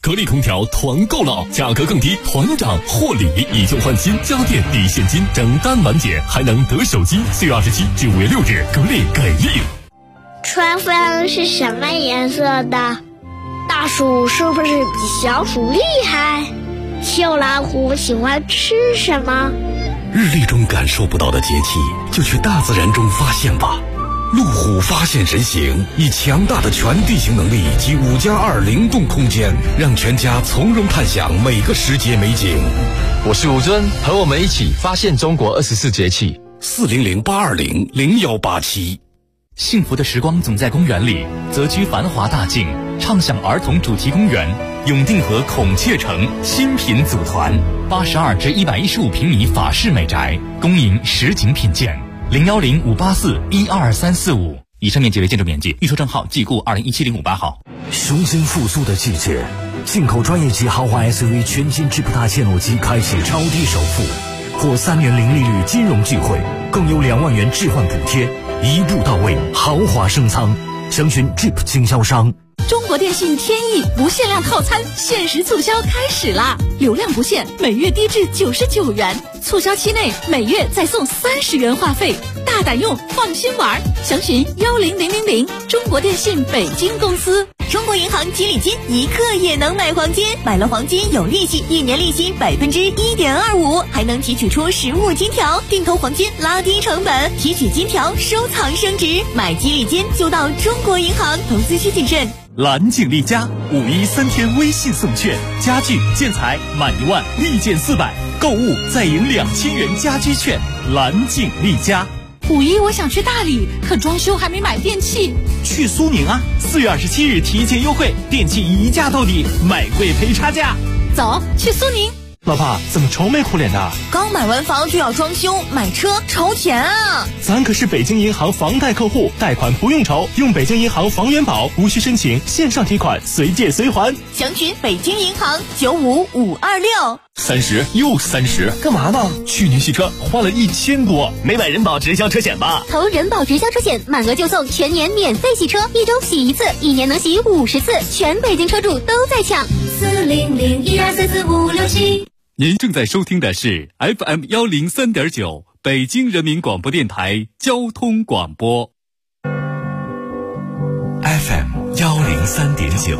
格力空调团购了，价格更低，团长获礼，以旧换新，家电抵现金，整单完结，还能得手机。4月27至5月6日，格力给力。 春分是什么颜色的？大鼠是不是比小鼠厉害？秋老虎喜欢吃什么？ 日历中感受不到的节气，就去大自然中发现吧。路虎发现神行，以强大的全地形能力及5+2灵动空间，让全家从容探享每个时节美景。 我是吴尊，和我们一起发现中国24节气。 400-820-0187。 幸福的时光总在公园里，泽居繁华大境，畅享儿童主题公园，永定河孔雀城新品组团，82至115平米法式美宅，恭迎实景品鉴。010-584-12345。以上面积为建筑面积，预售证号即固2017-05-8号。 雄心复苏的季节，进口专业级豪华 SUV 全新智普大切诺基开启超低首付，或3年零利率金融聚会，更有2万元置换补贴，一步到位，豪华升舱。详询 Jeep 经销商。 中国电信天翼不限量套餐限时促销开始啦！流量不限，每月低至99元，促销期内每月再送30元话费，大胆用，放心玩。详询10000，中国电信北京公司。 中国银行吉利金一刻也能买黄金，买了黄金有利息，1年利息1.25%，还能提取出实物金条，定投黄金拉低成本，提取金条收藏升值。买吉利金就到中国银行，投资需谨慎。 蓝景丽家5·1 3天微信送券，家具建材满1万立减400，购物再赢2000元家居券。蓝景丽家。 5·1我想去大理，可装修还没买电器。 去苏宁啊！4月27日提前优惠，电器一价到底，买贵赔差价。 走，去苏宁。 老爸，怎么愁眉苦脸的？ 刚买完房就要装修，买车愁钱啊！ 咱可是北京银行房贷客户，贷款不用愁，用北京银行房源宝，无需申请，线上提款，随借随还。 详询北京银行95526。 30又30， 干嘛呢？ 去年洗车花了1000多， 没买人保直销车险吧？ 投人保直销车险，满额就送全年免费洗车，1周洗1次，1年能洗50次，全北京车主都在抢。 400-1234567。您正在收听的是 FM103.9 北京人民广播电台交通广播。 FM103.9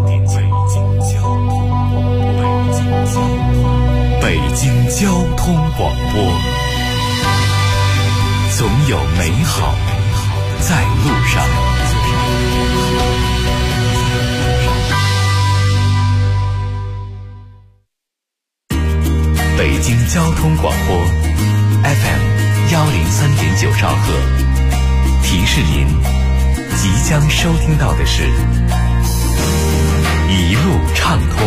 北京交通广播，总有美好在路上。北京交通广播 FM103.9 兆赫，提示您即将收听到的是一路畅通。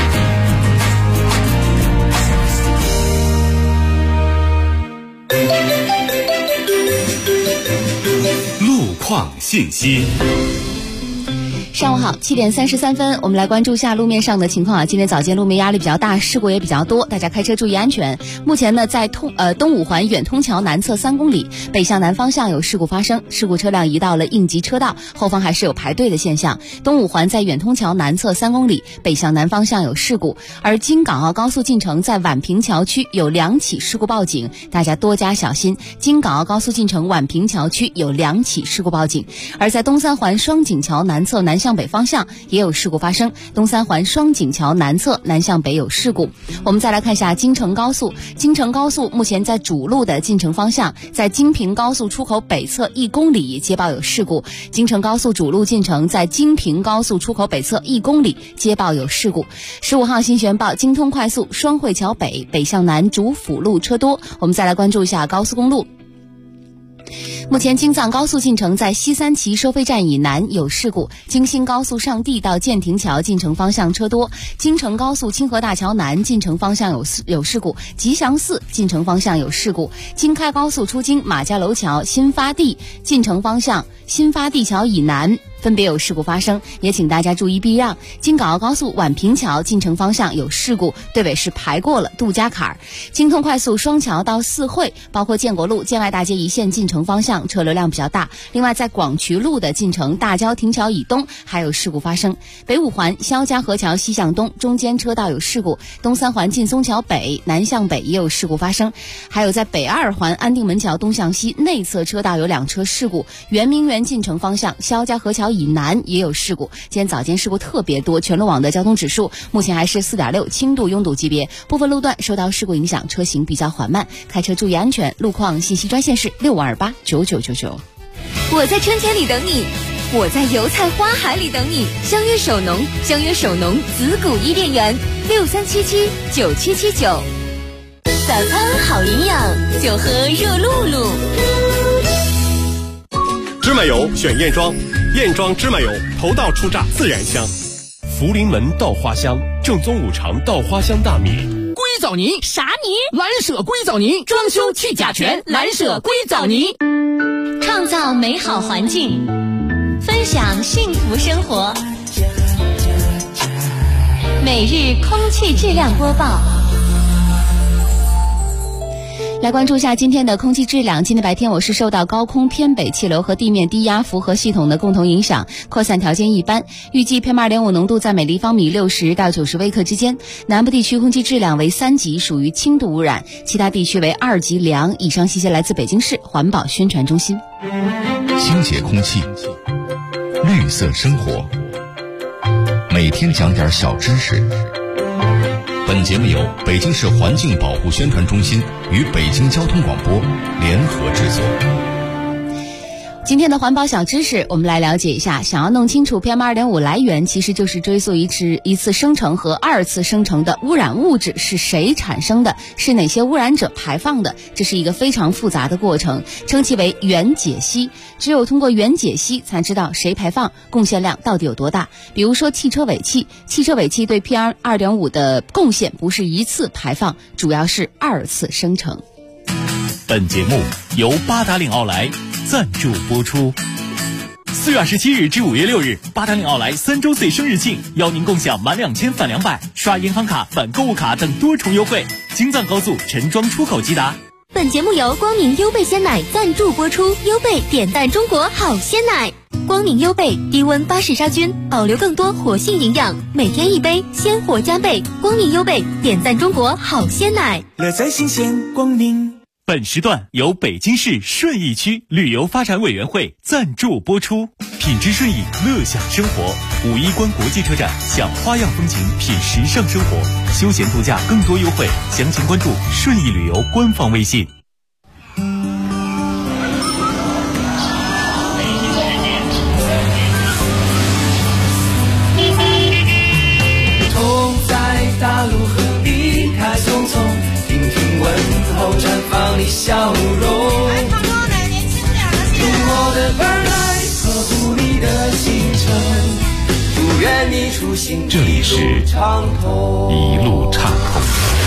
路况信息。 上午好，7点33分，我们来关注一下路面上的情况啊。今天早间路面压力比较大，事故也比较多，大家开车注意安全。目前呢，在东五环远通桥南侧3公里北向南方向有事故发生，事故车辆移到了应急车道，后方还是有排队的现象。东五环在远通桥南侧3公里北向南方向有事故，而京港澳高速进城在宛平桥区有2起事故报警，大家多加小心。京港澳高速进城宛平桥区有2起事故报警，而在东三环双井桥南侧南向北方向也有事故发生，东三环双井桥南侧南向北有事故。我们再来看一下京承高速，京承高速目前在主路的进城方向，在京平高速出口北侧1公里接报有事故，京承高速主路进城在京平高速出口北侧1公里接报有事故。15号新闻报，京通快速双汇桥北北向南主辅路车多。我们再来关注一下高速公路。目前京藏高速进城在西三旗收费站以南有事故，京新高速上地到建亭桥进城方向车多，京承高速清河大桥南进城方向有事故，吉祥寺进城方向有事故，京开高速出京马家楼桥新发地进城方向新发地桥以南分别有事故发生，也请大家注意避让。京港澳高速宛平桥进城方向有事故，对尾是排过了杜家坎儿。京通快速双桥到四惠，包括建国路、建外大街一线进城方向车流量比较大。另外，在广渠路的进城大郊亭桥以东还有事故发生。北五环肖家河桥西向东中间车道有事故，东三环劲松桥北南向北也有事故发生。还有在北二环安定门桥东向西内侧车道有2车事故，圆明园进城方向肖家河桥以南也有事故。今天早间事故特别多，全路网的交通指数目前还是4.6，轻度拥堵级别，部分路段受到事故影响，车行比较缓慢，开车注意安全。路况信息专线是65289999。 我在春天里等你，我在油菜花海里等你。相约首农，相约首农子谷伊甸园，63779779。早餐好营养，就喝热露露。 芝麻油选燕庄，燕庄芝麻油头道初榨自然香。福临门稻花香，正宗五常稻花香大米。 硅藻泥啥泥？ 蓝舍硅藻泥，装修去甲醛，蓝舍硅藻泥。 创造美好环境，分享幸福生活。每日空气质量播报。 来关注一下今天的空气质量。今天白天我市受到高空偏北气流和地面低压符合系统的共同影响，扩散条件一般。预计 PM2.5 浓度在每立方米60到90微克之间。南部地区空气质量为3级，属于轻度污染；其他地区为2级良。以上信息来自北京市环保宣传中心。 清洁空气，绿色生活，每天讲点小知识。本节目由北京市环境保护宣传中心与北京交通广播联合制作。 今天的环保小知识，我们来了解一下。想要弄清楚 PM2.5 来源，其实就是追溯一次生成和2次生成的污染物质是谁产生的，是哪些污染者排放的。这是一个非常复杂的过程，称其为原解析。只有通过原解析，才知道谁排放，贡献量到底有多大。比如说汽车尾气，汽车尾气对 PM2.5 的贡献不是1次排放，主要是2次生成。 本节目由八达岭奥莱赞助播出。4月27日至5月6日，八达岭奥莱3周岁生日庆，邀您共享满2000返200，刷银行卡返购物卡等多重优惠。京藏高速陈庄出口即达。 本节目由光明优贝鲜奶赞助播出。优贝点赞中国好鲜奶，光明优贝低温巴氏杀菌，保留更多活性营养，每天一杯，鲜活加倍。光明优贝点赞中国好鲜奶， 乐在新鲜光明。 本时段由北京市顺义区旅游发展委员会赞助播出。品质顺义，乐享生活。5·1关国际车展，享花样风情，品时尚生活，休闲度假更多优惠，详情关注顺义旅游官方微信。 同在大陆和离开匆匆，听听问候绽放你笑容。用我的耳来呵护你的行程，祝愿你出行这里是一路畅通。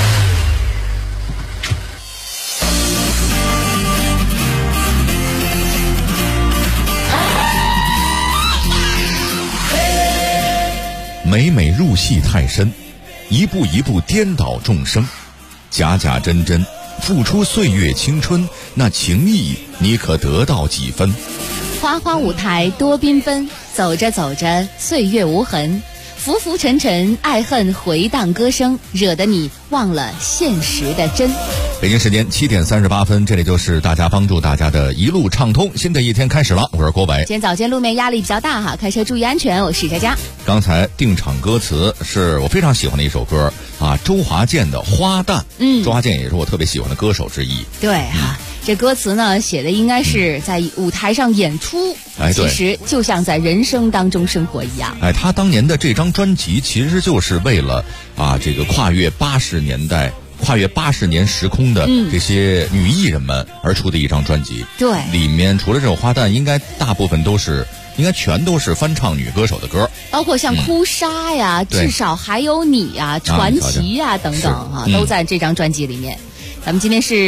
每每入戏太深，一步一步颠倒众生，假假真真付出岁月青春，那情谊你可得到几分？ 花花舞台多缤纷，走着走着岁月无痕，浮浮沉沉爱恨回荡歌声，惹得你忘了现实的真。 北京时间7点38分，这里就是大家帮助大家的一路畅通，新的一天开始了，我是郭伟。 今天早间路面压力比较大哈，开车注意安全。我是佳佳。 刚才定场歌词是我非常喜欢的一首歌啊，周华健的《花旦》。周华健也是我特别喜欢的歌手之一。 对哈，这歌词呢写的应该是在舞台上演出，其实就像在人生当中生活一样。 他当年的这张专辑其实就是为了这个跨越80年代。跨越80年时空的这些女艺人们而出的一张专辑， 对， 里面除了这种花旦，应该全都是翻唱女歌手的歌， 包括像哭砂呀，至少还有你呀，传奇呀等等都在这张专辑里面。咱们今天是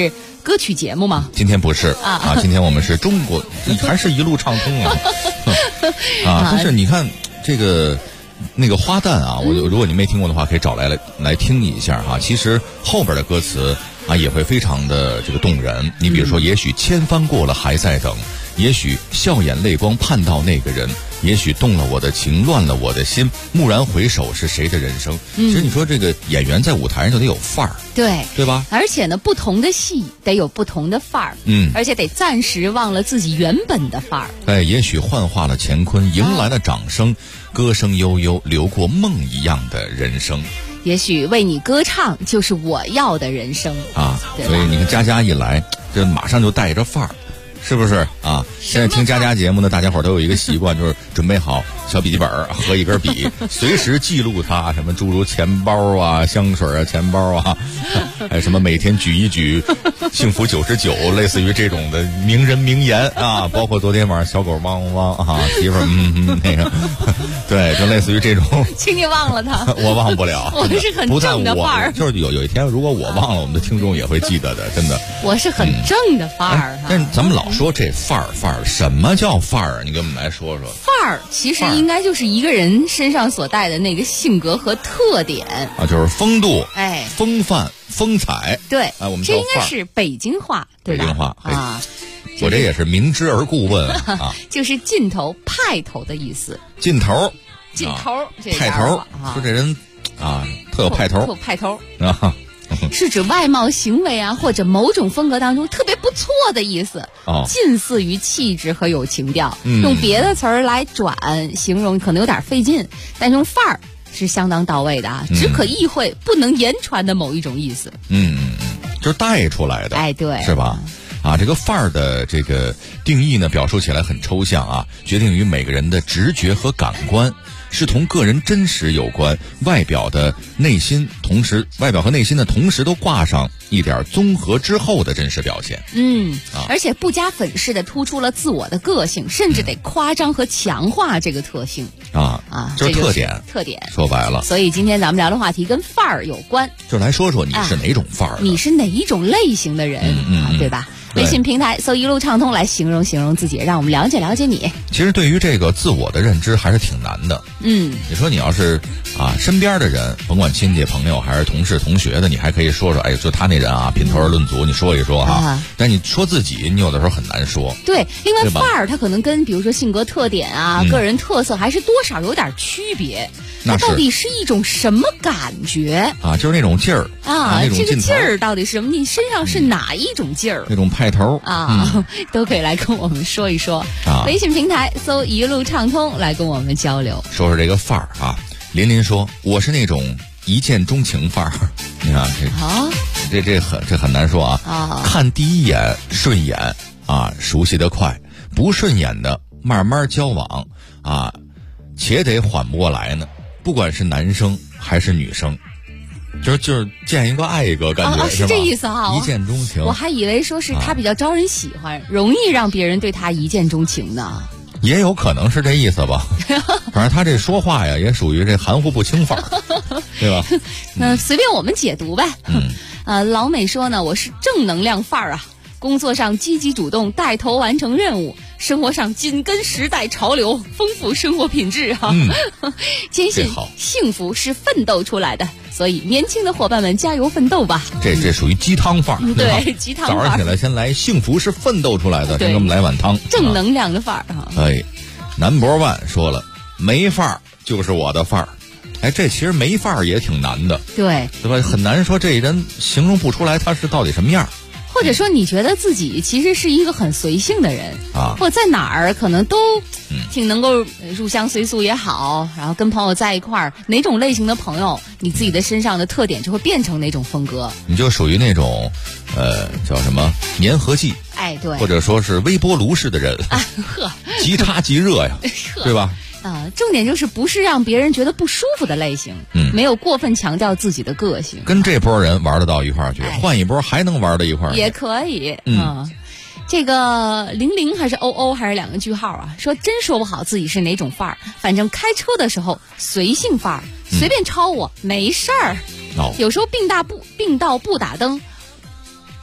歌曲节目吗？ 今天不是啊，今天我们是中国，还是一路畅通啊啊！但是你看这个那个花旦啊，如果你没听过的话，可以找来听一下哈。其实后边的歌词啊也会非常的这个动人。你比如说，也许千帆过了还在等，也许笑眼泪光盼到那个人，也许动了我的情，乱了我的心，蓦然回首是谁的人生。其实你说这个演员在舞台上就得有范儿，对吧？ 而且呢，不同的戏得有不同的范儿，而且得暂时忘了自己原本的范儿。 哎，也许幻化了乾坤，迎来了掌声，歌声悠悠，流过梦一样的人生。 也许为你歌唱就是我要的人生啊！所以你看佳佳一来，这马上就带着范儿。是不是啊？现在听佳佳节目呢，大家伙都有一个习惯，就是准备好小笔记本和一根笔，随时记录它什么诸如钱包啊、香水啊、钱包啊，还有什么每天举一举幸福99，类似于这种的名人名言啊，包括昨天晚上小狗汪汪啊，媳妇那个，对，就类似于这种。 请你忘了他， 我忘不了。 我是很正的范儿， 就是有一天如果我忘了，我们的听众也会记得的，真的。 我是很正的范儿。 但是咱们老说这范儿，什么叫范儿？你给我们来说说。 范儿其实应该就是一个人身上所带的那个性格和特点啊，就是风度、风范、风采。 对， 哎，我们这应该是北京话，对吧？ 北京话啊， 我这也是明知而故问啊。 就是劲头、派头的意思。 劲头、 派头， 说这人啊特有派头， 派头啊。 是指外貌行为啊，或者某种风格当中特别不错的意思，近似于气质和有情调。用别的词儿来转形容可能有点费劲，但用范儿是相当到位的啊，只可意会不能言传的某一种意思。 就是带出来的， 哎，对， 是吧？啊，这个范儿的这个定义呢，表述起来很抽象啊，决定于每个人的直觉和感官。是同个人真实有关，外表和内心的同时都挂上一点综合之后的真实表现。 而且不加粉饰的突出了自我的个性，甚至得夸张和强化这个特性就是特点。说白了， 所以今天咱们聊的话题跟范儿有关， 就来说说你是哪种范儿， 你是哪一种类型的人，对吧？微信平台搜一路畅通来形容自己，让我们了解你。 其实对于这个自我的认知还是挺难的。你说你要是身边的人，甭管亲戚朋友还是同事同学的，你还可以说说，哎，就他那人啊，品头论足，你说一说哈。但你说自己，你有的时候很难说。 对，另外范儿它可能跟比如说性格特点啊、个人特色还是多少有点区别。那到底是一种什么感觉啊？就是那种劲儿啊，这个劲儿到底是什么？你身上是哪一种劲儿？ 那种派头都可以来跟我们说一说。微信平台搜一路畅通来跟我们交流， 说说这个范儿啊。林说，我是那种一见钟情范儿。你看这很难说啊。看第一眼顺眼啊，熟悉的快；不顺眼的慢慢交往啊，且得缓不过来呢。不管是男生还是女生，就是见一个爱一个，感觉是这意思啊。 一见钟情， 我还以为说是他比较招人喜欢，容易让别人对他一见钟情呢。 也有可能是这意思吧。反正他这说话呀，也属于这含糊不清范儿，对吧？ 那随便我们解读呗。老美说呢，我是正能量范儿啊。工作上积极主动，带头完成任务；生活上紧跟时代潮流，丰富生活品质哈。坚信幸福是奋斗出来的，所以年轻的伙伴们加油奋斗吧。 这属于鸡汤范儿， 对，鸡汤范儿。 早上起来先来，幸福是奋斗出来的，先给我们来碗汤， 正能量的范儿哈。 哎，Number One 说了，没范儿就是我的范儿。哎，这其实没范儿也挺难的，对吧？很难说这人形容不出来他是到底什么样。 或者说你觉得自己其实是一个很随性的人或在哪儿可能都挺能够入乡随俗也好，然后跟朋友在一块儿，哪种类型的朋友，你自己的身上的特点就会变成哪种风格。 你就属于那种叫什么粘合剂， 哎，对， 或者说是微波炉式的人，即插即热呀，对吧？ 重点就是不是让别人觉得不舒服的类型，没有过分强调自己的个性， 跟这波人玩得到一块儿去，换一波还能玩到一块儿也可以。这个00还是OO还是两个句号啊？说真说不好自己是哪种范儿，反正开车的时候随性范儿，随便超我没事儿。有时候并道不打灯，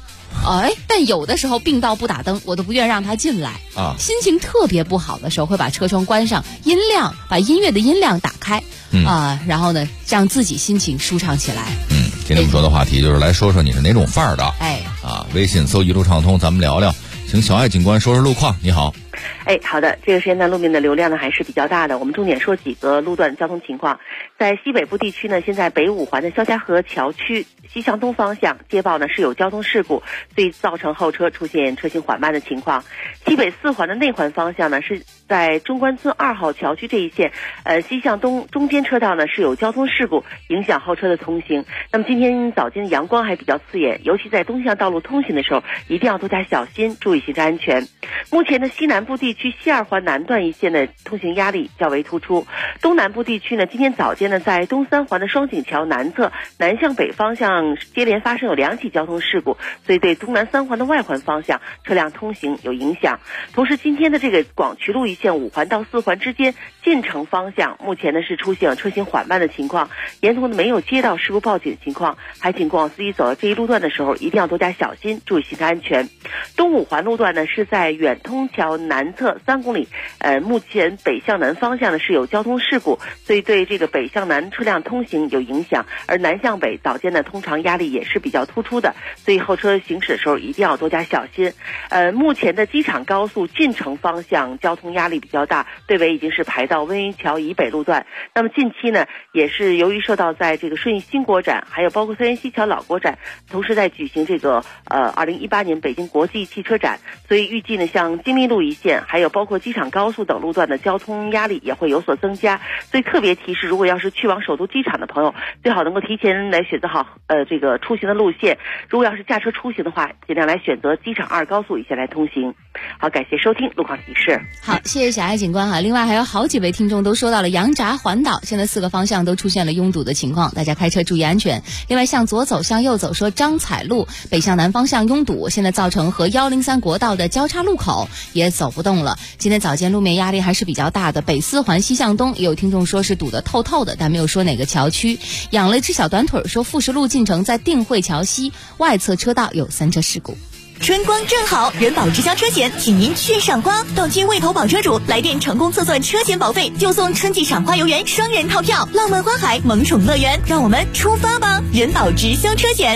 但有的时候并道不打灯，我都不愿让他进来啊。心情特别不好的时候，会把车窗关上，把音乐的音量打开然后呢，让自己心情舒畅起来。 今天我们说的话题就是来说说你是哪种范儿的。微信搜一路畅通，咱们聊聊。请小爱警官说说路况。你好。 好的，这个时间段路面的流量呢还是比较大的，我们重点说几个路段交通情况。在西北部地区呢，现在北五环的肖家河桥区西向东方向接报呢是有交通事故，所以造成后车出现车行缓慢的情况。西北四环的内环方向呢是在中关村2号桥区这一线，西向东中间车道呢是有交通事故，影响后车的通行。那么今天早间阳光还比较刺眼，尤其在东向道路通行的时候，一定要多加小心，注意行车安全。目前的西南部地区西2环南段一线的通行压力较为突出。东南部地区呢，今天早间呢，在东3环的双井桥南侧南向北方向接连发生有2起交通事故，所以对东南3环的外环方向车辆通行有影响。同时，今天的这个广渠路一线5环到4环之间进城方向，目前呢是出现车行缓慢的情况，沿途呢没有接到事故报警情况，还请过往司机走到这一路段的时候，一定要多加小心，注意行车安全。东5环路段呢是在远通桥南侧3公里，目前北向南方向呢是有交通事故，所以对这个北向南车辆通行有影响，而南向北早间呢通常压力也是比较突出的，所以后车行驶的时候一定要多加小心。目前的机场高速进城方向交通压力比较大，队尾已经是排到温榆桥以北路段。那么近期呢，也是由于受到在这个顺义新国展，还有包括三元西桥老国展，同时在举行这个2018年北京国际汽车展，所以预计呢，像金密路一线，还有包括机场高速等路段的交通压力也会有所增加。所以特别提示，如果要是去往首都机场的朋友，最好能够提前来选择好这个出行的路线。如果要是驾车出行的话，尽量来选择机场2高速一线来通行。好，感谢收听路况提示。 好，谢谢小爱警官哈。另外还有好几位听众都说到了羊闸环岛，现在4个方向都出现了拥堵的情况，大家开车注意安全。另外向左走向右走说张彩路北向南方向拥堵，现在造成和103国道的交叉路口也走不动了。今天早间路面压力还是比较大的，北4环西向东也有听众说是堵得透透的，但没有说哪个桥区。养了一只小短腿说富士路进城在定慧桥西外侧车道有3车事故。 春光正好，人保直销车险请您去赏花。到期未投保车主来电成功测算车险保费，就送春季赏花游园双人套票，浪漫花海萌宠乐园，让我们出发吧！人保直销车险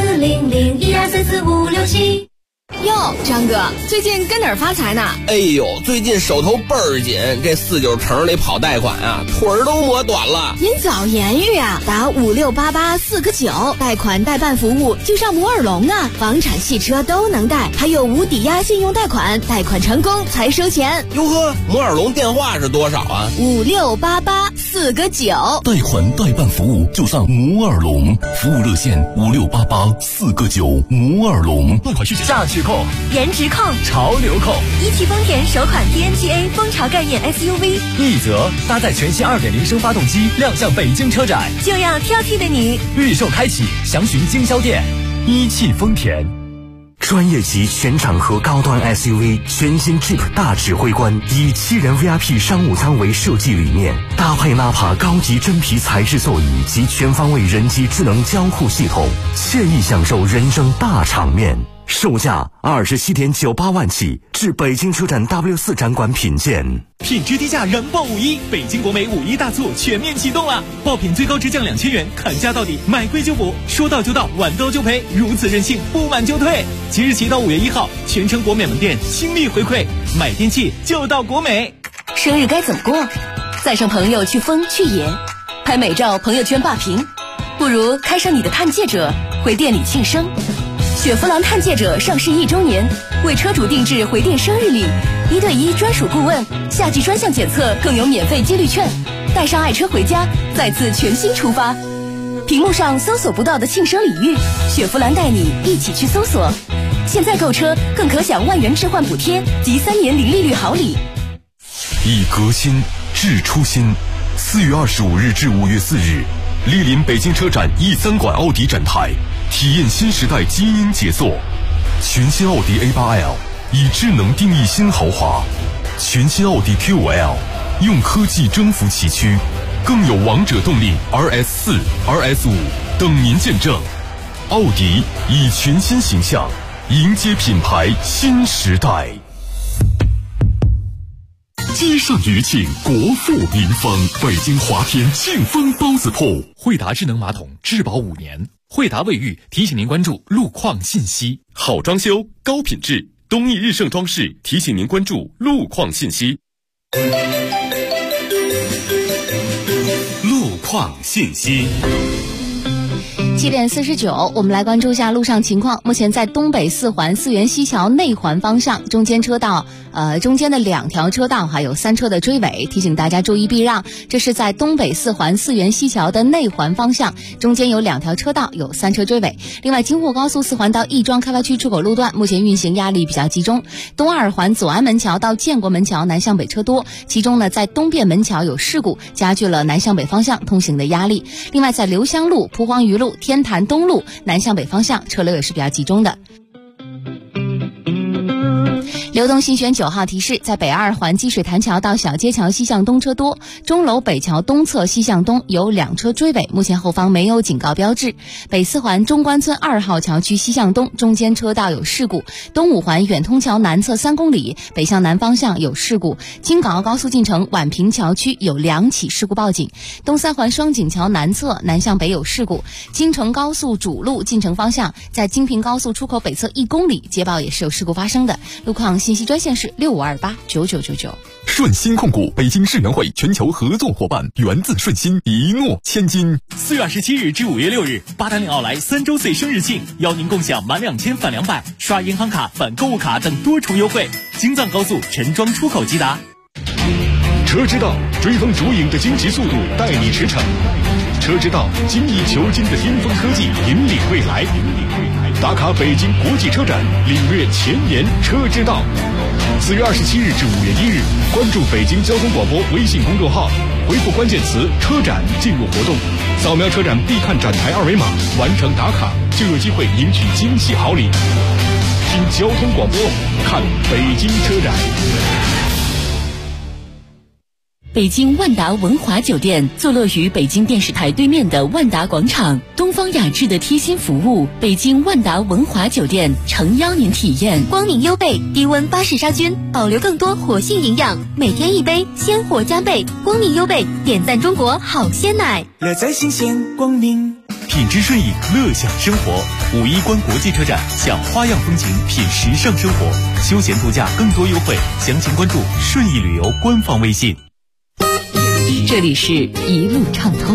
40012344567。 哟，张哥，最近跟哪儿发财呢？ 哎呦，最近手头倍儿紧，这49城里跑贷款啊，腿儿都磨短了。 您早言语啊，打5688-4个9，贷款代办服务就上摩尔龙啊，房产、汽车都能贷，还有无抵押信用贷款，贷款成功才收钱。 哟呵，摩尔龙电话是多少啊 ？5688-4个9， 贷款代办服务就上摩尔龙，服务热线5688-4个9，摩尔龙。贷款需谨下去控、 颜值控、 潮流控， 一汽丰田首款 TNGA 蜂巢概念 SUV， 一泽搭载全新 2.0 升发动机亮相北京车展， 就要挑剔的你。 预售开启，详询经销店。一汽丰田。 专业级全场合高端 SUV 全新 Jeep 大指挥官，以7人 VIP 商务舱为设计理念，搭配纳帕高级真皮材质座椅及全方位人机智能交互系统，惬意享受人生大场面。售价27.98万起，至北京车展 W4 展馆品鉴。 品质低价燃爆5·1，北京国美5·1大促全面启动了，爆品最高直降2000元，砍价到底，买贵就补，说到就到，晚到就赔，如此任性，不满就退。即日起到5月1号，全城国美门店倾力回馈，买电器就到国美。 生日该怎么过？载上朋友去疯去野，拍美照朋友圈霸屏，不如开上你的探界者，回店里庆生。雪佛兰探界者上市1周年，为车主定制回电生日礼，1对1专属顾问，夏季专项检测更有免费激励券，带上爱车回家，再次全新出发。屏幕上搜索不到的庆生礼遇，雪佛兰带你一起去搜索。现在购车更可享万元置换补贴及3年零利率好礼。 以革新致初心。4月25日至5月4日，莅临北京车展 E3 馆奥迪展台，体验新时代基因杰作。全新奥迪 A8L 以智能定义新豪华，全新奥迪 Q5L 用科技征服崎岖，更有王者动力 RS4、RS5 等您见证。奥迪以全新形象迎接品牌新时代。积善余庆，国富民丰。北京华天庆丰包子铺， 惠达智能马桶质保5年。惠达卫浴提醒您关注路况信息。 好装修，高品质。东义日盛装饰提醒您关注路况信息。路况信息。 7点49，我们来关注一下路上情况。目前在东北4环4元西桥内环方向，中间的2条车道还有3车的追尾，提醒大家注意避让。这是在东北4环4元西桥的内环方向，中间有2条车道，有3车追尾。另外，京沪高速4环到亦庄开发区出口路段，目前运行压力比较集中。东2环左安门桥到建国门桥南向北车多，其中呢，在东便门桥有事故，加剧了南向北方向通行的压力。另外，在刘香路、蒲黄榆路、天坛东路南向北方向车流也是比较集中的。流动信选9号提示，在北2环积水潭桥到小街桥西向东车多，钟楼北桥东侧西向东有2车追尾，目前后方没有警告标志。北4环中关村2号桥区西向东中间车道有事故，东5环远通桥南侧3公里北向南方向有事故，京港澳高速进城宛平桥区有2起事故报警。东3环双井桥南侧南向北有事故，京承高速主路进城方向在京平高速出口北侧1公里接报也是有事故发生的。路况信息专线是65289999。 顺鑫控股北京世园会全球合作伙伴，源自顺鑫，一诺千金。 4月27日至5月6日，巴丹领奥莱3周岁生日庆，邀您共享满2000返200，刷银行卡返购物卡等多重优惠。京藏高速陈庄出口即达。 车之道，追风逐影的惊奇速度带你驰骋；车之道，精益求精的巅峰科技引领未来。打卡北京国际车展，领略前沿车之道。4月27日至5月1日，关注北京交通广播微信公众号，回复关键词“车展”进入活动，扫描车展必看展台2维码，完成打卡就有机会赢取惊喜好礼。听交通广播，看北京车展。 北京万达文华酒店坐落于北京电视台对面的万达广场，东方雅致的贴心服务，北京万达文华酒店诚邀您体验。 光明优贝低温巴氏杀菌，保留更多活性营养，每天1杯，鲜活加倍。光明优贝点赞中国好鲜奶， 乐在新鲜光明，品质顺意，乐享生活。5·1关国际车展，享花样风情，品时尚生活，休闲度假更多优惠，详情关注顺意旅游官方微信。 这里是一路畅通。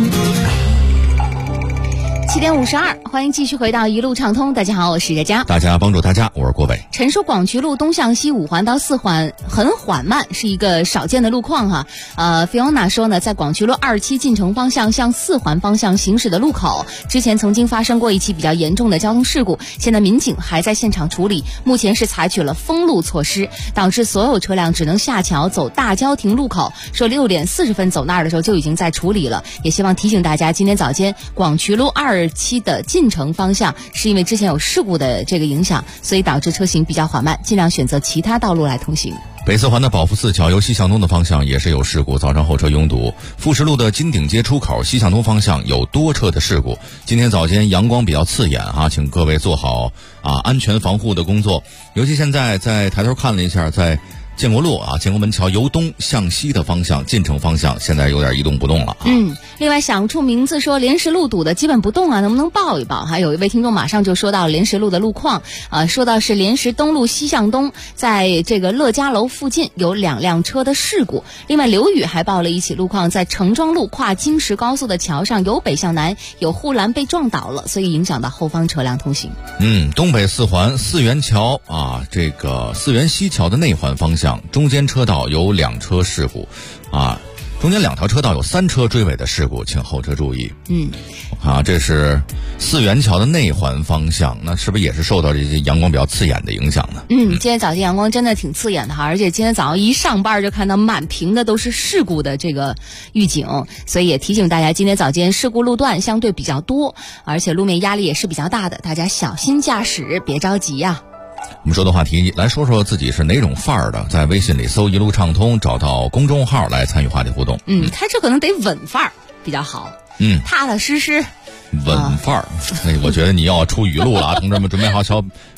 7点52，欢迎继续回到一路畅通。大家好，我是佳佳。 大家帮助大家，我是郭北。 陈述广渠路东向西5环到4环很缓慢，是一个少见的路况哈。Fiona 说呢，在广渠路2期进城方向向4环方向行驶的路口，之前曾经发生过一起比较严重的交通事故，现在民警还在现场处理，目前是采取了封路措施，导致所有车辆只能下桥走大郊亭路口。说6点40分走那儿的时候就已经在处理了，也希望提醒大家，今天早间广渠路2期的进城方向是因为之前有事故的这个影响，所以导致车行比较缓慢，尽量选择其他道路来通行。 北4环的宝福寺桥由西向东的方向也是有事故，造成后车拥堵。富士路的金鼎街出口西向东方向有多车的事故。今天早间阳光比较刺眼啊，请各位做好安全防护的工作。尤其现在在抬头看了一下，在建国路建国门桥由东向西的方向进城方向现在有点一动不动了。 另外想出名字说莲石路堵的基本不动能不能报一报？还有一位听众马上就说到莲石路的路况说到是莲石东路西向东，在这个乐嘉楼附近有2辆车的事故。另外刘宇还报了一起路况，在成庄路跨京石高速的桥上由北向南有护栏被撞倒了，所以影响到后方车辆通行。 东北4环4元桥这个4元西桥的内环方向中间车道有2车事故中间2条车道有3车追尾的事故，请后车注意。这是4元桥的内环方向，那是不是也是受到这些阳光比较刺眼的影响呢？ 今天早间阳光真的挺刺眼的而且今天早上一上班就看到满屏的都是事故的这个预警，所以也提醒大家，今天早间事故路段相对比较多，而且路面压力也是比较大的，大家小心驾驶，别着急呀。 我们说的话题，来说说自己是哪种范儿的，在微信里搜一路畅通，找到公众号来参与话题互动。 开车可能得稳范儿比较好，踏踏实实。 稳范儿，我觉得你要出语录了同志们准备好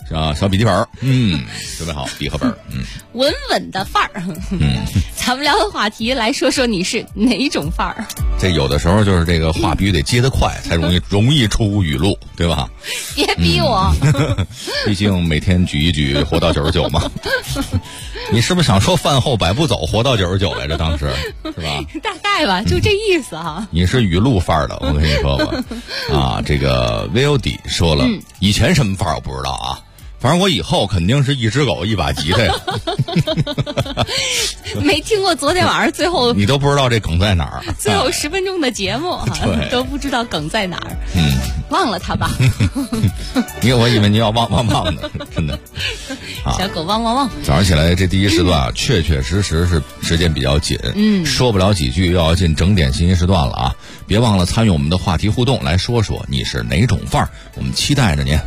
小笔记本，准备好笔和本， 稳稳的范儿。咱们聊的话题来说说你是哪种范儿？ 这有的时候就是这个话必须得接得快，才容易出语录，对吧？ 别逼我， 毕竟每天举一举，活到99嘛。你是不是想说饭后百步走，活到99来着？当时是吧？ 大概吧，就这意思哈。 你是语录范儿的，我跟你说吧。这个 VOD 说了，以前什么范儿我不知道啊。反正我以后肯定是一只狗一把吉他呀。 没听过昨天晚上最后你都不知道这梗在哪儿， 最后10分钟的节目都不知道梗在哪儿，忘了它吧。 我以为你要忘的，真的。 小狗汪汪汪。 早上起来这第一时段确实是时间比较紧，说不了几句又要进整点信息时段了啊！别忘了参与我们的话题互动，来说说你是哪种范儿，我们期待着您。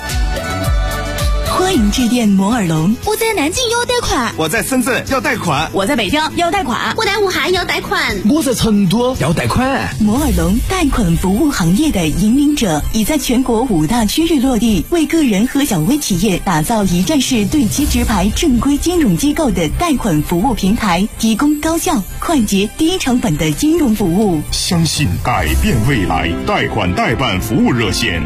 欢迎致电摩尔龙。 我在南京要贷款， 我在深圳要贷款， 我在北京要贷款， 我在武汉要贷款， 我在成都要贷款。 摩尔龙贷款服务行业的引领者，已在全国5大区域落地，为个人和小微企业打造一站式对接直排正规金融机构的贷款服务平台，提供高效、快捷、低成本的金融服务。 相信改变未来，贷款代办服务热线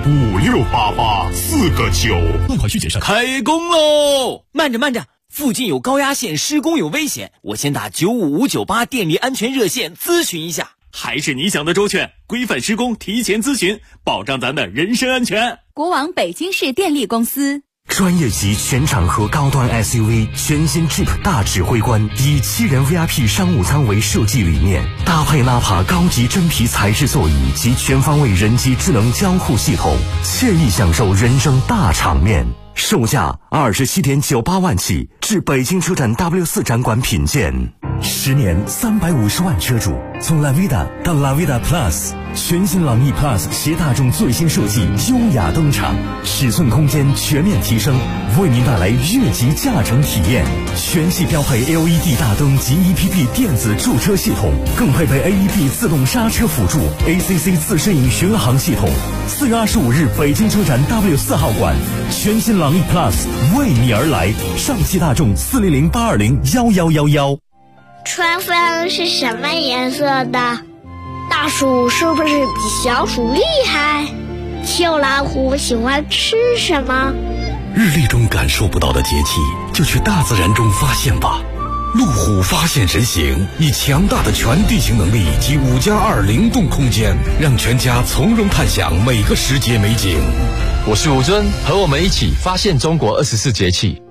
5688 4个9。 贷款续结上开工喽！慢着，附近有高压线，施工有危险，我先打95598电力安全热线咨询一下。还是你想的周全，规范施工，提前咨询，保障咱的人身安全。 国网北京市电力公司。 专业级全场合高端 SUV 全新 Jeep 大指挥官，以7人 VIP 商务舱为设计理念，搭配纳帕高级真皮材质座椅及全方位人机智能交互系统，惬意享受人生大场面。售价27.98万起，至北京车展 W4 展馆品鉴。10年350万车主，从 Lavida 到 Lavida Plus， 全新朗逸 Plus 携大众最新设计优雅登场，尺寸空间全面提升，为您带来越级驾乘体验。全系标配 LED 大灯及 EPP 电子驻车系统，更配备 AEB 自动刹车辅助 ACC 自适应巡航系统。4月25日北京车展 W4 号馆，全新朗逸 Plus 为你而来。上汽大众400-820-1111。 春分是什么颜色的？大鼠是不是比小鼠厉害？秋老虎喜欢吃什么？ 日历中感受不到的节气，就去大自然中发现吧。路虎发现神行，以强大的全地形能力及5+2灵动空间，让全家从容探享每个时节美景。 我是吴尊，和我们一起发现中国24节气。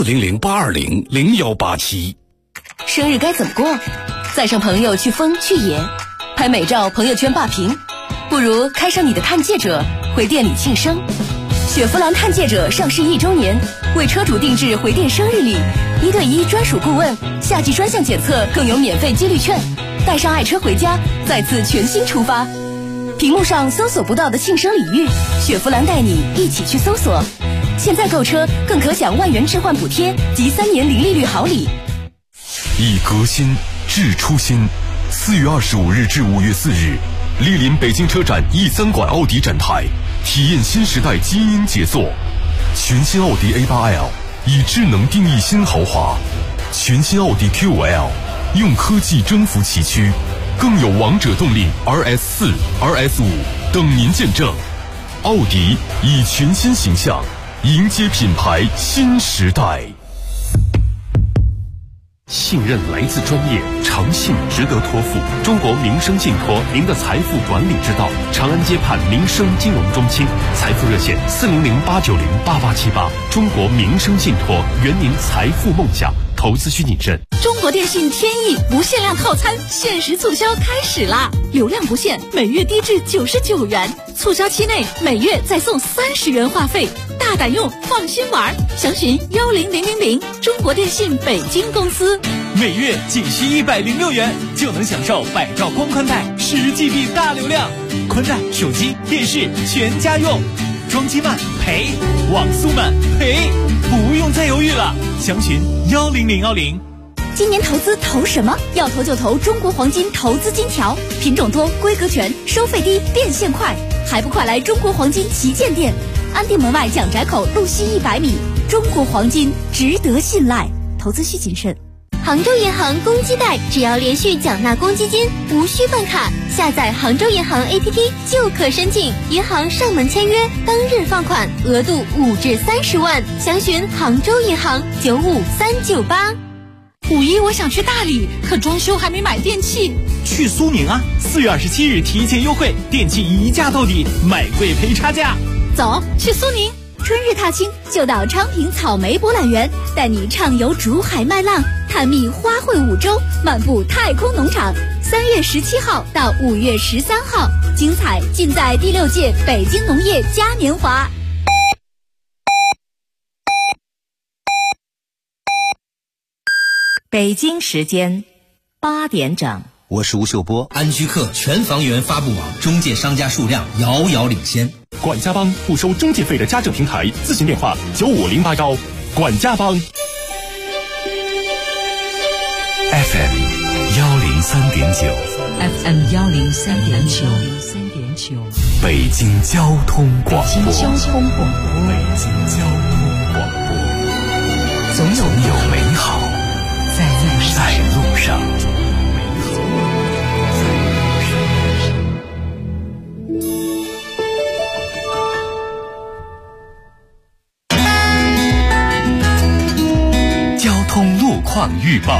400-820-0187。 生日该怎么过？载上朋友去疯去野，拍美照朋友圈霸屏，不如开上你的探界者，回店里庆生。雪佛兰探界者上市1周年，为车主定制回店生日礼，1对1专属顾问，夏季专项检测更有免费激励券，带上爱车回家，再次全新出发。屏幕上搜索不到的庆生礼遇，雪佛兰带你一起去搜索。现在购车更可享万元置换补贴及3年零利率好礼。 以革新治初心。4月25日至5月4日，莅临北京车展E3馆奥迪展台，体验新时代基因杰作。全新奥迪 A8L 以智能定义新豪华，全新奥迪 Q5L 用科技征服崎岖，更有王者动力 RS4、RS5 等您见证。奥迪以全新形象迎接品牌新时代。信任来自专业，诚信值得托付。中国民生信托，您的财富管理之道。长安街畔民生金融中心，财富热线400-890-8878。中国民生信托，圆您财富梦想。投资需谨慎。 中国电信天翼无限量套餐限时促销开始啦！流量不限，每月低至99元，促销期内每月再送30元话费，大胆用，放心玩。详询10000，中国电信北京公司。 每月仅需106元，就能享受百兆光宽带10GB 大流量，宽带、手机、电视全家用。装机慢赔，网速慢赔，不用再犹豫了。详询10010。 今年投资投什么？要投就投中国黄金投资金条，品种多，规格全，收费低，变现快，还不快来中国黄金旗舰店安定门外蒋宅口路西100米。中国黄金值得信赖，投资需谨慎。 杭州银行公积贷，只要连续缴纳公积金，无需办卡，下载杭州银行 APP 就可申请，银行上门签约，当日放款，额度5至30万。详询杭州银行95398。 5·1我想去大理，可装修还没买电器。 去苏宁啊！4月27日提前优惠，电器一价到底，买贵赔差价。 走，去苏宁。春日踏青就到昌平草莓博览园，带你畅游竹海麦浪，探秘花卉五洲，漫步太空农场。3月17号到5月13号，精彩尽在第6届北京农业嘉年华。 北京时间8点整。 我是吴秀波。 安居客全房源发布网中介商家数量遥遥领先。 管家帮不收中介费的家政平台，咨询电话95081。管家帮。 FM 103.9 FM 103.9 北京交通广播。 北京交通广播。总有美好在路上。 交通路况预报。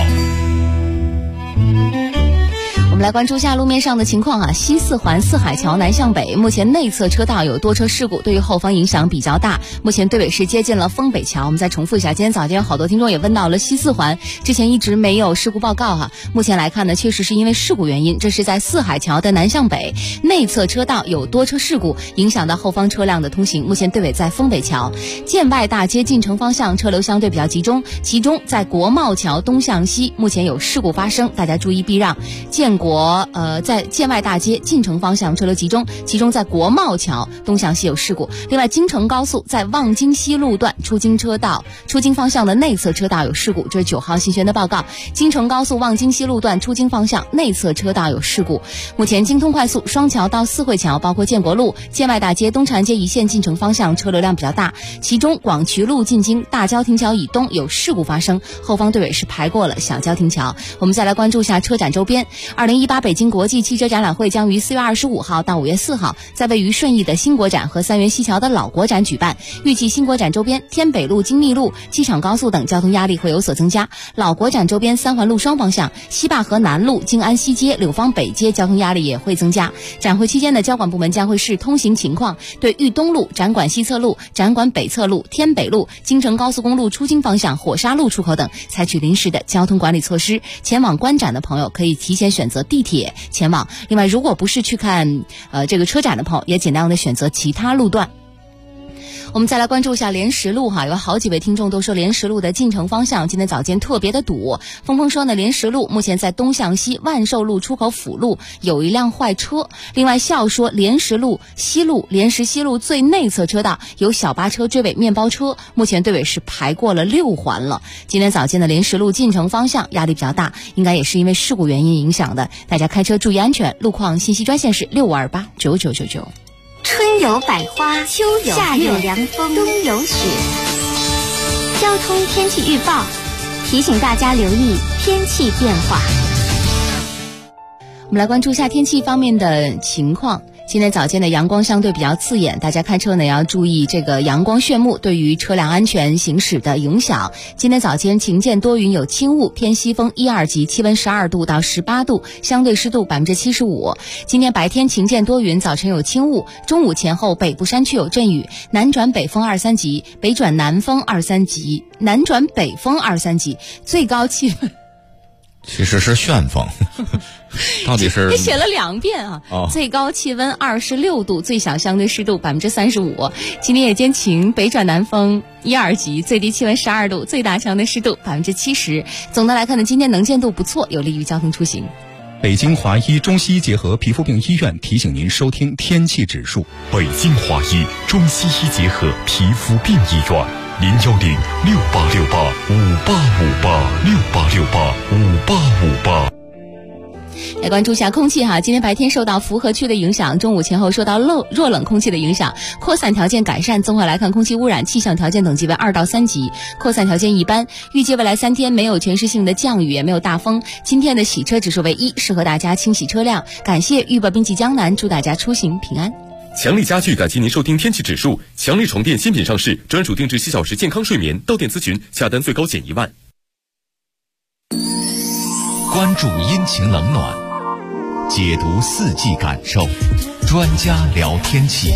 我们来关注一下路面上的情况啊。西四环四海桥南向北，目前内侧车道有多车事故，对于后方影响比较大。目前队尾是接近了丰北桥。我们再重复一下，今天早间好多听众也问到了西四环，之前一直没有事故报告哈。目前来看呢，确实是因为事故原因，这是在四海桥的南向北内侧车道有多车事故，影响到后方车辆的通行。目前队尾在丰北桥。建外大街进城方向车流相对比较集中，其中在国贸桥东向西目前有事故发生，大家注意避让。在建外大街进城方向车流集中，其中在国贸桥东向西有事故。另外，京承高速在望京西路段出京方向的内侧车道有事故，这是9号新轩的报告。京承高速望京西路段出京方向内侧车道有事故。目前京通快速双桥到四惠桥，包括建国路、建外大街、东长安街一线进城方向车流量比较大，其中广渠路进京大郊亭桥以东有事故发生，后方队尾是排过了小郊亭桥。我们再来关注一下车展周边。2018北京国际汽车展览会将于4月25号到5月4号在位于顺义的新国展和三元西桥的老国展举办。预计新国展周边天北路、京密路、机场高速等交通压力会有所增加，老国展周边三环路双方向、西坝河南路、静安西街、柳芳北街交通压力也会增加。展会期间的交管部门将会视通行情况，对豫东路、展馆西侧路、展馆北侧路、天北路、京承高速公路出京方向、火沙路出口等采取临时的交通管理措施。前往观展的朋友可以提前选择地铁前往。另外，如果不是去看这个车展的朋友，也尽量的选择其他路段。我们再来关注一下莲石路哈，有好几位听众都说莲石路的进城方向今天早间特别的堵。峰峰说呢，莲石路目前在东向西万寿路出口辅路有一辆坏车。另外笑说莲石路西路莲石西路最内侧车道有小巴车追尾面包车，目前队尾是排过了6环了。今天早间的莲石路进城方向压力比较大，应该也是因为事故原因影响的，大家开车注意安全。路况信息专线是65289999。 春有百花，秋有夏有凉风，冬有雪。交通天气预报提醒大家留意天气变化。 我们来关注一下天气方面的情况。今天早间的阳光相对比较刺眼，大家开车呢要注意这个阳光炫目对于车辆安全行驶的影响。今天早间晴间多云有轻雾，偏西风1、2级，气温12度到18度，相对湿度75%。今天白天晴间多云，早晨有轻雾，中午前后北部山区有阵雨，南转北风2、3级，北转南风2、3级，南转北风2、3级，最高气温其实是旋风到底是你写了2遍啊、最高气温26度，最小相对湿度35%。今天夜间晴，北转南风1、2级，最低气温12度，最大相对湿度70%。总的来看呢，今天能见度不错，有利于交通出行。 北京华医中西医结合皮肤病医院提醒您收听天气指数。 北京华医中西医结合皮肤病医院，01068685858，68685858。 来关注一下空气哈，今天白天受到福和区的影响，中午前后受到弱冷空气的影响，扩散条件改善。综合来看，空气污染气象条件等级为2到3级，扩散条件一般。预计未来3天没有全市性的降雨，也没有大风。今天的洗车指数为1，适合大家清洗车辆。感谢预报兵器江南，祝大家出行平安。 强力家具感谢您收听天气指数。强力床垫新品上市，专属定制7小时健康睡眠，到店咨询，下单最高减1万。 关注阴晴冷暖，解读四季感受，专家聊天气。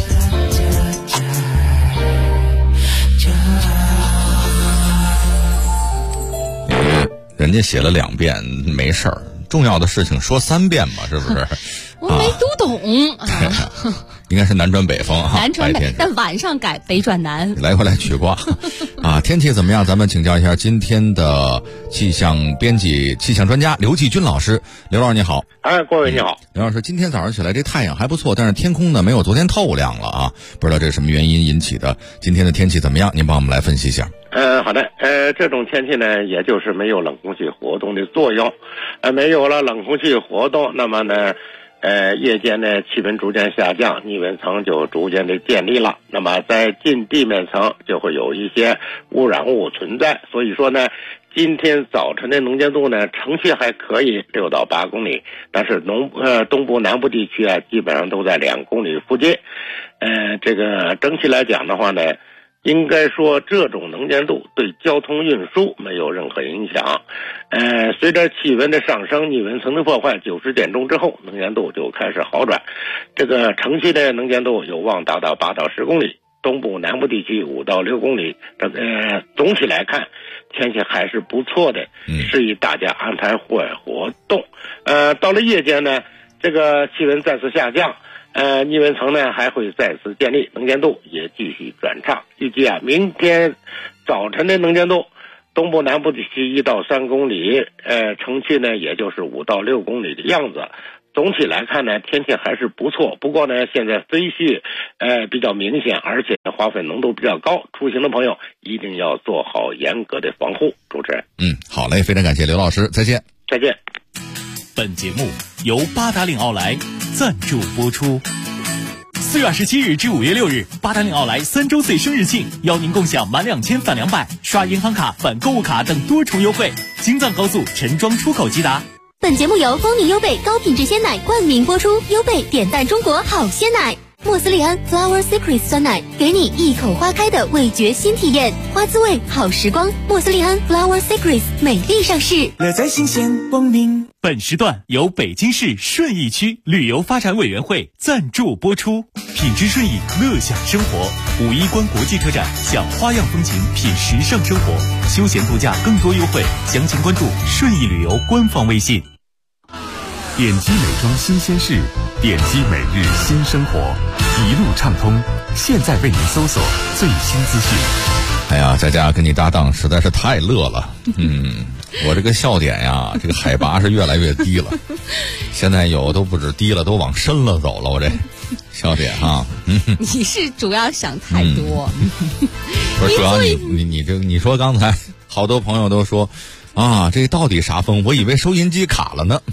人家写了2遍没事儿，重要的事情说3遍吧，是不是？ 我没读懂应该是南转北风哈， 南转北，但晚上改北转南。 来回来取卦啊！天气怎么样？咱们请教一下今天的气象编辑、气象专家刘继军老师。刘老师你好。 各位你好。 刘老师，今天早上起来这太阳还不错，但是天空呢没有昨天透亮了啊，不知道这是什么原因引起的？今天的天气怎么样？您帮我们来分析一下。 好的，这种天气呢，也就是没有冷空气活动的作用，没有了冷空气活动，那么呢，夜间呢气温逐渐下降，逆温层就逐渐的建立了，那么在近地面层就会有一些污染物存在，所以说呢，今天早晨的能见度呢，城区还可以6到8公里，但是东部南部地区啊，基本上都在2公里附近。这个整体来讲的话呢，应该说这种能见度对交通运输没有任何影响。随着气温的上升，逆温层的破坏，90点钟之后能见度就开始好转，这个城区的能见度有望达到8到10公里，东部南部地区5到6公里。总体来看天气还是不错的，适宜大家安排户外活动。到了夜间呢，这个气温再次下降，逆温层呢还会再次建立，能见度也继续转差。预计啊，明天早晨的能见度，东部南部地区1到3公里，城区呢也就是5到6公里的样子。总体来看呢，天气还是不错，不过呢，现在飞絮比较明显，而且花粉浓度比较高，出行的朋友一定要做好严格的防护。主持人， 好嘞，非常感谢刘老师，再见。 再见。 本节目由八达岭奥莱赞助播出。4月27日至5月6日，八达岭奥莱3周岁生日庆，邀您共享满2000返200，刷银行卡返购物卡等多重优惠。京藏高速陈庄出口吉达。 本节目由蜂蜜优贝高品质鲜奶冠名播出，优贝点赞中国好鲜奶。莫斯利安 Flower Secrets 酸奶，给你一口花开的味觉新体验，花滋味好时光。莫斯利安 Flower Secrets 美丽上市， 乐在新鲜光明。本时段由北京市顺义区旅游发展委员会赞助播出。品质顺义，乐享生活。5·1关国际车展，享花样风情，品时尚生活，休闲度假更多优惠，详情关注顺义旅游官方微信。 点击美妆新鲜事，点击每日新生活，一路畅通。现在为您搜索最新资讯。 哎呀，在家跟你搭档实在是太乐了。我这个笑点呀，这个海拔是越来越低了，现在有都不止低了，都往深了走了。我这笑点啊， 你是主要想太多。 不是主要你说刚才好多朋友都说。啊，这到底啥风？我以为收音机卡了呢。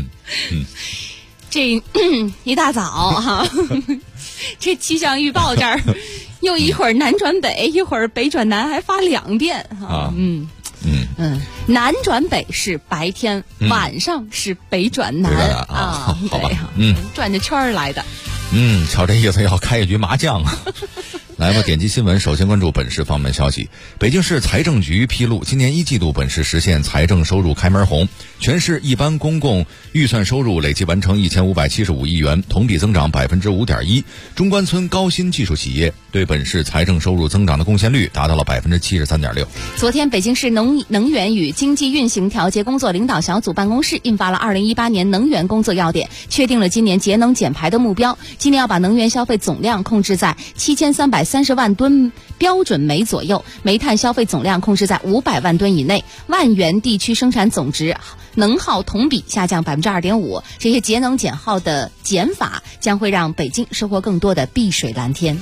这一大早哈，这气象预报这儿又一会儿南转北，一会儿北转南，还发2遍哈。南转北是白天，晚上是北转南啊。 好吧， 转着圈来的。 瞧这意思要开一局麻将啊。来吧，点击新闻，首先关注本市方面消息。北京市财政局披露，今年1季度本市实现财政收入开门红，全市一般公共预算收入累计完成1575亿元，同比增长5.1%。中关村高新技术企业对本市财政收入增长的贡献率达到了73.6%。 昨天，北京市能源与经济运行调节工作领导小组办公室印发了2018年能源工作要点，确定了今年节能减排的目标。今年要把能源消费总量控制在7330万吨标准煤左右，煤炭消费总量控制在500万吨以内，万元地区生产总值能耗同比下降2.5%。这些节能减耗的减法将会让北京收获更多的碧水蓝天。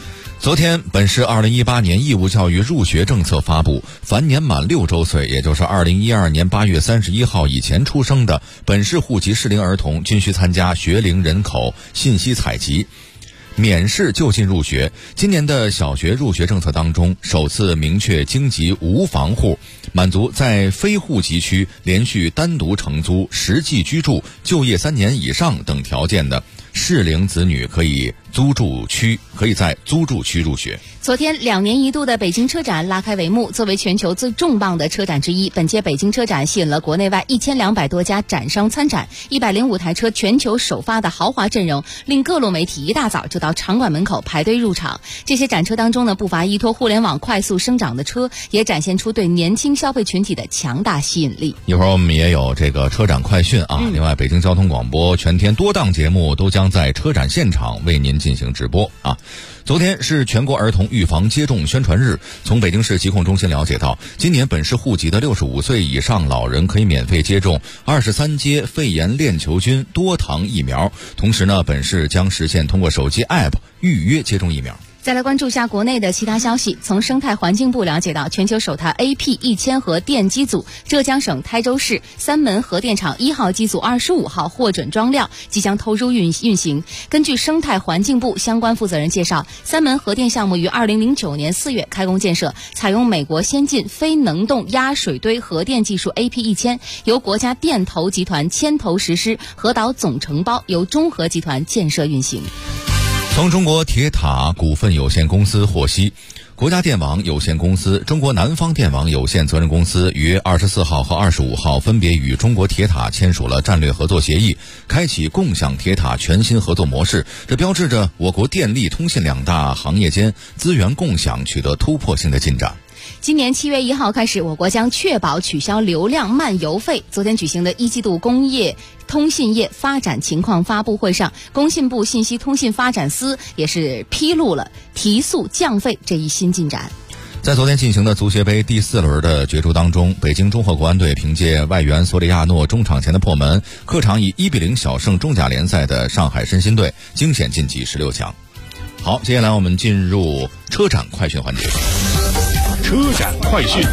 昨天，本市2018年义务教育入学政策发布，凡年满6周岁，也就是2012年8月31号以前出生的本市户籍适龄儿童，均需参加学龄人口信息采集，免试就近入学。今年的小学入学政策当中，首次明确京籍无房户，满足在非户籍区连续单独承租、实际居住、就业3年以上等条件的适龄子女可以在租住区入学。 昨天2年一度的北京车展拉开帷幕，作为全球最重磅的车展之一，本届北京车展吸引了国内外1200多家展商参展，105台车全球首发的豪华阵容，令各路媒体一大早就到场馆门口排队入场。这些展车当中呢，不乏依托互联网快速生长的车，也展现出对年轻消费群体的强大吸引力。 一会儿我们也有这个车展快讯啊，另外北京交通广播全天多档节目都将在车展现场为您进行直播啊。昨天是全国儿童预防接种宣传日，从北京市疾控中心了解到，今年本市户籍的65岁以上老人可以免费接种23阶肺炎链球菌多糖疫苗，同时呢，本市将实现通过手机 App 预约接种疫苗。 再来关注一下国内的其他消息。从生态环境部了解到，全球首台 AP1000核电机组浙江省台州市三门核电厂1号机组25号获准装料，即将投入运行。根据生态环境部相关负责人介绍，三门核电项目于2009年4月开工建设，采用美国先进非能动压水堆核电技术 AP1000，由国家电投集团牵头实施，核岛总承包由中核集团建设运行。 从中国铁塔股份有限公司获悉，国家电网有限公司、中国南方电网有限责任公司于24号和25号分别与中国铁塔签署了战略合作协议，开启共享铁塔全新合作模式。这标志着我国电力、通信两大行业间资源共享取得突破性的进展。 今年7月1号开始，我国将确保取消流量漫游费。昨天举行的1季度工业通信业发展情况发布会上，工信部信息通信发展司也是披露了提速降费这一新进展。 在昨天进行的足协杯第4轮的角逐当中，北京中赫国安队凭借外援索里亚诺中场前的破门，客场以1-0小胜中甲联赛的上海申鑫队，惊险晋级16强。好，接下来我们进入车展快讯环节。 车展快讯。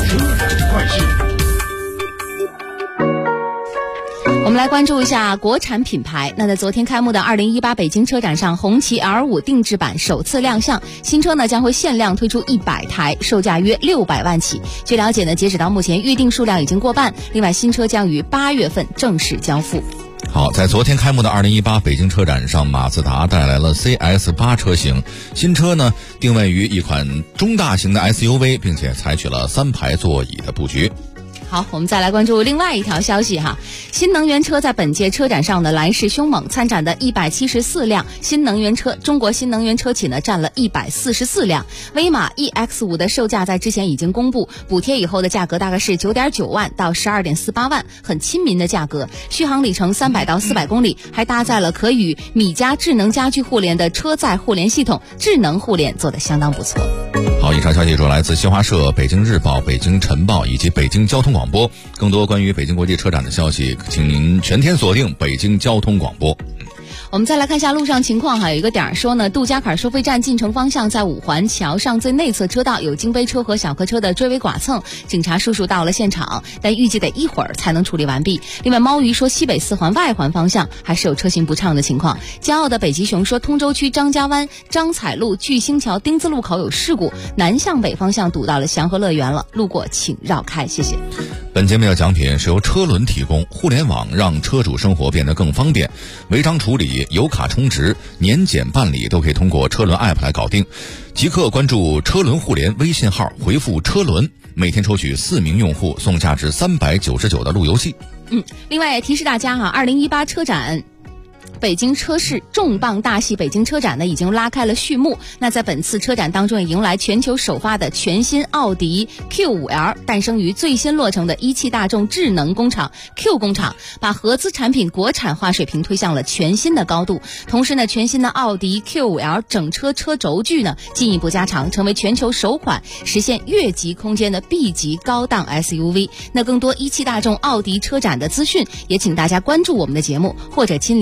我们来关注一下国产品牌。那在昨天开幕的2018北京车展上，红旗 L5 定制版首次亮相，新车呢将会限量推出100台，售价约600万起。据了解呢，截止到目前预定数量已经过半，另外新车将于8月份正式交付。 好，在昨天开幕的2018北京车展上，马自达带来了 CS8 车型，新车呢定位于一款中大型的 SUV， 并且采取了3排座椅的布局。 好，我们再来关注另外一条消息哈。新能源车在本届车展上的来势凶猛，参展的174辆新能源车，中国新能源车企呢占了144辆。威马 EX5 的售价在之前已经公布，补贴以后的价格大概是9.9万到12.48万，很亲民的价格。续航里程300到400公里，还搭载了可与米家智能家居互联的车载互联系统，智能互联做得相当不错。 好，以上消息主要来自新华社、北京日报、北京晨报以及北京交通广播。更多关于北京国际车展的消息，请您全天锁定北京交通广播。 我们再来看一下路上情况哈，有一个点说呢，杜家坎收费站进城方向在5环桥上最内侧车道有京杯车和小客车的追尾剐蹭，警察叔叔到了现场，但预计得一会儿才能处理完毕。另外猫鱼说西北4环外环方向还是有车行不畅的情况。骄傲的北极熊说通州区张家湾张彩路巨星桥丁字路口有事故，南向北方向堵到了祥和乐园了，路过请绕开，谢谢。 本节目的奖品是由车轮提供，互联网让车主生活变得更方便，违章处理、油卡充值、年检办理都可以通过车轮 App 来搞定。即刻关注车轮互联微信号，回复车轮，每天抽取4名用户送价值399的路由器。 另外也提示大家哈，2018车展北京车市重磅大戏北京车展呢已经拉开了序幕。那在本次车展当中也迎来全球首发的全新奥迪 Q5L， 诞生于最新落成的一汽大众智能工厂 Q 工厂，把合资产品国产化水平推向了全新的高度。同时呢，全新的奥迪 Q5L 整车车轴距呢进一步加长，成为全球首款实现越级空间的 B 级高档 SUV。那更多一汽大众奥迪车展的资讯，也请大家关注我们的节目，或者亲临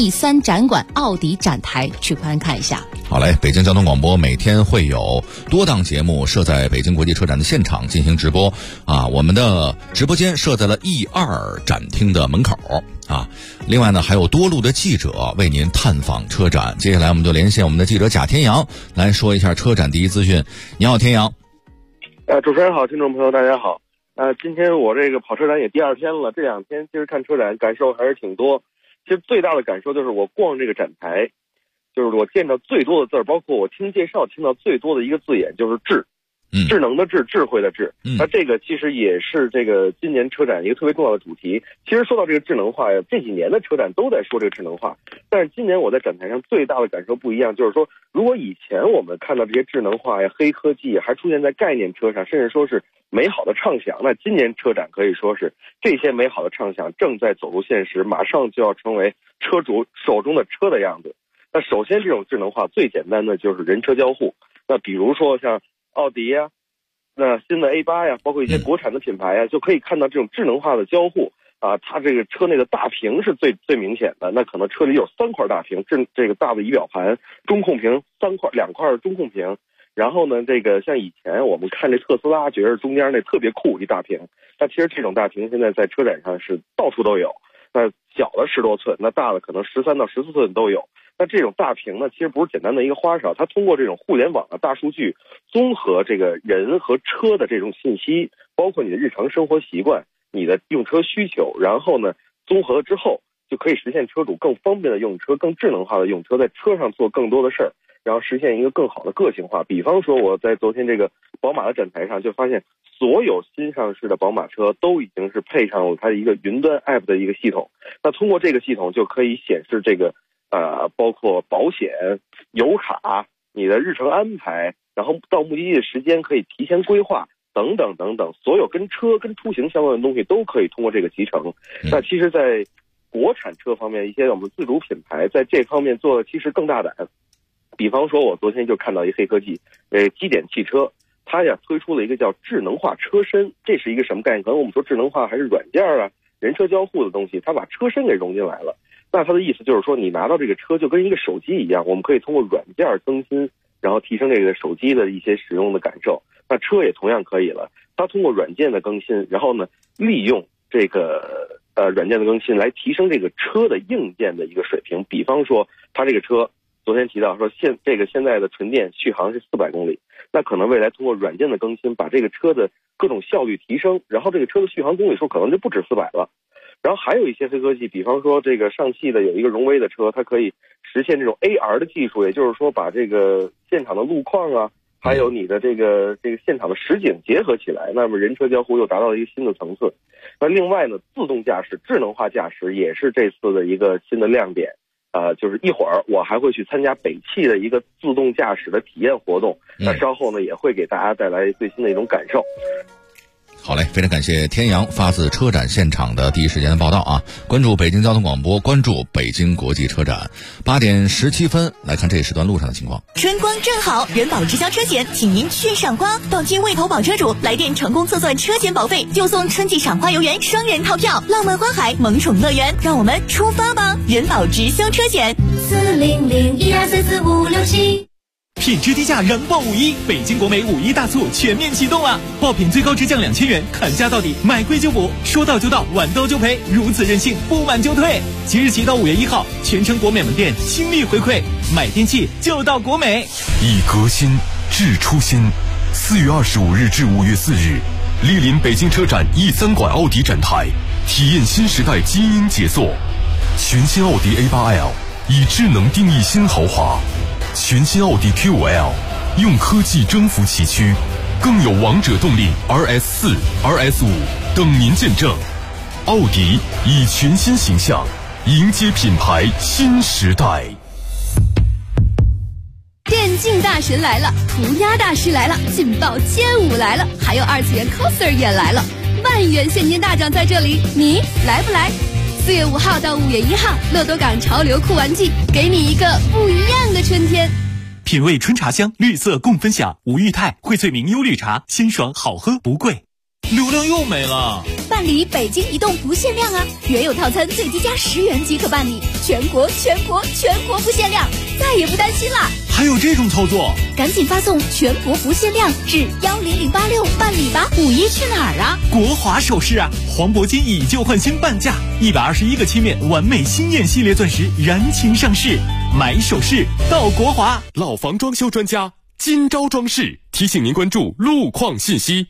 E3展馆奥迪展台去观看一下。 好嘞，北京交通广播每天会有多档节目设在北京国际车展的现场进行直播啊，我们的直播间设在了 E2 展厅的门口啊。另外呢，还有多路的记者为您探访车展。接下来我们就连线我们的记者贾天阳来说一下车展第一资讯。你好，天阳。 主持人好，听众朋友大家好。今天我这个跑车展也第2天了，这2天其实看车展感受还是挺多。其实最大的感受就是我逛这个展台，就是我见到最多的字儿，包括我听介绍听到最多的一个字眼就是智，智能的智，智慧的智。那这个其实也是这个今年车展一个特别重要的主题。其实说到这个智能化呀，这几年的车展都在说这个智能化，但是今年我在展台上最大的感受不一样，就是说如果以前我们看到这些智能化呀、黑科技还出现在概念车上，甚至说是美好的畅想，那今年车展可以说是这些美好的畅想正在走入现实，马上就要成为车主手中的车的样子。那首先这种智能化最简单的就是人车交互，那比如说像奥迪呀，那新的 A8 呀，包括一些国产的品牌呀，就可以看到这种智能化的交互啊。它这个车内的大屏是最明显的，那可能车里有3块大屏，这个大的仪表盘，中控屏2块中控屏。然后呢，这个像以前我们看这特斯拉，觉得中间那特别酷一大屏，那其实这种大屏现在在车展上是到处都有。那小的10多寸，那大的可能13到14寸都有。那这种大屏呢，其实不是简单的一个花哨，它通过这种互联网的大数据，综合这个人和车的这种信息，包括你的日常生活习惯、你的用车需求，然后呢，综合了之后，就可以实现车主更方便的用车、更智能化的用车，在车上做更多的事儿，然后实现一个更好的个性化。比方说，我在昨天这个宝马的展台上就发现，所有新上市的宝马车都已经是配上了它的一个云端 App 的一个系统。那通过这个系统就可以显示这个包括保险、油卡、你的日程安排，然后到目的地的时间可以提前规划等等等等，所有跟车跟出行相关的东西都可以通过这个集成。那其实在国产车方面，一些我们自主品牌在这方面做的其实更大胆。比方说我昨天就看到一黑科技，基点汽车它呀推出了一个叫智能化车身。这是一个什么概念？可能我们说智能化还是软件啊、人车交互的东西，它把车身给融进来了。那它的意思就是说，你拿到这个车就跟一个手机一样，我们可以通过软件更新，然后提升这个手机的一些使用的感受。那车也同样可以了，它通过软件的更新，然后呢，利用这个软件的更新来提升这个车的硬件的一个水平。比方说，它这个车昨天提到说现在的纯电续航是400公里，那可能未来通过软件的更新，把这个车的各种效率提升，然后这个车的续航公里数可能就不止400了。然后还有一些黑科技，比方说这个上汽的有一个荣威的车，它可以实现这种 AR 的技术，也就是说把这个现场的路况啊，还有你的这个现场的实景结合起来，那么人车交互又达到了一个新的层次。那另外呢，自动驾驶、智能化驾驶也是这次的一个新的亮点。就是一会儿我还会去参加北汽的一个自动驾驶的体验活动，那稍后呢也会给大家带来最新的一种感受。 好嘞，非常感谢天阳发自车展现场的第一时间的报道啊！关注北京交通广播，关注北京国际车展。8点17分，来看这一时段路上的情况。 春光正好，人保直销车险，请您去赏花。到期未投保车主来电成功测算车险保费，就送春季赏花游园双人套票，浪漫花海萌宠乐园，让我们出发吧！人保直销车险 40012344567。品质低价燃爆5·1，北京国美5·1大促全面启动了，爆品最高直降2000元，砍价到底，买贵就补，说到就到，晚到就赔，如此任性，不满就退。即日起到5月1号，全城国美门店倾力回馈，买电器就到国美。 以革新致初心。4月25日至5月4日，莅临北京车展E3馆奥迪展台，体验新时代基因杰作。全新奥迪 A8L 以智能定义新豪华。全新奥迪 Q5L 用科技征服崎岖，更有王者动力 RS4、RS5 等您见证。奥迪以全新形象迎接品牌新时代。 电竞大神来了，涂鸦大师来了，劲爆街舞来了，还有2次元 coser 也来了，万元现金大奖在这里，你来不来？4月5号到5月1号，乐多港潮流酷玩季，给你一个不一样的春天。 品味春茶香，绿色共分享。吴裕泰、荟萃茗优绿茶，鲜爽好喝不贵。 流量又没了。 办理北京移动不限量啊，原有套餐最低加10元即可办理，全国不限量，再也不担心啦。 还有这种操作？ 赶紧发送全国不限量至10086办理吧。 五一去哪儿啊？ 国华首饰啊，黄铂金以旧换新半价，121个切面完美新艳系列钻石燃情上市，买首饰到国华。 老房装修专家金招装饰提醒您关注路况信息。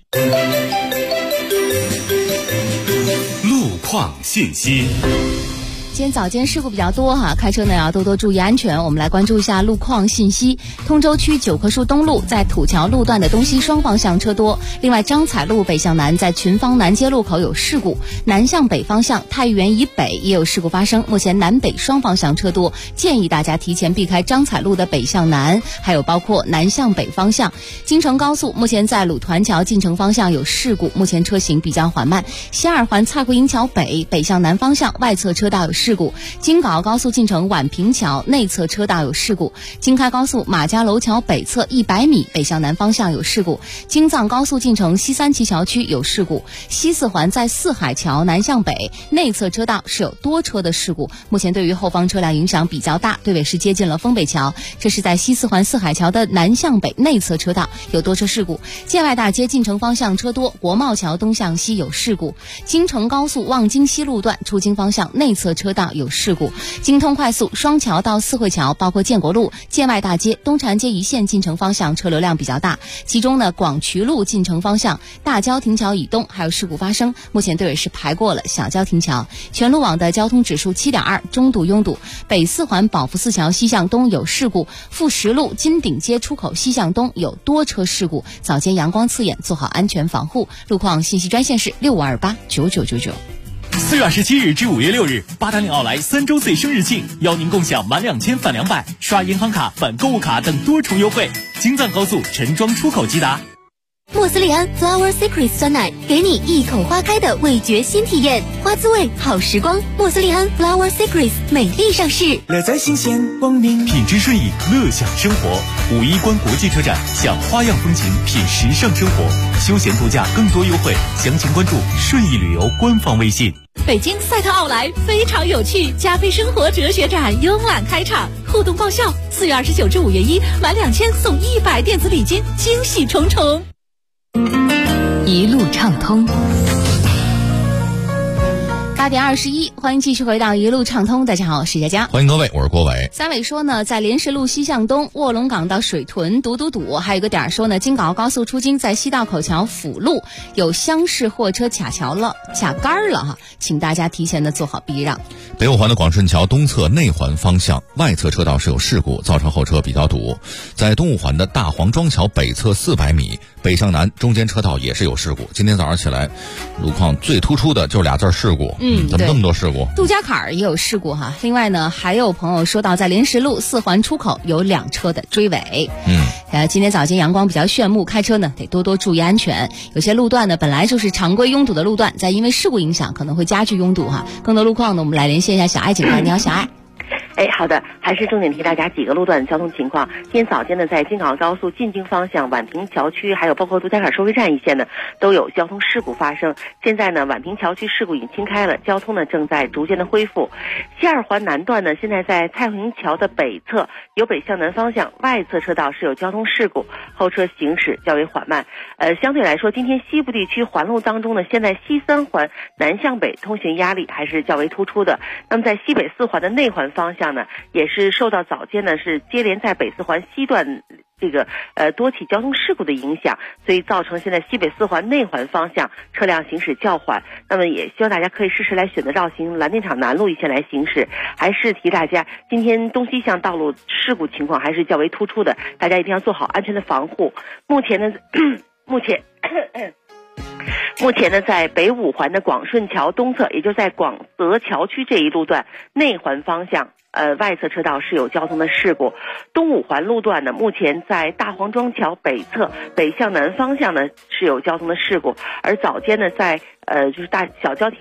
路况信息。 今天早间事故比较多哈，开车呢要多多注意安全。我们来关注一下路况信息。通州区九棵树东路在土桥路段的东西双方向车多。另外，张彩路北向南在群芳南街路口有事故，南向北方向太原以北也有事故发生。目前南北双方向车多，建议大家提前避开张彩路的北向南，还有包括南向北方向。京承高速目前在鲁团桥进城方向有事故，目前车行比较缓慢。西二环蔡胡营桥北向南方向外侧车道有事故，京港澳高速进城宛平桥内侧车道有事故，京开高速马家楼桥北侧100米北向南方向有事故，京藏高速进城西三旗桥区有事故，西四环在四海桥南向北内侧车道是有多车的事故，目前对于后方车辆影响比较大，队尾是接近了丰北桥，这是在西四环四海桥的南向北内侧车道有多车事故，建外大街进城方向车多，国贸桥东向西有事故，京承高速望京西路段出京方向内侧车道有事故，京通快速双桥到四惠桥包括建国路、建外大街、东长街一线进城方向车流量比较大，其中呢广渠路进城方向大郊亭桥以东还有事故发生，目前队尾是排过了小郊亭桥，全路网的交通指数7.2，中度拥堵，北四环宝福寺桥西向东有事故，富实路金鼎街出口西向东有多车事故，早间阳光刺眼，做好安全防护。路况信息专线是65289999。 4月27日至5月6日，八达岭奥莱3周岁生日庆，邀您共享满2000返200，刷银行卡返购物卡等多重优惠。京藏高速陈庄出口即达。 莫斯利安 Flower Secrets 酸奶，给你一口花开的味觉新体验，花滋味好时光。莫斯利安 Flower Secrets 美丽上市， 乐在新鲜光临，品质顺意，乐享生活。5·1观国际车展，享花样风情，品时尚生活，休闲度假更多优惠，详情关注顺意旅游官方微信。 北京赛特奥莱非常有趣，加菲生活哲学展慵懒开场，互动爆笑，4月29至5月1，满2000送100电子礼金，惊喜重重。 一路畅通。 8点21，欢迎继续回到一路畅通。大家好，我是佳佳， 欢迎各位，我是郭伟。 三伟说呢，在莲石路西向东卧龙岗到水屯堵，还有一个点说呢，京港澳高速出京在西道口桥辅路有厢式货车卡杆了哈，请大家提前的做好避让。 北五环的广顺桥东侧内环方向外侧车道是有事故，造成后车比较堵。在东五环的大黄庄桥北侧400米北向南中间车道也是有事故。今天早上起来，路况最突出的就是俩字事故。怎么那么多事故？ 杜家坎儿也有事故哈。另外呢，还有朋友说到在莲石路4环出口有2车的追尾。今天早间阳光比较炫目，开车呢得多多注意安全。有些路段呢本来就是常规拥堵的路段，再因为事故影响可能会加剧拥堵哈。更多路况呢，我们来连线一下小艾警官。你好，小艾。 好的，还是重点提大家几个路段的交通情况。今天早间呢，在京港澳高速进京方向宛平桥区，还有包括杜家坎收费站一线呢，都有交通事故发生。现在呢，宛平桥区事故已经清开了，交通呢正在逐渐的恢复。西二环南段呢，现在在蔡胡营桥的北侧由北向南方向外侧车道是有交通事故，后车行驶较为缓慢。相对来说，今天西部地区环路当中呢，现在西三环南向北通行压力还是较为突出的。那么在西北四环的内环方向呢，也是受到早间呢是接连在北四环西段多起交通事故的影响，所以造成现在西北四环内环方向车辆行驶较缓。那么也希望大家可以试试来选择绕行蓝电厂南路一线来行驶。还是提大家，今天东西向道路事故情况还是较为突出的，大家一定要做好安全的防护。目前呢，在北五环的广顺桥东侧，也就是在广德桥区这一路段内环方向外侧车道是有交通的事故。东五环路段呢，目前在大黄庄桥北侧北向南方向呢是有交通的事故。而早间呢，在就是小郊亭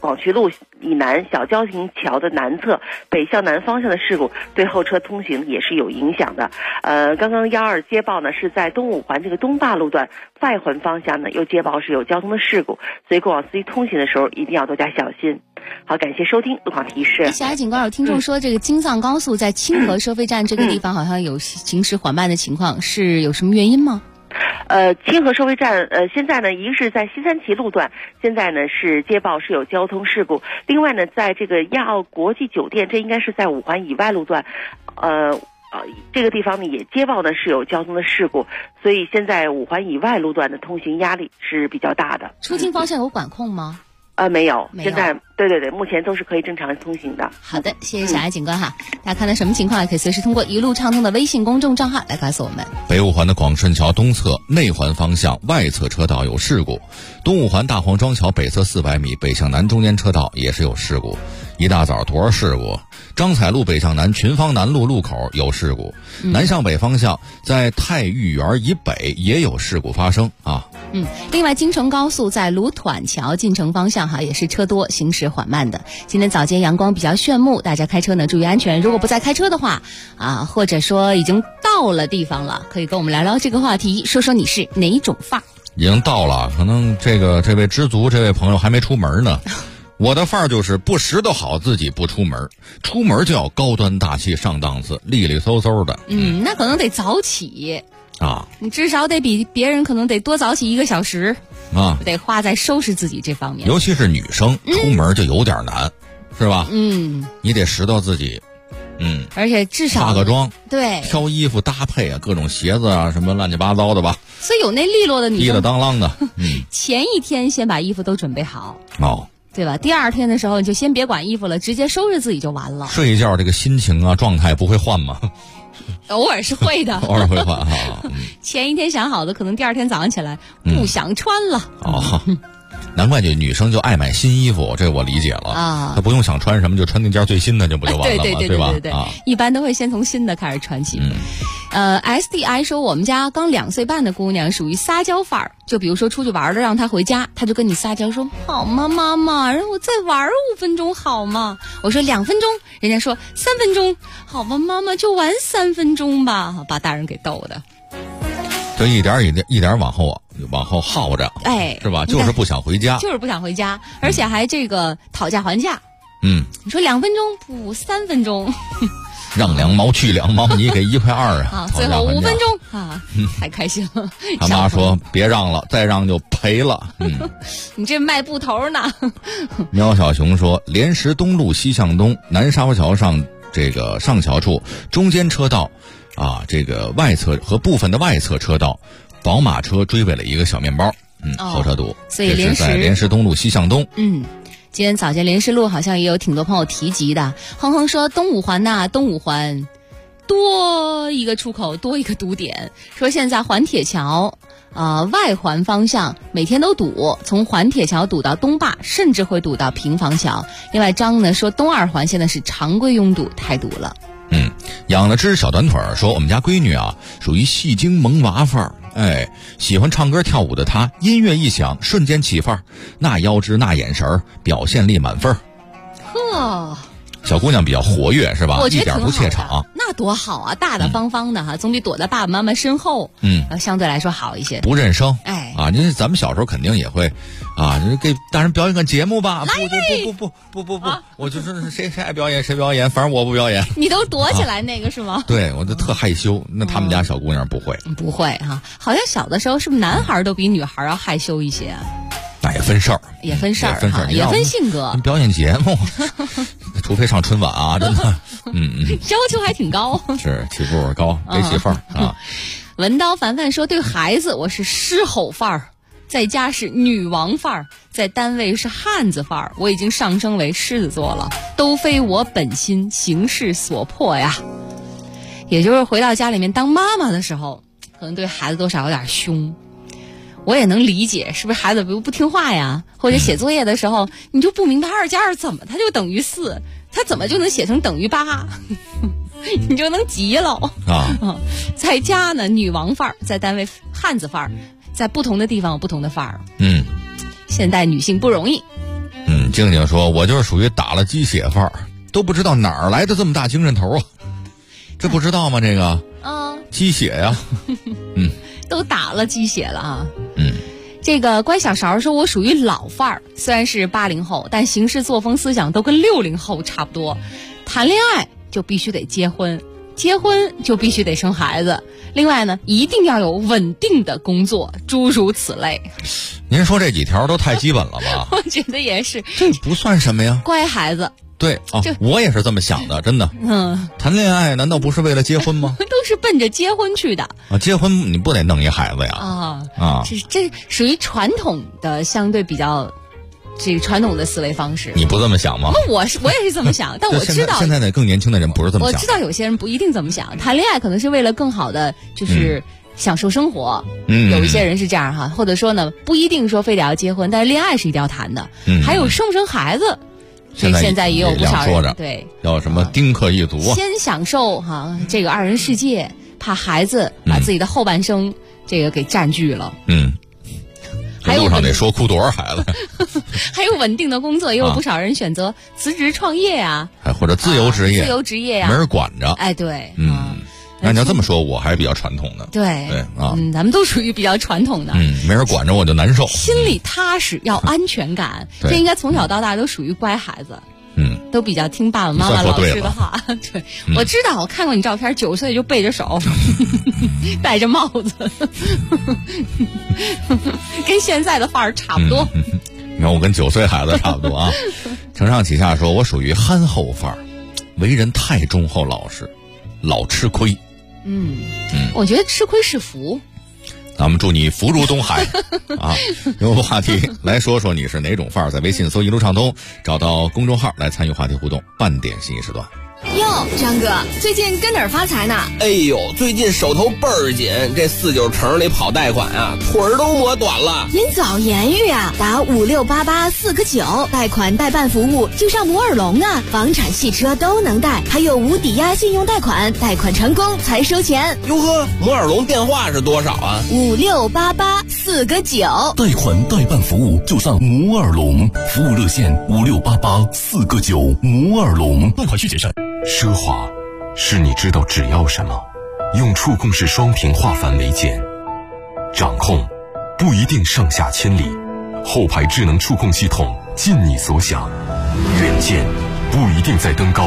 广渠路以南小交亭桥的南侧北向南方向的事故，对后车通行也是有影响的。刚刚12接报呢，是在东五环这个东坝路段外环方向呢，又接报是有交通的事故，所以过往司机通行的时候一定要多加小心。好，感谢收听路况提示。 小爱警官，有听众说这个京藏高速在清河收费站这个地方好像有行驶缓慢的情况，是有什么原因吗？ 清河收费站现在呢，一个是在西三旗路段，现在呢是接报是有交通事故。另外呢，在这个亚奥国际酒店，这应该是在五环以外路段，这个地方呢也接报呢是有交通的事故，所以现在五环以外路段的通行压力是比较大的。 出境方向有管控吗？ 没有，现在对，目前都是可以正常通行的。 好的，谢谢小爱警官哈。大家看到什么情况，也可以随时通过一路畅通的微信公众账号来告诉我们。 北五环的广顺桥东侧内环方向外侧车道有事故，东五环大黄庄桥北侧400米北向南中间车道也是有事故。一大早多少事故？张彩路北向南群芳南路路口有事故，南向北方向在太育园以北也有事故发生啊。 另外京承高速在卢团桥进城方向也是车多，行驶缓慢的。今天早间阳光比较炫目，大家开车呢注意安全。如果不再开车的话或者说已经到了地方了，可以跟我们聊聊这个话题，说说你是哪种范儿。 已经到了，可能这位知足这位朋友还没出门呢。我的范儿就是不拾掇好自己不出门，出门就要高端大气上档次，利利嗖嗖的。 那可能得早起啊， 你至少得比别人可能得多早起1个小时啊， 得花在收拾自己这方面。 尤其是女生出门就有点难，是吧？你得拾掇自己。 而且至少化个妆， 对， 挑衣服搭配各种鞋子什么乱七八糟的吧。 所以有那利落的女生， 滴了当啷的。 前一天先把衣服都准备好哦， 对吧？第二天的时候你就先别管衣服了，直接收拾自己就完了。 睡一觉这个心情状态不会换吗？ 偶尔是会的， 偶尔会换前一天想好的，可能第二天早上起来不想穿了。 难怪女生就爱买新衣服，这我理解了啊。她不用想穿什么，就穿那件最新的，就不就完了吗？对吧？ 对，一般都会先从新的开始穿起。SDI 说我们家刚2岁半的姑娘属于撒娇范儿，就比如说出去玩了，让她回家，她就跟你撒娇说好吗妈妈，让我再玩5分钟好吗？我说2分钟，人家说3分钟，好吧妈妈就玩3分钟吧，把大人给逗的。 就一点往后耗着，是吧？就是不想回家， 而且还讨价还价。你说2分钟不3分钟， 让2毛去2毛，你给1.2块啊！ 最后5分钟太开心了。 他妈说别让了，再让就赔了。 你这卖布头呢？ 喵小熊说，莲石东路西向东南沙坡桥上上桥处中间车道。这个外侧和部分的外侧车道，宝马车追尾了一个小面包，后车堵。 所以这是在莲石东路西向东。 今天早间莲石路好像也有挺多朋友提及的。哼哼说东五环多一个出口，多一个堵点。说现在环铁桥外环方向每天都堵，从环铁桥堵到东坝，甚至会堵到平房桥。另外张呢说东2环现在是常规拥堵，太堵了。 养了只小短腿说我们家闺女属于戏精萌娃范儿，喜欢唱歌跳舞的她，音乐一响瞬间起范儿，那腰肢那眼神表现力满分。小姑娘比较活跃是吧？ 我觉得一点不怯场， 那多好啊！大大方方的总比躲在爸爸妈妈身后，相对来说好一些。 不认生，您咱们小时候肯定也会，给大人表演个节目吧？不，我就说谁爱表演谁表演，反正我不表演。 你都躲起来那个是吗？ 对，我就特害羞。那他们家小姑娘不会， 好像小的时候是不是男孩都比女孩要害羞一些？ 那也分事儿， 也分性格。 你表演节目，除非上春晚真的， 要求还挺高， 是起步高，得起范儿文刀凡凡说，对孩子我是狮吼范儿，在家是女王范儿，在单位是汉子范儿，我已经上升为狮子座了，都非我本心，形势所迫呀。也就是回到家里面当妈妈的时候，可能对孩子多少有点凶。我也能理解，是不是孩子比如不听话呀，或者写作业的时候你就不明白2加2怎么它就等于4，它怎么就能写成等于8你就能急了在家呢女王范儿，在单位汉子范儿，在不同的地方有不同的范儿。现代女性不容易。 静静说，我就是属于打了鸡血范儿，都不知道哪儿来的这么大精神头啊。这不知道吗？这个鸡血呀。 都打了鸡血了啊。这个关小勺说，我属于老范儿，虽然是80后，但行事作风思想都跟60后差不多。谈恋爱就必须得结婚，结婚就必须得生孩子，另外呢一定要有稳定的工作，诸如此类。 您说这几条都太基本了吧？ 我觉得也是。 这不算什么呀， 乖孩子。 对我也是这么想的，真的。谈恋爱难道不是为了结婚吗？ 都是奔着结婚去的啊！结婚你不得弄一孩子呀？ 这属于传统的，相对比较这个传统的思维方式。 你不这么想吗？ 我也是这么想，但我知道现在的更年轻的人不是这么想。 我知道有些人不一定这么想，谈恋爱可能是为了更好的就是享受生活。有一些人是这样哈，或者说呢不一定说非得要结婚，但是恋爱是一定要谈的。还有生不生孩子。现在也有不少人对要什么丁克一族啊， 先享受这个二人世界，怕孩子把自己的后半生这个给占据了。 还有路上得说哭多少孩子。 还有稳定的工作，也有不少人选择辞职创业啊， 或者自由职业， 自由职业呀， 没人管着。 哎，对， 那你要这么说，我还是比较传统的。 对咱们都属于比较传统的。 没人管着我就难受， 心里踏实，要安全感。这应该从小到大都属于乖孩子。都比较听爸爸妈妈老师的话。对，我知道，我看过你照片，9岁就背着手，戴着帽子，跟现在的范儿差不多。 你看我跟9岁孩子差不多啊。承上启下说，我属于憨厚范儿，为人太忠厚老实，老吃亏。 我觉得吃亏是福。 咱们祝你福如东海啊！有话题来说说你是哪种范儿，在微信搜一路畅通，找到公众号来参与话题互动，半点信息时段。 哟，张哥，最近跟哪儿发财呢？ 哎呦，最近手头倍儿紧，这49城里跑贷款啊，腿儿都磨短了。 您早言语啊，打5688 4个9，贷款代办服务就上摩尔龙啊，房产汽车都能贷，还有无抵押信用贷款，贷款成功才收钱。 哟呵，摩尔龙电话是多少啊 ？5688 4个9， 贷款代办服务就上摩尔龙，服务热线5688 4个9，摩尔龙，贷款需谨慎。 奢华是你知道只要什么，用触控式双屏化繁为简。掌控不一定上下千里，后排智能触控系统尽你所想。远见不一定在灯高，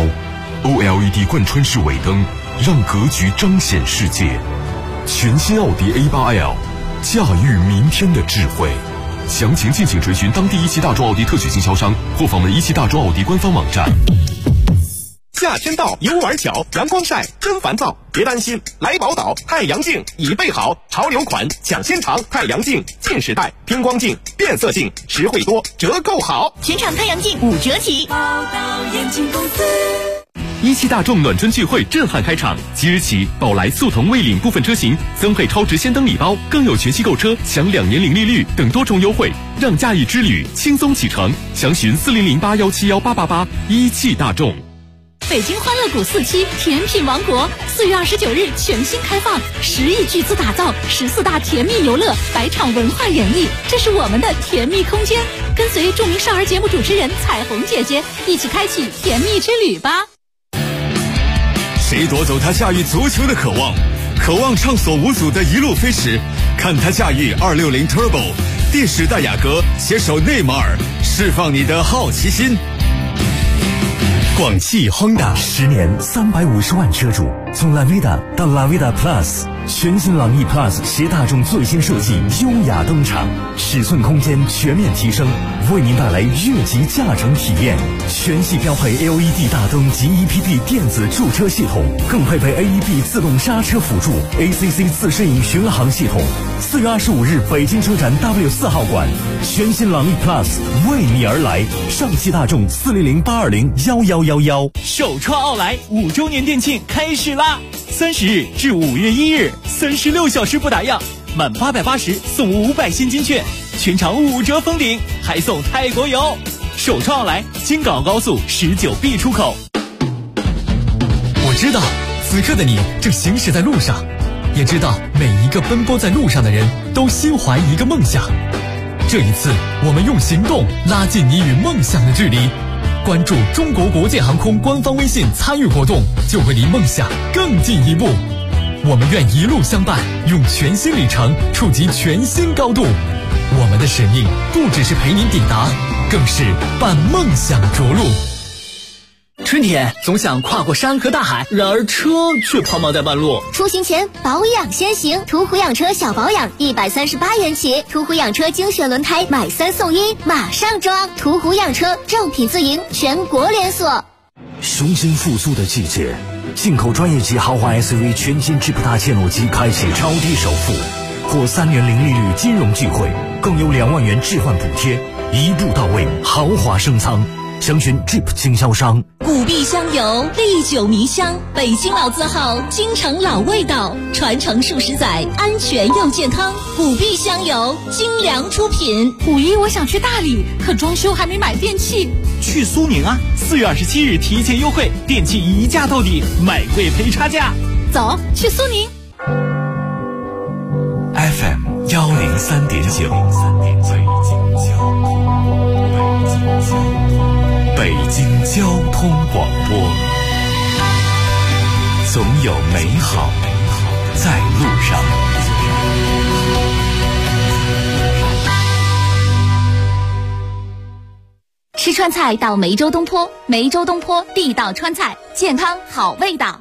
OLED 贯穿式尾灯让格局彰显世界。全新奥迪 A8L， 驾驭明天的智慧。详情敬请垂询当地一汽大众奥迪特许经销商或访问一汽大众奥迪官方网站。 夏天到，游玩巧，阳光晒真烦躁，别担心，来宝岛太阳镜已备好，潮流款抢先尝，太阳镜近视带、偏光镜、变色镜，实惠多，折扣好， 全场太阳镜5折起。 宝岛眼镜公司。 一汽大众暖春聚会震撼开场，即日起，宝来、速腾、蔚领部分车型增配超值先登礼包，更有全系购车享2年零利率等多重优惠，让假日之旅轻松启程。详询4008171888。一汽大众。 北京欢乐谷4期甜品王国4月29日全新开放，10亿巨资打造14大甜蜜游乐，100场文化演绎，这是我们的甜蜜空间。跟随著名少儿节目主持人彩虹姐姐一起开启甜蜜之旅吧。 谁夺走他驾驭足球的渴望？渴望畅所无阻的一路飞驰，看他驾驭260 Turbo， 第10代雅阁携手内马尔，释放你的好奇心。 广汽 Honda 10年350万车主，从 Lavida 到 Lavida Plus， 全新朗逸 Plus 携大众最新设计优雅登场，尺寸空间全面提升，为您带来越级驾乘体验。全系标配 LED 大灯及 EPD 电子驻车系统，更配备 AEB 自动刹车辅助、ACC 自适应巡航系统。4月25日北京车展 W4 号馆，全新朗逸 Plus 为你而来。上汽大众400820111。 首创奥莱5周年店庆开始啦！30日至5月1日，36小时不打烊，满880送500现金券，全场5折封顶，还送泰国游。首创奥莱京港澳高速19B 出口。 我知道，此刻的你正行驶在路上，也知道每一个奔波在路上的人都心怀一个梦想。 这一次，我们用行动拉近你与梦想的距离。关注中国国际航空官方微信参与活动，就会离梦想更进一步。我们愿一路相伴，用全新里程触及全新高度。我们的使命不只是陪您抵达，更是伴梦想着陆。 春天总想跨过山和大海，然而车却抛锚在半路。 出行前保养先行，途虎养车小保养138元起，途虎养车精选轮胎买3送1，马上装！途虎养车正品自营，全国连锁。 雄心复苏的季节，进口专业级豪华 SUV 全新智普大切诺基开启超低首付，或3年零利率金融聚会，更有2万元置换补贴，一步到位，豪华升舱。详询 Jeep 经销商。 古碧香油，历久弥香，北京老字号，京城老味道，传承数十载，安全又健康。古碧香油，精良出品。 5一我想去大理，可装修还没买电器。 去苏宁啊！4月27日提前优惠，电器一价到底，买贵赔差价。 走，去苏宁。 FM 103.9，北京交通广播，总有美好在路上。 吃川菜到梅州东坡，梅州东坡地道川菜，健康好味道。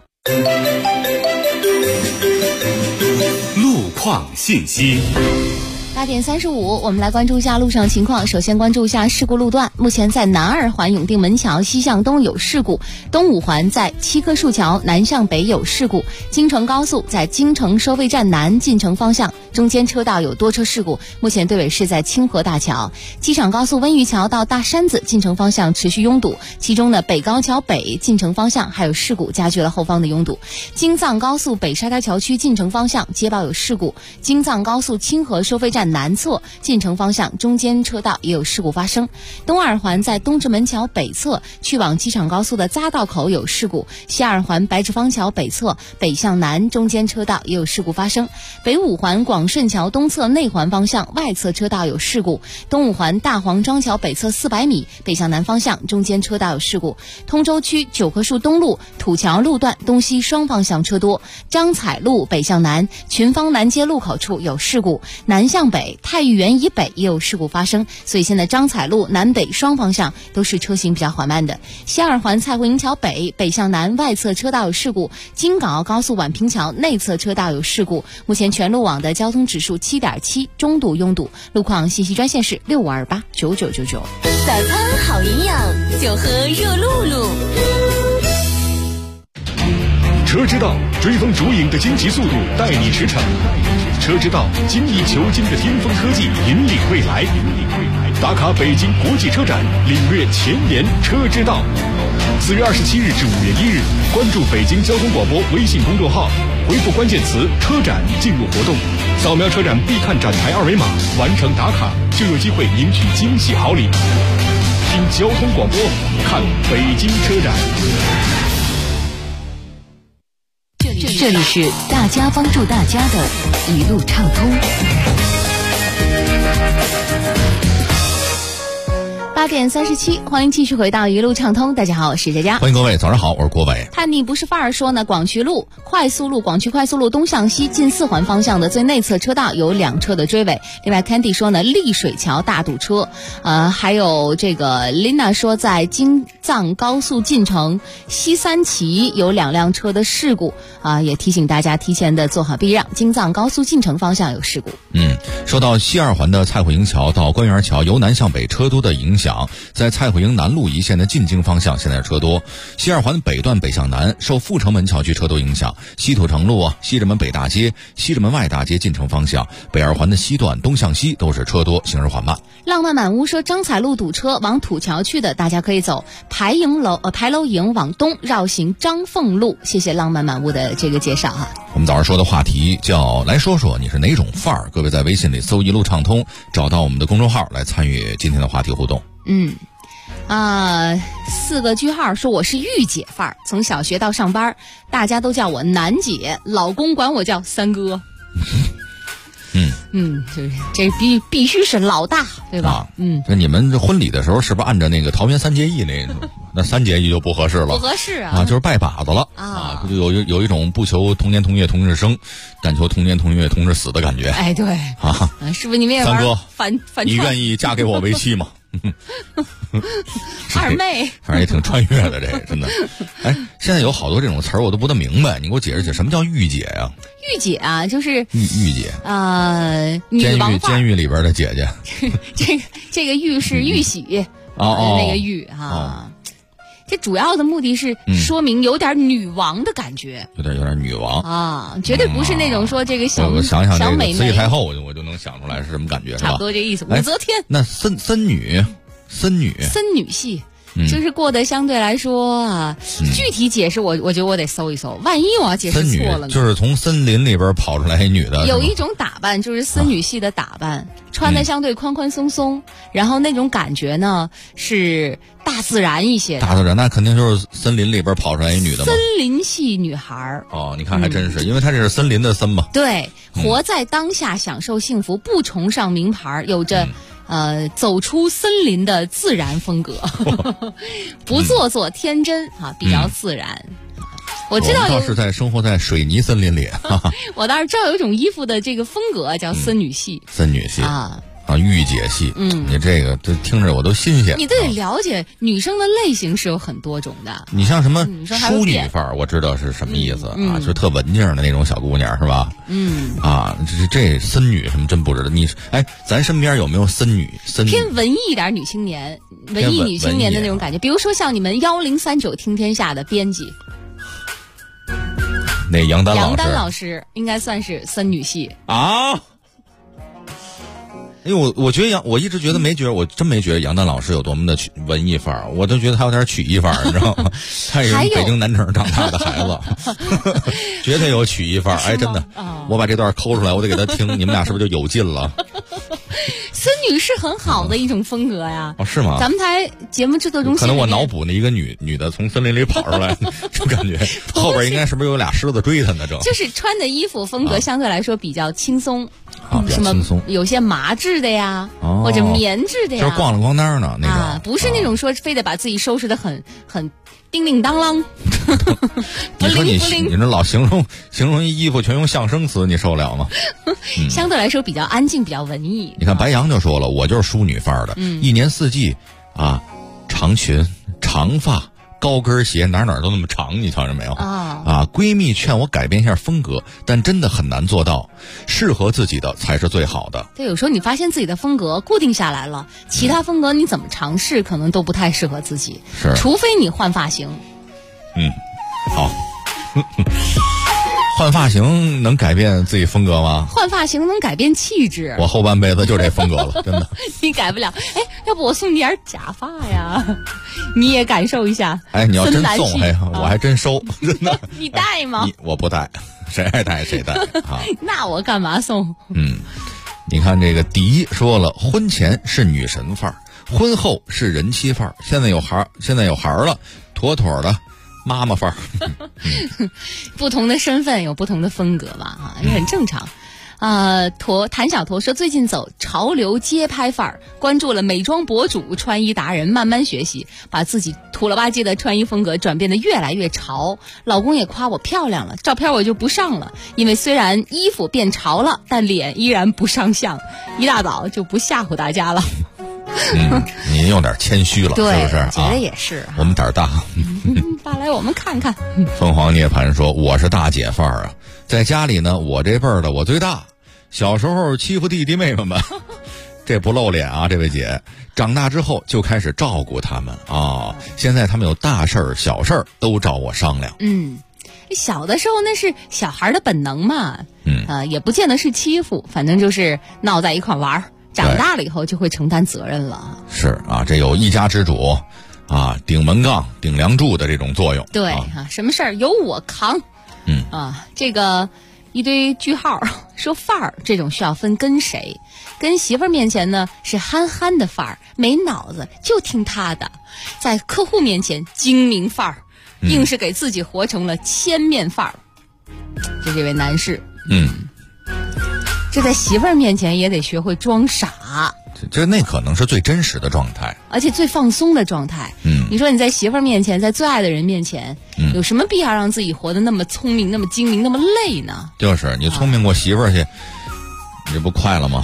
路况信息。 8点35，我们来关注一下路上情况。首先关注一下事故路段，目前在南二环永定门桥西向东有事故，东五环在七棵树桥南向北有事故，京承高速在京承收费站南进城方向中间车道有多车事故，目前队尾是在清河大桥。机场高速温榆桥到大山子进城方向持续拥堵，其中呢北高桥北进城方向还有事故，加剧了后方的拥堵。京藏高速北沙滩桥区进城方向接报有事故，京藏高速清河收费站南侧进城方向中间车道也有事故发生。东二环在东直门桥北侧去往机场高速的匝道口有事故，西二环白纸坊桥北侧北向南中间车道也有事故发生。北五环广顺桥东侧内环方向外侧车道有事故，东五环大黄庄桥北侧400米北向南方向中间车道有事故。通州区九棵树东路土桥路段东西双方向车多，张彩路北向南群芳南街路口处有事故，南向北太育园以北也有事故发生，所以现在张彩路南北双方向都是车行比较缓慢的。西二环蔡慧营桥北北向南外侧车道有事故，京港澳高速宛平桥内侧车道有事故，目前全路网的交通指数7.7，中度拥堵。路况信息专线是65289999。 早餐好营养，就喝热露露。 车之道追风逐影的惊奇速度带你驰骋，车之道精益求精的巅峰科技引领未来。打卡北京国际车展，领略前沿车之道。4月27日至5月1日，关注北京交通广播微信公众号，回复关键词车展进入活动，扫描车展必看展台二维码，完成打卡就有机会赢取惊喜好礼。听交通广播，看北京车展。 这里是大家帮助大家的一路畅通。 8点37，欢迎继续回到一路畅通。大家好，我是佳佳。 欢迎各位，早上好，我是郭伟。 叛逆不是范儿说呢，广渠路快速路广渠快速路东向西近4环方向的最内侧车道有2车的追尾。另外 Candy 说呢，丽水桥大堵车。还有这个 Lina 说在京藏高速进城西三旗有2辆车的事故也提醒大家提前的做好避让，京藏高速进城方向有事故。 受到西二环的蔡慧营桥到官园桥由南向北车多的影响，在蔡慧营南路一线的进京方向现在车多。西二环北段北向南受阜成门桥区车多影响，西土城路西直门北大街西直门外大街进城方向，北二环的西段东向西都是车多，行驶缓慢。 浪漫满屋说张彩路堵车，往土桥去的大家可以走牌楼营往东绕行张凤路。谢谢浪漫满屋的这个介绍哈。 我们早上说的话题叫来说说你是哪种范儿，各位在微信里搜一路畅通，找到我们的公众号来参与今天的话题互动。 4个句号说我是御姐范儿，从小学到上班大家都叫我楠姐，老公管我叫三哥。 就是这必须是老大，对吧？ 那你们这婚礼的时候是不是按照那个桃园三结义那3结义就不合适了？ 不合适啊！ 就是拜把子了啊！就有一种不求同年同月同日生，但求同年同月同日死的感觉。 哎，对啊， 是不是你们也玩三哥反你愿意嫁给我为妻吗？ 二妹， 反正也挺穿越的，这个真的。哎，现在有好多这种词儿我都不太明白，你给我解释解释，什么叫御姐呀？ 御姐啊，就是御姐女王监狱里边的姐姐。 这个御是玉玺那个御啊。这主要的目的是说明有点女王的感觉， 有点女王啊，绝对不是那种说这个小我想想这个美慈禧太后，我就能想出来是什么感觉， 差不多这意思。武则天那森女戏。就是过得相对来说啊，具体解释我觉得我得搜一搜，万一我要解释错了呢？ 就是从森林里边跑出来一女的， 有一种打扮就是森女系的打扮，穿的相对宽宽松松，然后那种感觉呢是大自然一些的。 大自然那肯定就是森林里边跑出来一女的嘛。 森林系女孩你看还真是，因为她这是森林的森嘛。 对，活在当下，享受幸福，不崇尚名牌，有着。走出森林的自然风格，不做作天真比较自然。我知道倒是在生活在水泥森林里。 我倒是知道有一种衣服的这个风格叫森女系。 森女系御姐系。你这个这听着我都新鲜。 你得了解女生的类型是有很多种的。 你像什么淑女范儿，我知道是什么意思就是特文静的那种小姑娘是吧？这森女什么真不知道。咱身边有没有森女？ 偏文艺一点女青年，文艺女青年的那种感觉。比如说像你们1039听天下的编辑， 那杨丹老师应该算是森女系啊。因为我觉得我一直觉得我真没觉得杨丹老师有多么的文艺范儿，我都觉得他有点曲艺范儿，你知道吗？他也是北京南城长大的孩子，绝对有曲艺范儿。哎，真的，我把这段抠出来，我得给他听，你们俩是不是就有劲了？ 森女是很好的一种风格呀。 是吗？ 咱们台节目制作中心可能我脑补那一个女的从森林里跑出来，就感觉后边应该是不是有俩狮子追她呢？ 就是穿的衣服风格相对来说比较轻松。 比较轻松， 有些麻质的呀，或者棉质的呀， 就是咣啷咣当的那种不是那种说非得把自己收拾得很叮叮当啷。 你说你这老形容一衣服全用象声词，你受得了吗？ 相对来说比较安静，比较文艺。 你看白杨就说了，我就是淑女范儿的，一年四季长裙长发。高跟鞋哪都那么长，你瞧见没有闺蜜劝我改变一下风格，但真的很难做到，适合自己的才是最好的。 对，有时候你发现自己的风格固定下来了，其他风格你怎么尝试可能都不太适合自己，除非你换发型。 好。换发型能改变自己风格吗？ 换发型能改变气质。 我后半辈子就这风格了，真的。 你改不了。要不我送你点假发呀，你也感受一下。 你要真送，我还真收，真的。 你戴吗？ 我不戴，谁爱戴谁戴那我干嘛送？ 你看这个迪说了，婚前是女神范儿，婚后是人妻范儿，现在有孩儿了，妥妥的。妈妈范儿， 不同的身份有不同的风格吧，也很正常。谭小驼说最近走潮流街拍范儿，关注了美妆博主、穿衣达人，慢慢学习，把自己土了吧唧的穿衣风格转变得越来越潮。老公也夸我漂亮了，照片我就不上了，因为虽然衣服变潮了，但脸依然不上相。一大早就不吓唬大家了。 您有点谦虚了，是不是？ 觉得也是。 我们胆儿大。 爸来，我们看看。 凤凰涅槃说：“我是大姐范儿啊，在家里呢，我这辈儿的我最大。小时候欺负弟弟妹妹们，这不露脸啊，这位姐。长大之后就开始照顾他们现在他们有大事儿、小事儿都找我商量。 小的时候那是小孩的本能嘛，也不见得是欺负，反正就是闹在一块玩儿。长大了以后就会承担责任了。 是这有一家之主。顶门杠、顶梁柱的这种作用。 对什么事儿由我扛。这个一堆句号说范儿这种需要分跟谁。跟媳妇儿面前呢是憨憨的范儿，没脑子就听他的。在客户面前精明范儿，硬是给自己活成了千面范儿。这位男士。 这在媳妇儿面前也得学会装傻。 那可能是最真实的状态， 而且最放松的状态。你说你在媳妇儿面前，在最爱的人面前，有什么必要让自己活得那么聪明、那么精明、那么累呢？ 就是你聪明过媳妇儿去，你这不快了吗？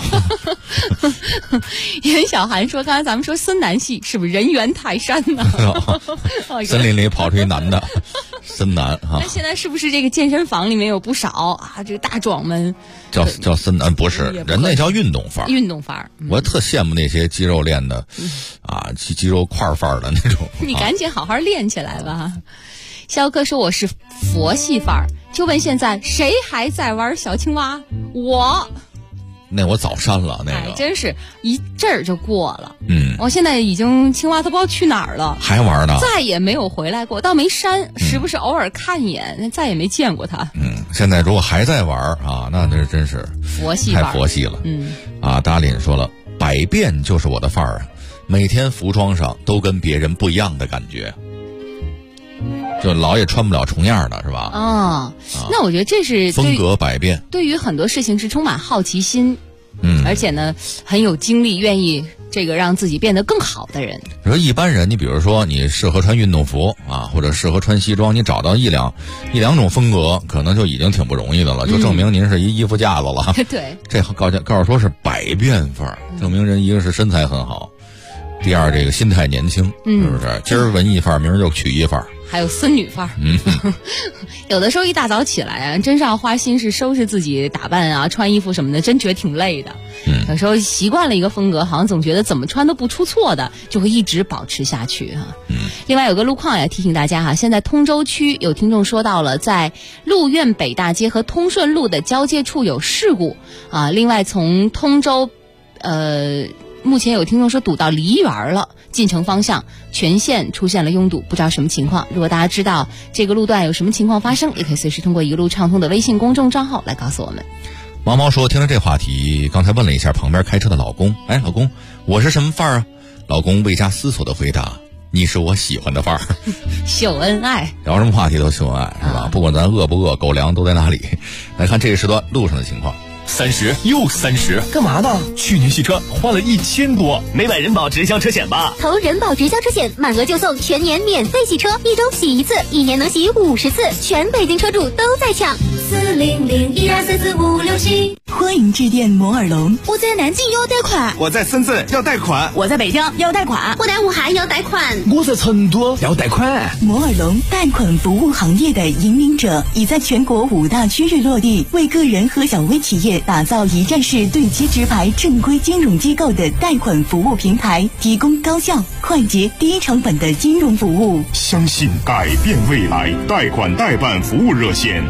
严小涵说：“刚才咱们说森男系是不是人猿泰山呢？ 森林里跑出一男的，森男哈。 那现在是不是这个健身房里面有不少啊？这个大壮们叫森男，不是人那叫运动范儿。 运动范儿， 我特羡慕那些肌肉练的，肌肉块范儿的那种。 你赶紧好好练起来吧。肖哥说我是佛系范儿，就问现在谁还在玩小青蛙？ 那我早删了那个， 真是一阵儿就过了。我现在已经青蛙都不知道去哪儿了， 还玩呢， 再也没有回来过。倒没删，时不时偶尔看一眼，再也没见过他。 现在如果还在玩啊，那真是佛系太佛系了。达林说了，百变就是我的范儿，每天服装上都跟别人不一样的感觉。就老也穿不了重样的是吧？ 那我觉得这是风格百变， 对于很多事情是充满好奇心，而且呢很有精力，愿意这个让自己变得更好的人。 你说一般人，你比如说你适合穿运动服或者适合穿西装，你找到一两种风格，可能就已经挺不容易的了，就证明您是一衣服架子了。 对， 这告诉说是百变范儿，证明人一个是身材很好，第二这个心态年轻，是不是？今儿文艺范儿，明儿就曲艺范儿。 还有森女范儿，有的时候一大早起来真是要花心思收拾自己打扮穿衣服什么的，真觉得挺累的。有时候习惯了一个风格，好像总觉得怎么穿都不出错的，就会一直保持下去另外有个路况也提醒大家现在通州区有听众说到了，在路苑北大街和通顺路的交界处有事故另外从通州目前有听众说堵到梨园了，进城方向全线出现了拥堵，不知道什么情况。如果大家知道这个路段有什么情况发生，也可以随时通过一路畅通的微信公众账号来告诉我们。 毛毛说，听了这话题，刚才问了一下旁边开车的老公，老公，我是什么范儿啊？老公未加思索的回答，你是我喜欢的范儿。 秀恩爱， 聊什么话题都秀恩爱是吧？不管咱饿不饿，狗粮都在哪里。来看这个时段路上的情况。 30又30， 干嘛呢？ 去年洗车花了1000多， 没买人保直销车险吧？ 投人保直销车险，满额就送全年免费洗车，1周洗1次，1年能洗50次，全北京车主都在抢。40012344567。 欢迎致电摩尔龙。 我在南京要贷款， 我在深圳要贷款， 我在北京要贷款， 我在武汉要贷款， 我在成都要贷款。 摩尔龙贷款服务行业的引领者，已在全国5大区域落地，为个人和小微企业打造一站式对接直排正规金融机构的贷款服务平台，提供高效、快捷、低成本的金融服务。 相信改变未来，贷款代办服务热线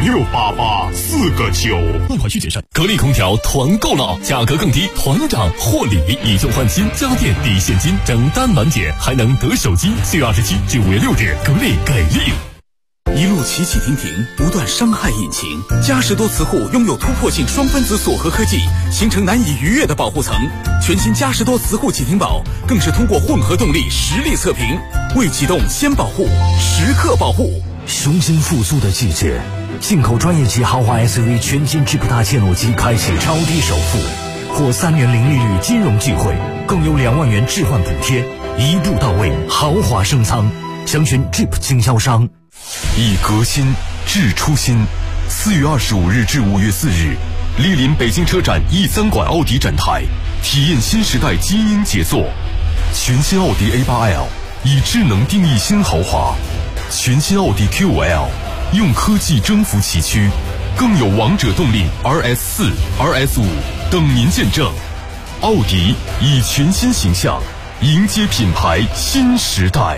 5688-4个9。贷款需谨慎。格力空调团购了，价格更低，团长获礼，以旧换新，家电抵现金，整单满减，还能得手机。4月27至5月6日，格力给力。 一路起起停停，不断伤害引擎。嘉实多磁护拥有突破性双分子锁合科技，形成难以逾越的保护层。全新嘉实多磁护启停宝更是通过混合动力实力测评，未启动先保护，时刻保护。 雄心复苏的季节，进口专业级豪华 SUV 全新智普大切诺基开启超低首付，获3年零利率金融机会，更有2万元置换补贴，一步到位，豪华升舱。详询 Jeep 经销商。 以革新治初心。4月25日至5月4日，莅临北京车展E3馆奥迪展台，体验新时代基因杰作。全新奥迪 A8L 以智能定义新豪华，全新奥迪 Q5L 用科技征服崎岖，更有王者动力 RS4、RS5 等您见证。奥迪以全新形象迎接品牌新时代。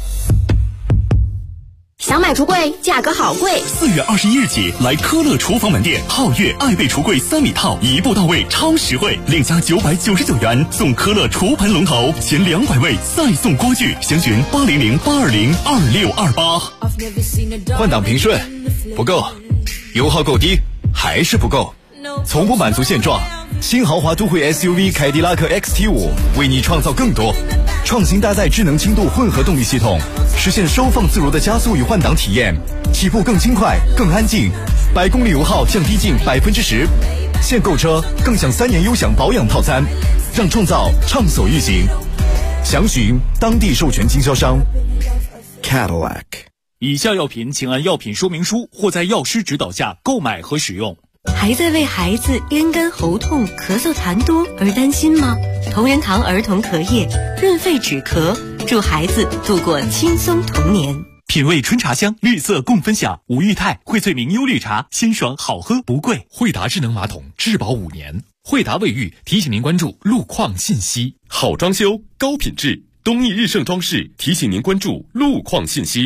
想买橱柜，价格好贵。 4月21日起，来科乐厨房门店，皓月爱贝橱柜3米套，一步到位，超实惠，另加999元送科乐厨盆龙头，前200位再送锅具。详询800-820-2628。 换挡平顺不够，油耗够低还是不够，从不满足现状。新豪华都会 SUV 凯迪拉克 XT5 为你创造更多，创新搭载智能轻度混合动力系统，实现收放自如的加速与换挡体验，起步更轻快更安静，100公里油耗降低近10%， 现购车更享3年优享保养套餐，让创造畅所欲行。详询当地授权经销商。 Cadillac。 以下药品请按药品说明书或在药师指导下购买和使用。 还在为孩子咽干喉痛、咳嗽痰多而担心吗？同仁堂儿童咳液润肺止咳，助孩子度过轻松童年。 品味春茶香，绿色共分享。吴裕泰荟萃明优绿茶，鲜爽好喝不贵。 惠达智能马桶质保5年。惠达卫浴提醒您关注路况信息。 好装修，高品质。东益日盛装饰提醒您关注路况信息。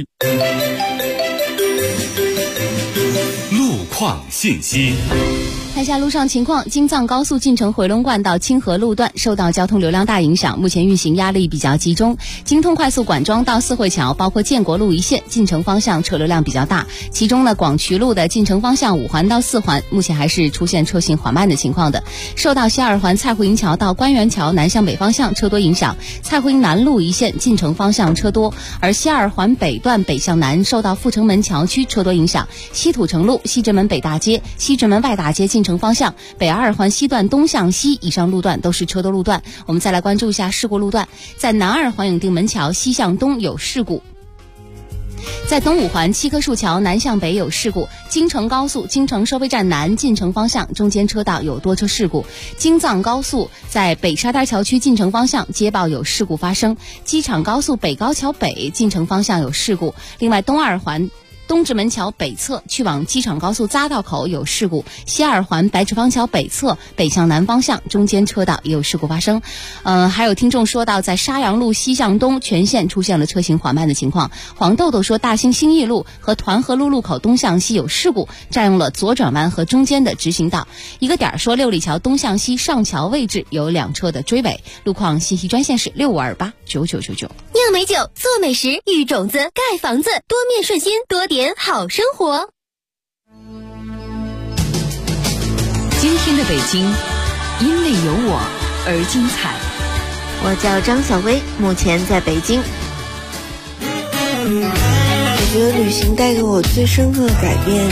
路况信息。 看一下路上情况，京藏高速进城回龙观到清河路段受到交通流量大影响，目前运行压力比较集中。京通快速管庄到四惠桥，包括建国路一线进城方向车流量比较大，其中呢广渠路的进城方向5环到4环目前还是出现车行缓慢的情况的。受到西2环蔡胡营桥到官园桥南向北方向车多影响，蔡胡营南路一线进城方向车多，而西2环北段北向南受到阜成门桥区车多影响，西土城路西直门北大街、西直门外大街进城方向北2环西段东向西以上路段都是车多路段。我们再来关注一下事故路段，在南2环永定门桥西向东有事故，在东5环七棵树桥南向北有事故，京承高速京承收费站南进城方向中间车道有多车事故，京藏高速在北沙滩桥区进城方向接报有事故发生，机场高速北高桥北进城方向有事故。另外东2环东直门桥北侧去往机场高速匝道口有事故，西2环白纸坊桥北侧北向南方向中间车道也有事故发生。还有听众说到在沙洋路西向东全线出现了车行缓慢的情况。黄豆豆说大兴兴义路和团河路路口东向西有事故，占用了左转弯和中间的直行道。一个点说六里桥东向西上桥位置有2车的追尾。路况信息专线是6528999999。 酿美酒，做美食，育种子，盖房子，多面顺心，多点好生活。 今天的北京，因为有我而精彩。 我叫张小薇，目前在北京。 我觉得旅行带给我最深刻的改变，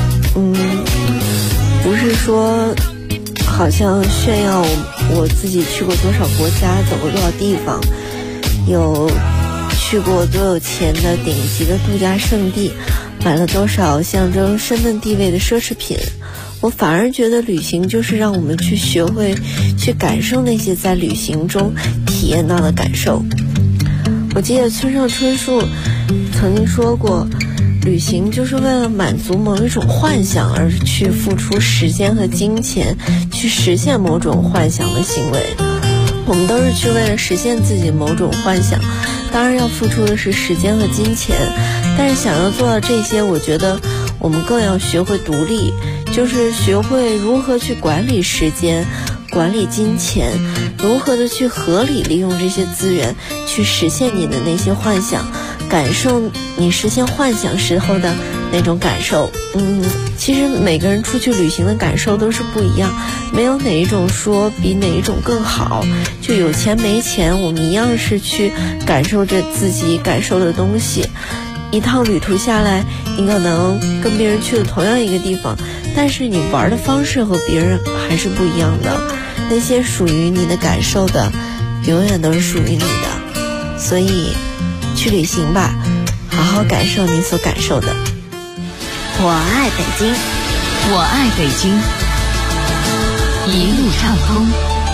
不是说好像炫耀我自己去过多少国家，走过多少地方，有去过多有钱的顶级的度假胜地，买了多少象征身份地位的奢侈品。我反而觉得旅行就是让我们去学会去感受那些在旅行中体验到的感受。我记得村上春树曾经说过，旅行就是为了满足某一种幻想而去付出时间和金钱，去实现某种幻想的行为。我们都是去为了实现自己某种幻想，当然要付出的是时间和金钱，但是想要做到这些，我觉得我们更要学会独立，就是学会如何去管理时间，管理金钱，如何的去合理利用这些资源，去实现你的那些幻想，感受你实现幻想时候的那种感受。其实每个人出去旅行的感受都是不一样，没有哪一种说比哪一种更好，就有钱没钱我们一样是去感受着自己感受的东西。一趟旅途下来，你可能跟别人去了同样一个地方，但是你玩的方式和别人还是不一样的，那些属于你的感受的永远都是属于你的。所以去旅行吧，好好感受你所感受的。 我爱北京， 我爱北京，一路畅通。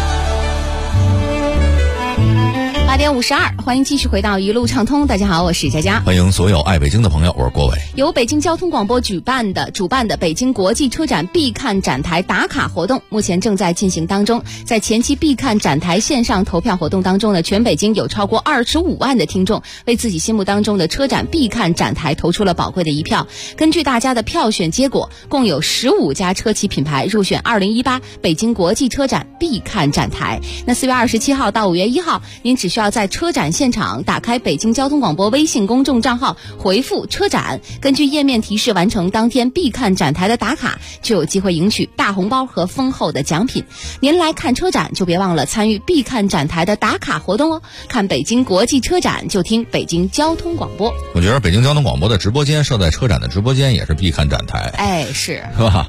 8点52，欢迎继续回到一路畅通。大家好，我是佳佳。 欢迎所有爱北京的朋友，我是郭伟。 由北京交通广播主办的北京国际车展必看展台打卡活动目前正在进行当中。在前期必看展台线上投票活动当中呢，全北京有超过25万的听众为自己心目当中的车展必看展台投出了宝贵的一票。根据大家的票选结果，共有15家车企品牌入选2018北京国际车展必看展台。那4月27号到5月1号，您只需要在车展现场打开北京交通广播微信公众账号，回复车展，根据页面提示完成当天必看展台的打卡，就有机会赢取大红包和丰厚的奖品。您来看车展就别忘了参与必看展台的打卡活动哦。看北京国际车展就听北京交通广播。 我觉得北京交通广播的直播间设在车展的直播间也是必看展台。 是吧？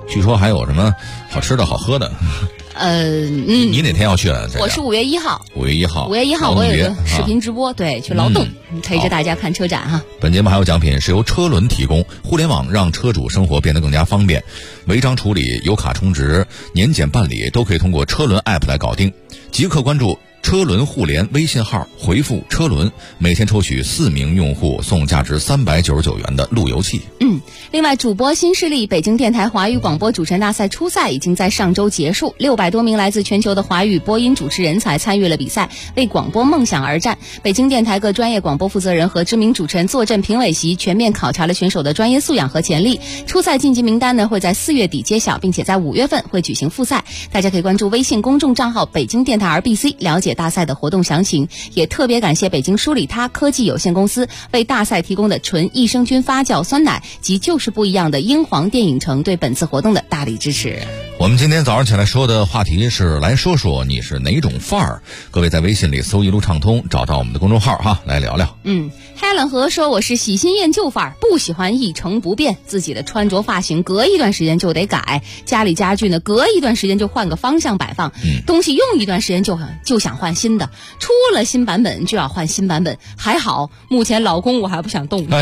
据说还有什么好吃的好喝的。你哪天要去啊？ 我是5月1号。 5月1号。 5月1号我有个视频直播，对，去劳动陪着大家看车展哈。 本节目还有奖品是由车轮提供，互联网让车主生活变得更加方便，违章处理、油卡充值、年检办理都可以通过车轮 App 来搞定。即刻关注车轮互联微信号，回复车轮，每天抽取4名用户送价值399元的路由器。 另外，主播新势力北京电台华语广播主持人大赛初赛已经在上周结束，600多名来自全球的华语播音主持人才参与了比赛，为广播梦想而战。北京电台各专业广播负责人和知名主持人坐镇评委席，全面考察了选手的专业素养和潜力。初赛晋级名单呢会在4月底揭晓，并且在5月份会举行复赛。大家可以关注微信公众账号北京电台 RBC 了解大赛的活动详情。也特别感谢北京舒里他科技有限公司为大赛提供的纯益生菌发酵酸奶及就是不一样的英皇电影城对本次活动的大力支持。 我们今天早上起来说的话题是来说说你是哪种范儿。各位在微信里搜一路畅通，找到我们的公众号哈，来聊聊。 Helen 和说我是喜新厌旧范儿，不喜欢一成不变，自己的穿着发型隔一段时间就得改，家里家具呢隔一段时间就换个方向摆放，东西用一段时间就想换新的，出了新版本就要换新版本。还好目前老公我还不想动。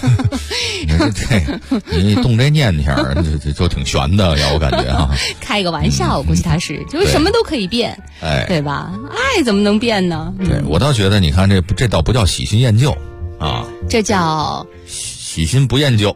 你动这念头就挺悬的呀，我感觉啊。 开个玩笑，估计他是就是什么都可以变，对吧？爱怎么能变呢？ 对，我倒觉得你看这倒不叫喜新厌旧啊， 这叫喜新不厌旧。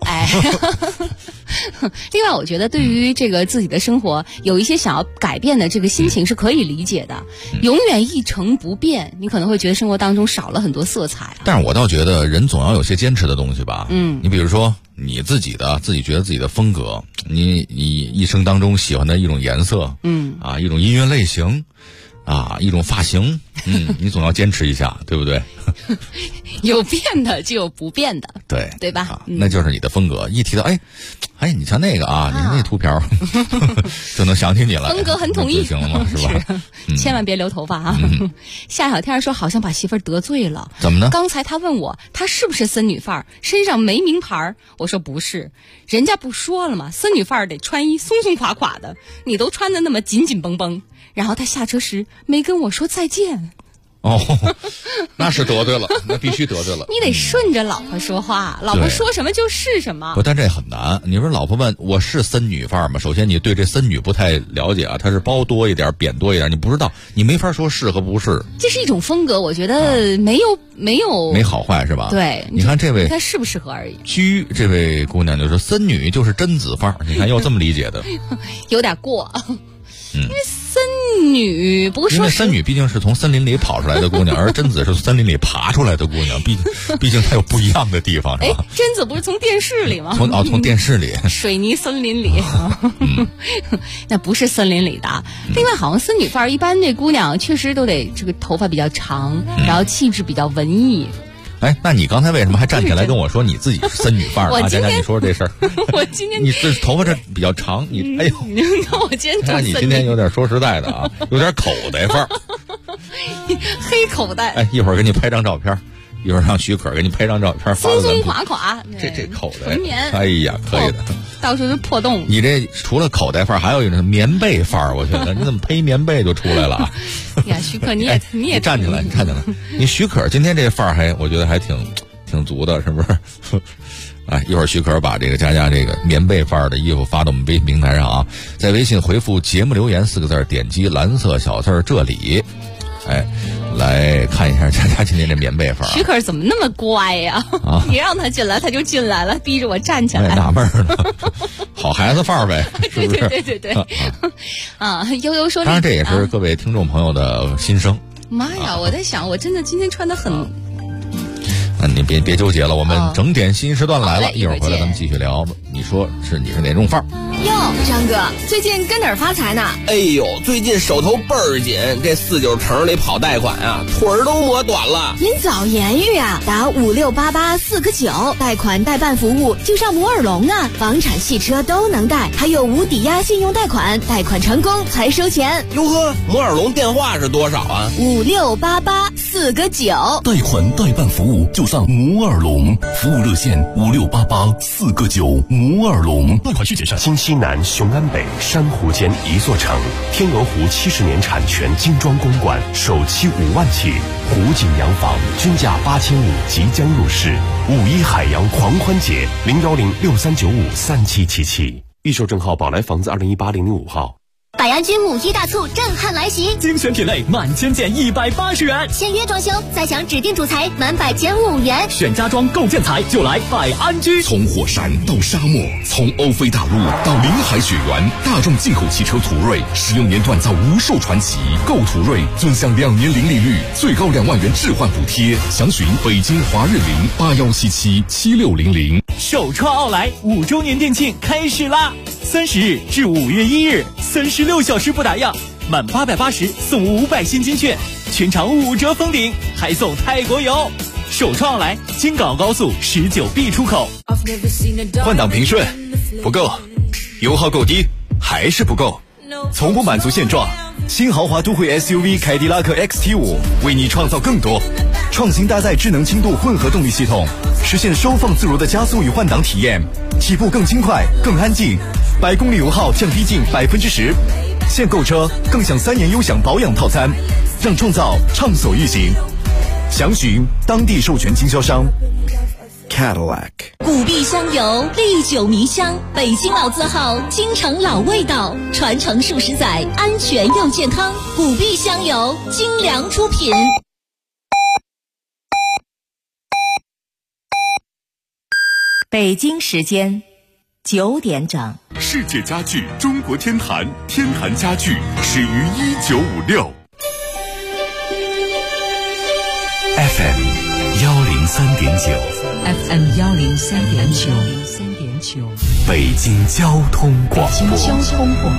另外我觉得对于这个自己的生活有一些想要改变的这个心情是可以理解的。永远一成不变，你可能会觉得生活当中少了很多色彩。 但是我倒觉得人总要有些坚持的东西吧。你比如说你自己觉得自己的风格，你一生当中喜欢的一种颜色，一种音乐类型，一种发型，你总要坚持一下，对不对？ 有变的就有不变的，对吧？ 那就是你的风格。一提到你像那个你看那秃瓢就能想起你了。 风格很统一， 行了吗？是吧？ 千万别留头发啊！夏小天说好像把媳妇儿得罪了， 怎么呢？ 刚才他问我他是不是森女范儿，身上没名牌，我说不是，人家不说了吗？森女范儿得穿衣松松垮垮的，你都穿得那么紧紧绷绷。然后他下车时没跟我说再见。 那是得罪了，那必须得罪了。 你得顺着老婆说话，老婆说什么就是什么。 但这很难。你说老婆问我是森女范儿吗？首先你对这森女不太了解啊，她是包多一点扁多一点，你不知道，你没法说是和不是。 这是一种风格，我觉得没好坏是吧？ 对， 你看这位她适不适合而已。 这位姑娘就说森女就是贞子范儿，你看要这么理解的， 有点过。因为森女不是， 因为森女毕竟是从森林里跑出来的姑娘，而贞子是从森林里爬出来的姑娘，毕竟它有不一样的地方，是吧？ 贞子不是从电视里吗？ 从电视里， 水泥森林里，那不是森林里的。另外，好像森女范儿一般，这姑娘确实都得这个头发比较长，然后气质比较文艺。 那你刚才为什么还站起来跟我说你自己是森女范儿啊？佳佳，你说说这事儿。 我今天你这头发这比较长， 那我今天你今天有点说实在的啊，有点口袋范儿， 黑口袋。 一会儿给你拍张照片，一会儿让徐可给你拍张照片， 松松垮垮， 这口袋， 纯棉。 可以的。 到时候就破洞。 你这除了口袋范儿，还有一种棉被范儿，我觉得你怎么披棉被就出来了啊？ 呀，徐可你也站起来，你徐可今天这范儿我觉得还挺足的，是不是？一会儿徐可把这个佳佳这个棉被范儿的衣服发到我们微信平台上啊，在微信回复节目留言4个字，点击蓝色小字这里，来看一下佳佳今天这棉被范儿。 徐可怎么那么乖呀？你让他进来他就进来了，逼着我站起来。 纳闷呢，好孩子范儿呗，是不是？ 对。悠悠说， 当然这也是各位听众朋友的心声。 妈呀，我在想，我真的今天穿得很。 那你别纠结了，我们整点新时段来了，一会儿回来咱们继续聊。你说你是哪种范儿？ 哟，张哥，最近跟哪儿发财呢？ 哎呦，最近手头倍儿紧，这49城里跑贷款啊，腿儿都磨短了。 您早言语啊，打56884个9，贷款代办服务就上摩尔龙啊，房产汽车都能贷，还有无抵押信用贷款，贷款成功才收钱。 哟呵，摩尔龙电话是多少啊？ 56884个9， 贷款代办服务就丧摩尔龙，服务热线5688-4个9，摩尔龙。 贷款需谨慎。 新西南雄安北珊瑚间一座城，天鹅湖70年产权精装公馆，首期5万起，湖景洋房均价8500即将入市。5·1海洋狂欢节，01063953777。预售证号宝来房子2018-005号。 百安居5·1大促震撼来袭， 精选品类满千件180元， 签约装修再享指定主材满100减5元， 选家装购建材就来百安居。 从火山到沙漠，从欧菲大陆到临海雪原，大众进口汽车途锐16年锻造无数传奇，购途锐尊享2年零利率，最高2万元置换补贴，详询北京华润081777600。 首创奥莱5周年店庆开始啦！30日至5月1日，36小时不打烊，满880送500现金券，全场5折封顶，还送泰国游。首创奥莱京港高速19B 出口。 换挡平顺不够，油耗够低还是不够，从不满足现状。新豪华都会 SUV 凯迪拉克 XT5 为你创造更多，创新搭载智能轻度混合动力系统，实现收放自如的加速与换挡体验，起步更轻快更安静，100公里油耗降低近10%。现购车更享3年优享保养套餐，让创造畅所欲行。详询当地授权经销商。 Cadillac 古碧香油，历久弥香，北京老字号，京城老味道，传承数十载，安全又健康。古碧香油，精良出品。 北京时间9点整。 世界家具中国天坛，天坛家具始于1956。 FM 103.9，FM 103.9， 北京交通广播， 北京交通广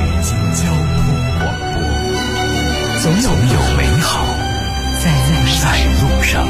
播， 总有美好在路上。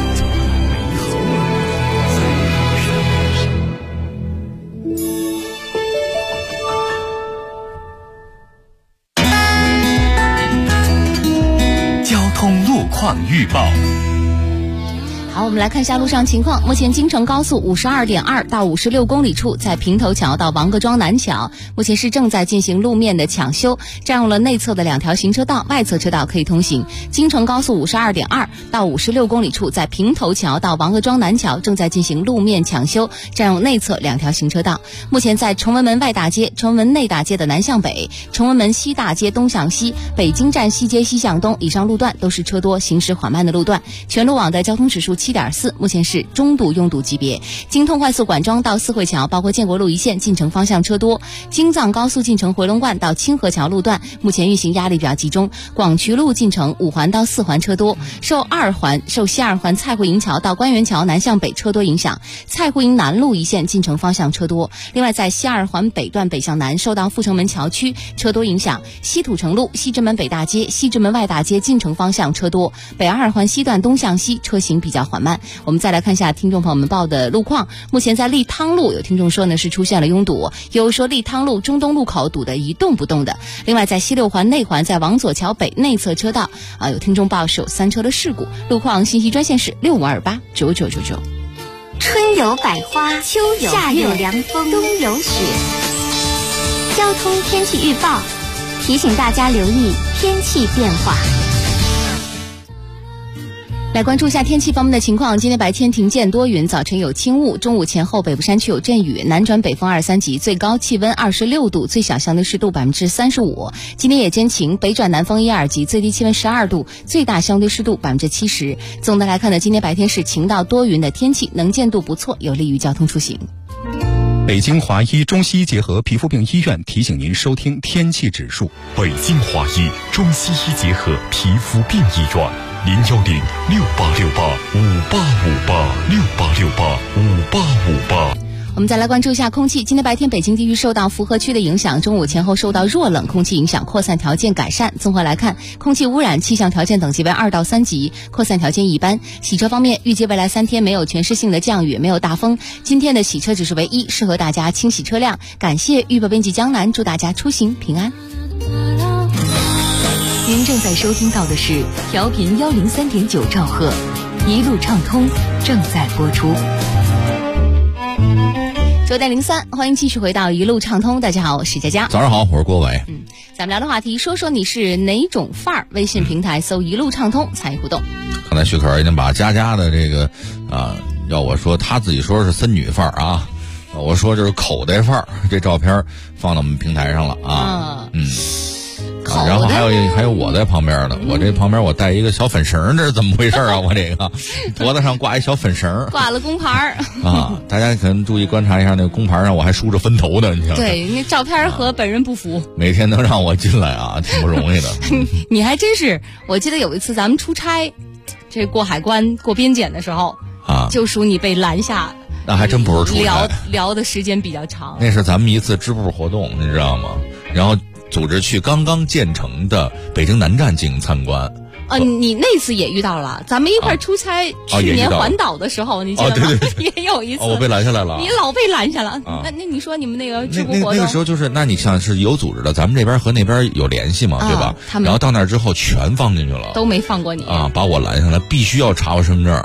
交通路况预报。 好，我们来看一下路上情况。目前京承高速52.2到56公里处，在平头桥到王各庄南桥，目前是正在进行路面的抢修，占用了内侧的2条行车道，外侧车道可以通行。京承高速52.2到56公里处，在平头桥到王各庄南桥正在进行路面抢修，占用内侧2条行车道。目前在崇文门外大街、崇文门内大街的南向北、崇文门西大街东向西、北京站西街西向东以上路段都是车多行驶缓慢的路段，全路网的交通指数7.4，目前是中度拥堵级别。京通快速管庄到四惠桥，包括建国路一线进城方向车多。京藏高速进城回龙观到清河桥路段，目前运行压力比较集中。广渠路进城5环到4环车多。受西二环蔡慧营桥到官园桥南向北车多影响，蔡慧营南路一线进城方向车多。另外，在西二环北段北向南受到阜成门桥区车多影响，西土城路西直门北大街、西直门外大街进城方向车多。北2环西段东向西车行比较缓慢。我们再来看一下听众朋友们报的路况。目前在利汤路，有听众说呢是出现了拥堵，有说利汤路中东路口堵得一动不动的。另外在西6环内环，在王左桥北内侧车道有听众报是有3车的事故。路况信息专线是65289999。 春有百花，秋有夏有凉风，冬有雪。交通天气预报提醒大家留意天气变化。 来关注一下天气方面的情况。今天白天晴间多云，早晨有轻雾，中午前后北部山区有阵雨，南转北风2、3级，最高气温26度，最小相对湿度35%。今天夜间晴，北转南风1、2级，最低气温12度，最大相对湿度70%。总的来看呢，今天白天是晴到多云的天气，能见度不错，有利于交通出行。 北京华医中西医结合皮肤病医院提醒您收听天气指数。 北京华医中西医结合皮肤病医院，0106868585858，68685858。 我们再来关注一下空气。今天白天北京地区受到符合区的影响，中午前后受到弱冷空气影响，扩散条件改善。综合来看，空气污染气象条件等级为2到3级，扩散条件一般。洗车方面，预计未来3天没有全市性的降雨，没有大风。今天的洗车指数为1，适合大家清洗车辆。感谢预报编辑江南，祝大家出行平安。 您正在收听到的是调频103.9兆赫， 一路畅通正在播出。 9:03，欢迎继续回到一路畅通。大家好，我是佳佳。 早上好，我是郭伟。 咱们聊的话题，说说你是哪种范儿？微信平台搜一路畅通参与互动。 刚才徐可已经把佳佳的这个要我说他自己说是森女范儿啊，我说就是口袋范儿，这照片放到我们平台上了啊。然后还有我在旁边呢，我这旁边我带一个小粉绳，这是怎么回事啊？我这个脖子上挂一小粉绳， 挂了工牌啊！大家可能注意观察一下，那个工牌上我还梳着分头呢，你知道吗？ 对，那照片和本人不符。 每天能让我进来啊，挺不容易的。 你还真是，我记得有一次咱们出差，这过海关过边检的时候啊，就属你被拦下。 那还真不是出差， 聊的时间比较长。 那是咱们一次支部活动，你知道吗？然后组织去刚刚建成的北京南站进行参观。 你那次也遇到了，咱们一块出差，去年环岛的时候，你记得吗？ 对也有一次， 我被拦下来了。 你老被拦下了。那你说你们那个支部活动， 那个时候就是，那你像是有组织的，咱们这边和那边有联系嘛，对吧？然后到那儿之后全放进去了， 都没放过你啊！把我拦下来，必须要查我身份证。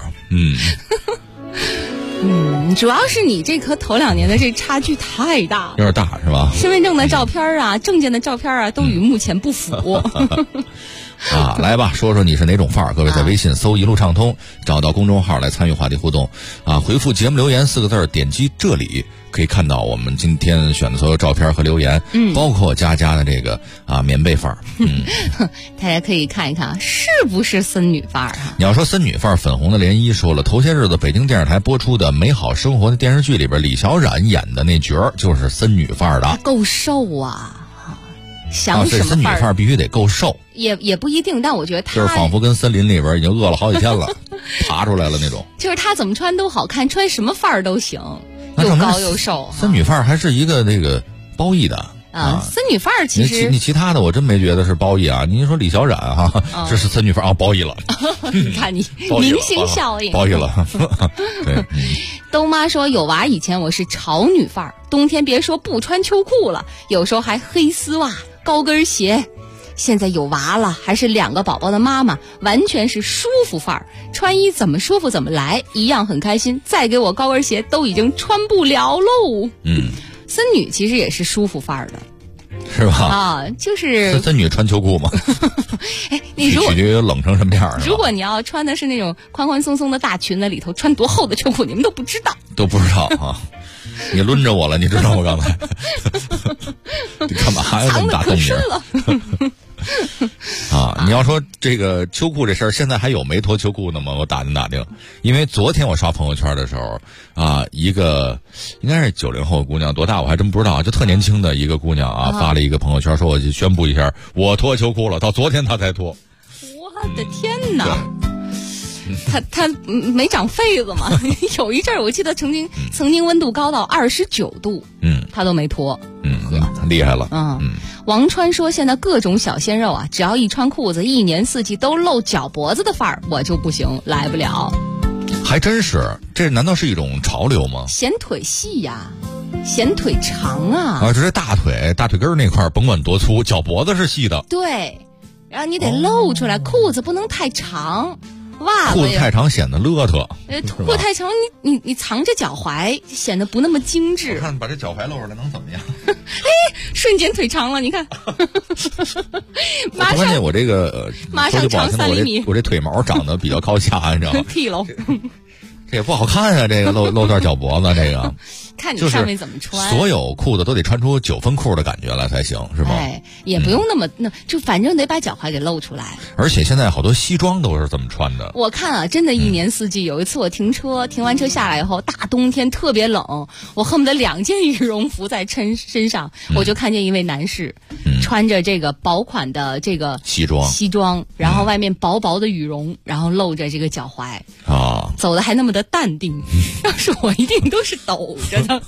主要是你这和头2年的这差距太大了， 有点大是吧？ 身份证的照片啊，证件的照片啊，都与目前不符。 来吧，说说你是哪种范儿？各位在微信搜一路畅通，找到公众号来参与话题互动啊！回复节目留言4个字，点击这里可以看到我们今天选的所有照片和留言，包括佳佳的这个棉被范儿。 大家可以看一看是不是森女范儿啊？ 你要说森女范儿，粉红的涟漪说了，头些日子北京电视台播出的《美好生活》的电视剧里边，李小冉演的那角儿就是森女范儿的， 够瘦啊！想什么森女范儿必须得够瘦， 也不一定，但我觉得她就是仿佛跟森林里边已经饿了好几天了，爬出来了那种。 就是她怎么穿都好看，穿什么范儿都行，又高又瘦。 森女范儿还是一个那个褒义的森女范儿其实你其他的我真没觉得是褒义啊。您说李小冉这是森女范儿褒义了。 你看你明星效应褒义了。对。 兜妈说有娃以前我是潮女范儿，冬天别说不穿秋裤了，有时候还黑丝袜高跟鞋。现在有娃了，还是2个宝宝的妈妈，完全是舒服范儿，穿衣怎么舒服怎么来，一样很开心。再给我高跟鞋都已经穿不了喽。森女其实也是舒服范儿的， 是吧？ 就是森女穿秋裤吗？ 你如果取决于冷成什么样。 如果你要穿的是那种宽宽松松的大裙子，里头穿多厚的秋裤，你们都不知道。啊！ 你抡着我了，你知道吗？刚才你干嘛呀？这么大动静了？你要说这个秋裤这事儿，现在还有没脱秋裤的吗？我打听，因为昨天我刷朋友圈的时候一个应该是90后姑娘，多大我还真不知道，就特年轻的一个姑娘发了一个朋友圈，说我就宣布一下，我脱秋裤了，到昨天她才脱。 我的天哪！他没长痱子吗？有一阵儿我记得曾经温度高到29度，他都没脱， 厉害了。 王川说现在各种小鲜肉只要一穿裤子，一年四季都露脚脖子的范儿，我就不行，来不了。 还真是，这难道是一种潮流吗？ 显腿细呀，显腿长啊！ 这大腿根那块甭管多粗，脚脖子是细的。 对，然后你得露出来，裤子不能太长。袜子裤子太长显得邋遢， 裤子太长你藏着脚踝显得不那么精致。 我看把这脚踝露出来能怎么样？ 瞬间腿长了，你看。 关键我这个马上长3厘米， 我这腿毛长得比较靠下，你知道吗？ 剃喽。 这也不好看啊！这个露段脚脖子，这个看你上面怎么穿。 所有裤子都得穿出9分裤的感觉来才行，是吧？ 也不用那就反正得把脚踝给露出来。 而且现在好多西装都是这么穿的。 我看真的一年四季。有一次我停完车下来以后，大冬天特别冷，我恨不得2件羽绒服在身上，我就看见一位男士穿着这个薄款的这个西装，然后外面薄薄的羽绒，然后露着这个脚踝走的还那么的淡定。要是我一定都是抖着的。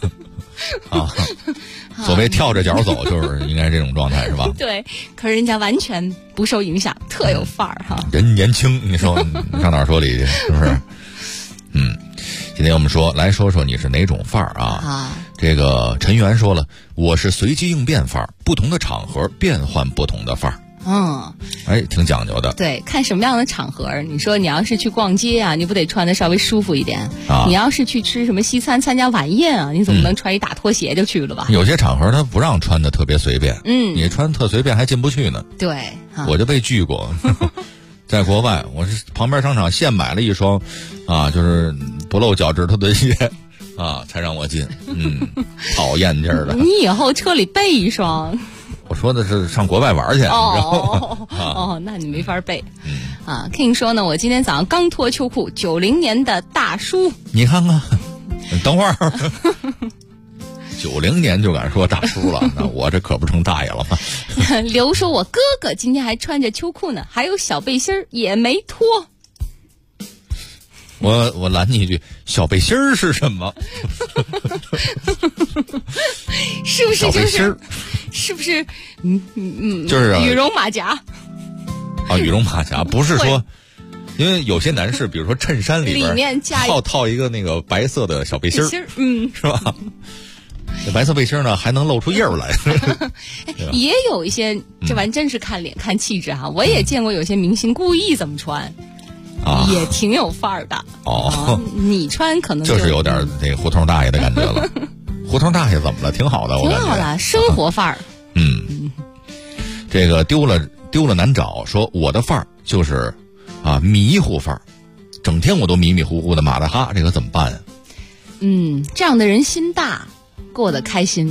所谓跳着脚走，就是应该这种状态，是吧？ 对，可是人家完全不受影响，特有范儿哈。 人年轻，你说你上哪儿说理去？是不是？今天我们来说说你是哪种范儿啊？这个陈源说了，我是随机应变范儿，不同的场合变换不同的范儿。 挺讲究的。 对，看什么样的场合。你说你要是去逛街啊，你不得穿的稍微舒服一点啊？你要是去吃什么西餐，参加晚宴啊，你总不能穿一大拖鞋就去了吧？ 有些场合他不让穿的特别随便，你穿特随便还进不去呢。 对， 我就被拒过。在国外，我是旁边商场现买了一双，就是不露脚趾头的鞋，才让我进。讨厌劲儿的。 你以后车里备一双。 我说的是上国外玩去，你知道吗？那你没法备。King 说呢，我今天早上刚脱秋裤，90年的大叔。 你看看，等会儿。90年就敢说大叔了，那我这可不成大爷了吗？ 刘说，我哥哥今天还穿着秋裤呢，还有小背心也没脱。 我拦你一句，小背心儿是什么？ 是不是小背心儿？ 是不是？ 就是羽绒马甲。 羽绒马甲不是说，因为有些男士，比如说衬衫里面套一个那个白色的小背心儿，是吧？这白色背心呢，还能露出印儿来。 也有一些，这玩意真是看脸看气质哈。我也见过有些明星故意这么穿。也挺有范儿的你穿可能就是有点那个胡同大爷的感觉了。胡同大爷怎么了？挺好的，我感觉挺好的，生活范儿。 这个丢了难找，说我的范儿就是迷糊范儿，整天我都迷迷糊糊的马大哈，这个怎么办啊？ 这样的人心大，过得开心。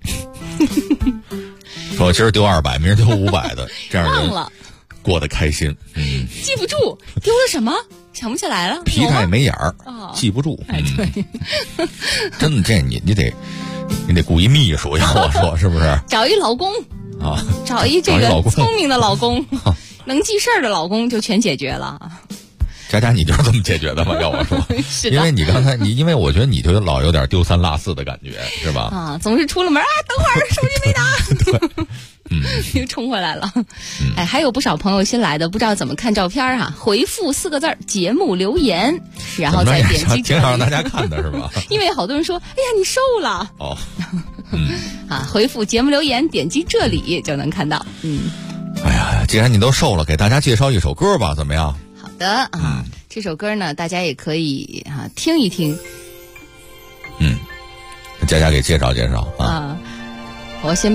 说我今儿丢200，明儿丢500的，这样人过得开心。 记不住丢了什么，想不起来了。 皮带没眼儿，记不住。 对， 真的，这你得雇一秘书，要我说是不是？ 找一老公找一这个聪明的老公，能记事儿的老公就全解决了。 佳你就是这么解决的吗？要我说，因为你刚才因为我觉得你就老有点丢三落四的感觉，是吧？总是出了门等会儿手机没拿。对。又冲回来了。还有不少朋友新来的，不知道怎么看照片回复4个字节目留言，然后再点击。 挺好让大家看的是吧？ 因为好多人说，哎呀你瘦了。回复节目留言，点击这里就能看到。 哎呀，既然你都瘦了，给大家介绍一首歌吧，怎么样？ 好的这首歌呢，大家也可以听一听。 佳佳给介绍介绍我先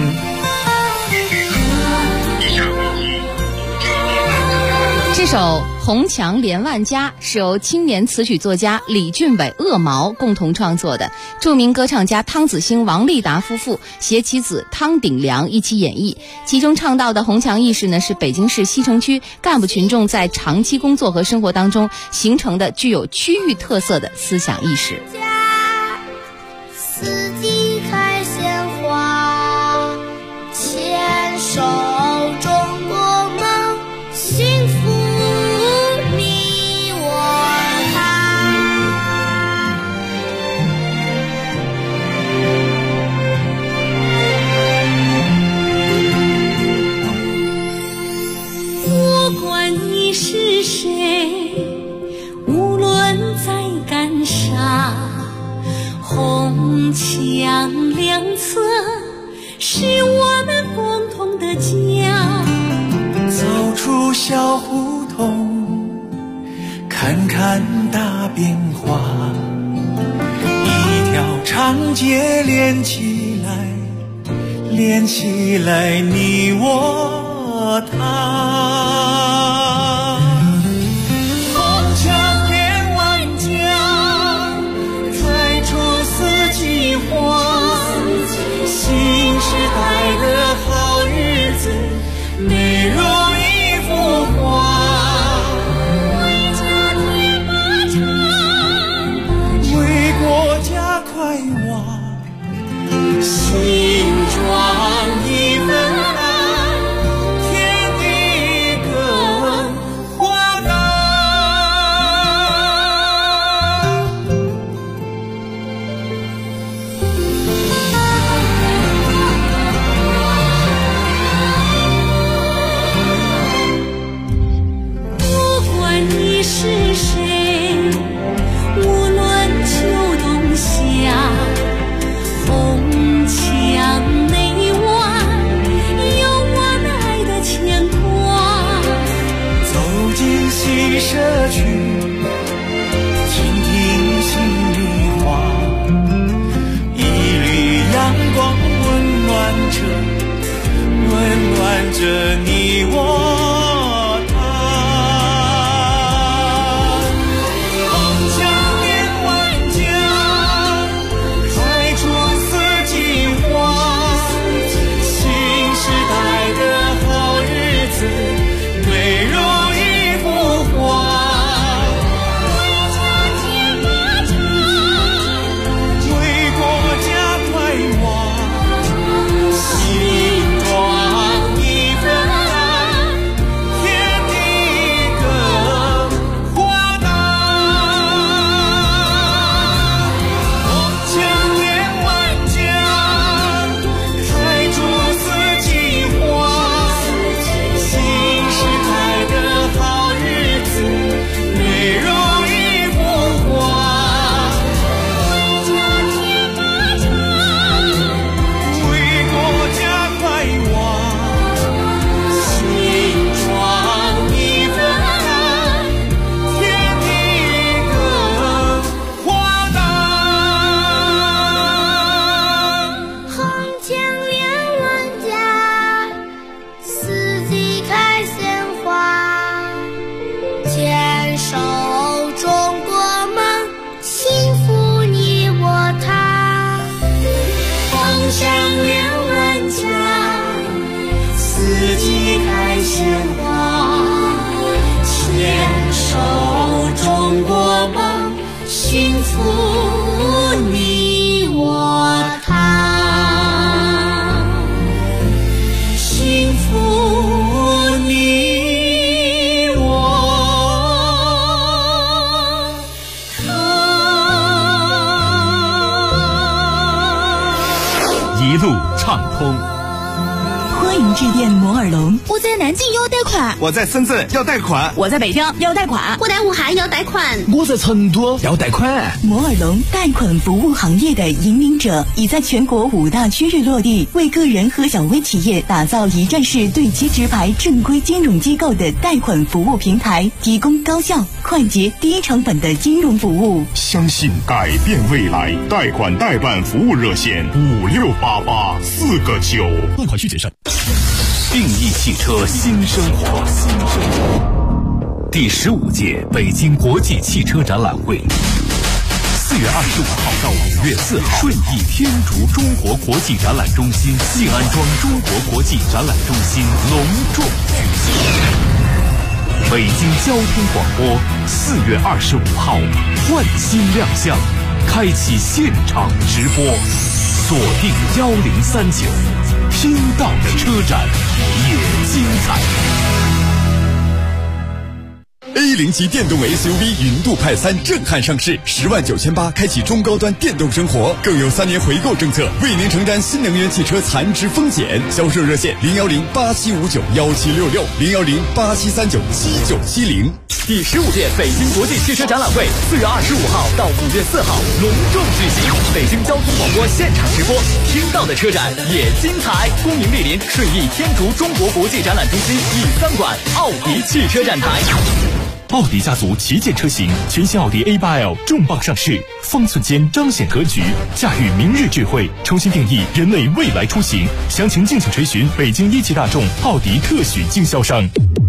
这首《红墙连万家》是由青年词曲作家李俊伟、恶毛共同创作的，著名歌唱家汤子星、王立达夫妇携其子汤鼎良一起演绎。其中唱到的红墙意识呢，是北京市西城区干部群众在长期工作和生活当中形成的具有区域特色的思想意识。 四季开鲜花，牵手中国梦，幸福你我他。不管你是谁，无论在干啥，红墙两侧是我们共同的家。 走出小胡同，看看大变化，一条长街连起来你我他。红墙连万家，开出四季花，新时代的好日子，美如一幅画。为家推马场，为国家快挖，新装一份爱，天地社区，听听心里话，一缕阳光温暖着你我。美如一幅画，为国家快活，心壮一分，天地更豁达。梦想连万家，开出四季花。幸福你我他，幸福你我他。 一路畅通。 欢迎致电摩尔龙。 我在南京要贷款， 我在深圳要贷款， 我在北京要贷款， 我在武汉要贷款， 我在成都要贷款。 摩尔龙贷款服务行业的引领者，已在全国5大区域落地，为个人和小微企业打造一站式对接直排正规金融机构的贷款服务平台，提供高效、快捷、低成本的金融服务。 相信改变未来，贷款代办服务热线5688 4个9。 贷款需谨慎。 定义汽车新生活。第15届北京国际汽车展览会，4月25号到5月4号，顺义天竺中国国际展览中心、静安庄中国国际展览中心隆重举行。北京交通广播4月25号换新亮相，开启现场直播，锁定1039，听到的车展也精彩。 A0级电动 SUV 云度派3震撼上市，10.98万开启中高端电动生活，更有3年回购政策，为您承担新能源汽车残值风险。销售热线01087591766，01087397970。 第15届北京国际汽车展览会4月25号到5月4号隆重举行，北京交通广播现场直播，听到的车展也精彩。恭迎莅临顺义天竺中国国际展览中心E3馆奥迪汽车展台。 奥迪家族旗舰车型全新奥迪 A8L 重磅上市，方寸间彰显格局，驾驭明日智慧，重新定义人类未来出行。详情敬请垂询北京一汽大众奥迪特许经销商。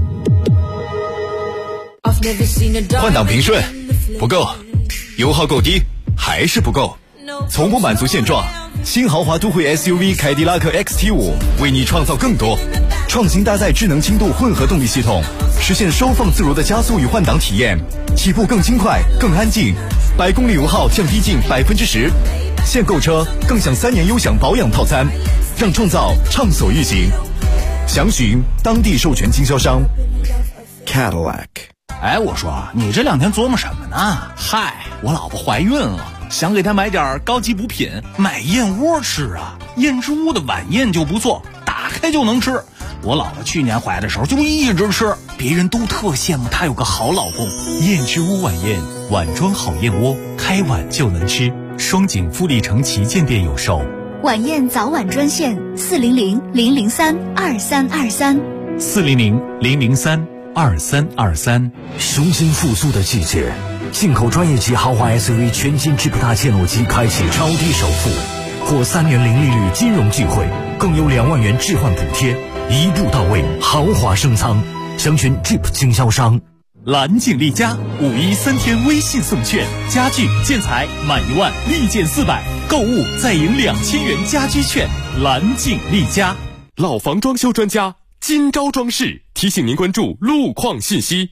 换挡平顺不够，油耗够低还是不够，从不满足现状。新豪华都会 SUV 凯迪拉克 XT5 为你创造更多，创新搭载智能轻度混合动力系统，实现收放自如的加速与换挡体验，起步更轻快更安静，100公里油耗降低近10%。现购车更享3年优享保养套餐，让创造畅所欲行。详询当地授权经销商 Cadillac。 哎，我说你这2天琢磨什么呢？嗨，我老婆怀孕了，想给她买点高级补品，买燕窝吃啊。燕之屋的晚宴就不错，打开就能吃。我老婆去年怀的时候就一直吃，别人都特羡慕她有个好老公。 燕之屋晚宴，碗装好燕窝，开碗就能吃。双井富力城旗舰店有售。 晚宴早晚专线400-003-2323，400-003-2323。 2323。 雄心复苏的季节，进口专业级豪华 SUV 全新 Jeep 大切诺基开启超低首付，获3年零利率金融机会，更有2万元置换补贴，一步到位，豪华升舱。详询 Jeep 经销商。 蓝景丽家513天微信送券，家具建材满1万立减400，购物再赢2000元家居券。蓝景丽家， 老房装修专家金招装饰提醒您关注路况信息。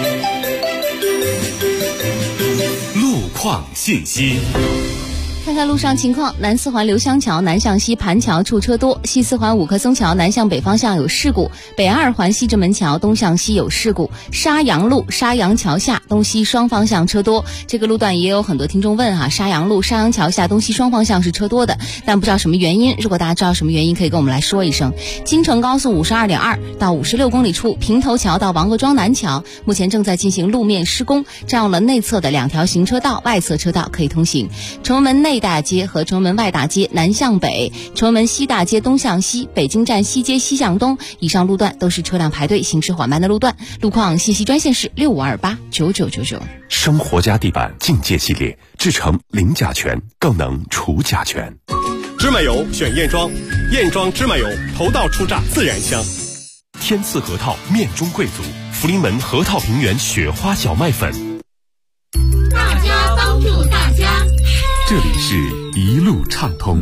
路况信息。 看看路上情况，南四环刘香桥南向西盘桥处车多，西四环五棵松桥南向北方向有事故，北二环西直门桥东向西有事故，沙阳路沙阳桥下东西双方向车多。这个路段也有很多听众问哈，沙阳路沙阳桥下东西双方向是车多的，但不知道什么原因，如果大家知道什么原因可以跟我们来说一声。京承高速52.2到56公里处平头桥到王各庄南桥目前正在进行路面施工，占用了内侧的2条行车道，外侧车道可以通行。崇文门内大街和崇文门外大街南向北，崇文门西大街东向西，北京站西街西向东，以上路段都是车辆排队行驶缓慢的路段。路况信息专线是65289999。 生活家地板境界系列，制成零甲醛，更能除甲醛。 芝麻油选燕庄，燕庄芝麻油头道初榨自然香。 天赐核桃面中贵族，福临门核桃平原雪花小麦粉。 大家帮助大家。 这里是一路畅通。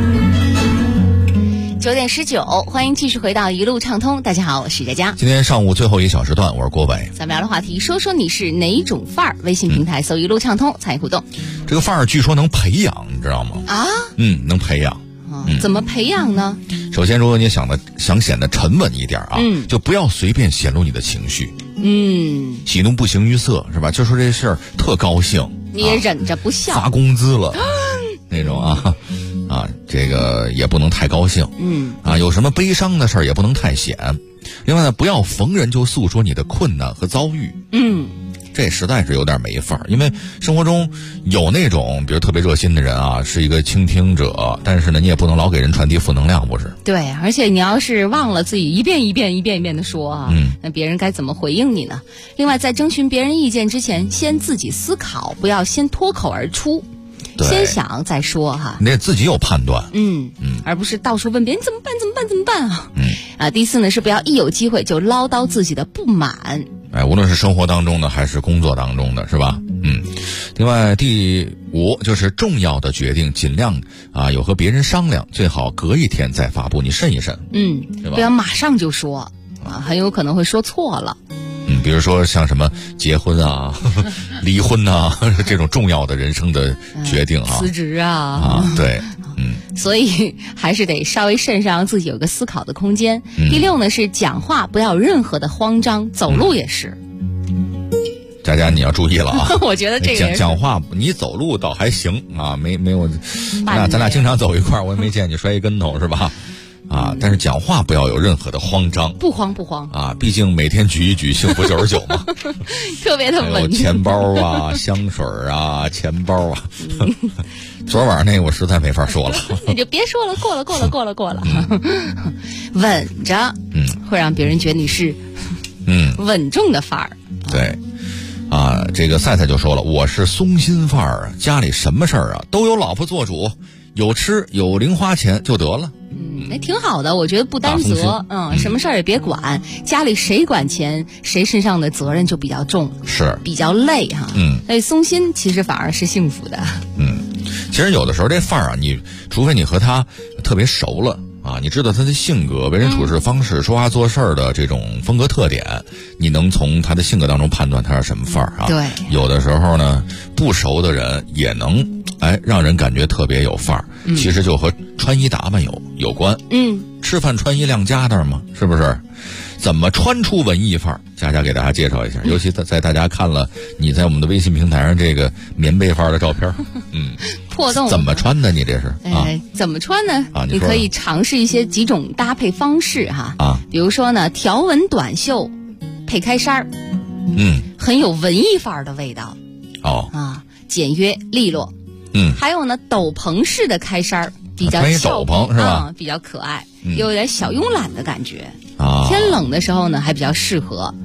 9点19，欢迎继续回到一路畅通。大家好，我是佳佳。 今天上午最后1小时段，我是郭伟。 咱们聊的话题，说说你是哪种范儿？微信平台搜一路畅通参与互动。 这个范儿据说能培养，你知道吗？ 啊？ 能培养。 怎么培养呢？ 首先，如果你想显得沉稳一点啊，就不要随便显露你的情绪。喜怒不形于色，是吧？就说这事儿特高兴， 你也忍着不笑， 发工资了那种这个也不能太高兴。有什么悲伤的事儿也不能太显。另外呢，不要逢人就诉说你的困难和遭遇。这实在是有点没范儿，因为生活中有那种比如特别热心的人啊，是一个倾听者，但是呢，你也不能老给人传递负能量，不是？ 对，而且你要是忘了自己一遍一遍的说啊，那别人该怎么回应你呢？另外，在征询别人意见之前，先自己思考，不要先脱口而出。先想再说哈， 你得自己有判断， 而不是到处问别人怎么办啊。第4呢是不要一有机会就唠叨自己的不满。 无论是生活当中的还是工作当中的，是吧？另外第5就是重要的决定尽量有和别人商量，最好隔一天再发布，你慎一慎， 不要马上就说很有可能会说错了。 比如说像什么结婚啊、离婚啊这种重要的人生的决定辞职对， 所以还是得稍微慎上，让自己有个思考的空间。第6呢是讲话不要有任何的慌张，走路也是。 佳佳你要注意了啊！ 我觉得这个讲话，你走路倒还行啊，没有，咱俩经常走一块儿，我也没见你摔一跟头是吧？但是讲话不要有任何的慌张，不慌毕竟每天举一举幸福99嘛， 特别的稳。 还有钱包啊、香水啊、钱包啊。昨晚那我实在没法说了， 你就别说了，过了。稳着，会让别人觉得你是稳重的范儿。 对。这个赛赛就说了，我是松心范儿，家里什么事儿都有老婆做主，有吃有零花钱就得了。 那挺好的，我觉得不担责，什么事儿也别管，家里谁管钱，谁身上的责任就比较重， 是比较累哈。所以松心其实反而是幸福的。 其实有的时候这范儿你除非你和他特别熟了你知道他的性格、为人处事方式、说话做事儿的这种风格特点，你能从他的性格当中判断他是什么范儿对， 有的时候呢，不熟的人也能让人感觉特别有范儿。其实就和穿衣打扮有关。吃饭穿衣亮家当嘛，是不是？怎么穿出文艺范儿？佳佳给大家介绍一下，尤其在大家看了你在我们的微信平台上这个棉被范儿的照片， 破洞怎么穿的？你这是怎么穿呢？你可以尝试几种搭配方式比如说呢，条纹短袖配开衫很有文艺范儿的味道简约利落。还有呢，斗篷式的开衫比较斗篷是吧？ 比较可爱，有点小慵懒的感觉。天冷的时候呢，还比较适合。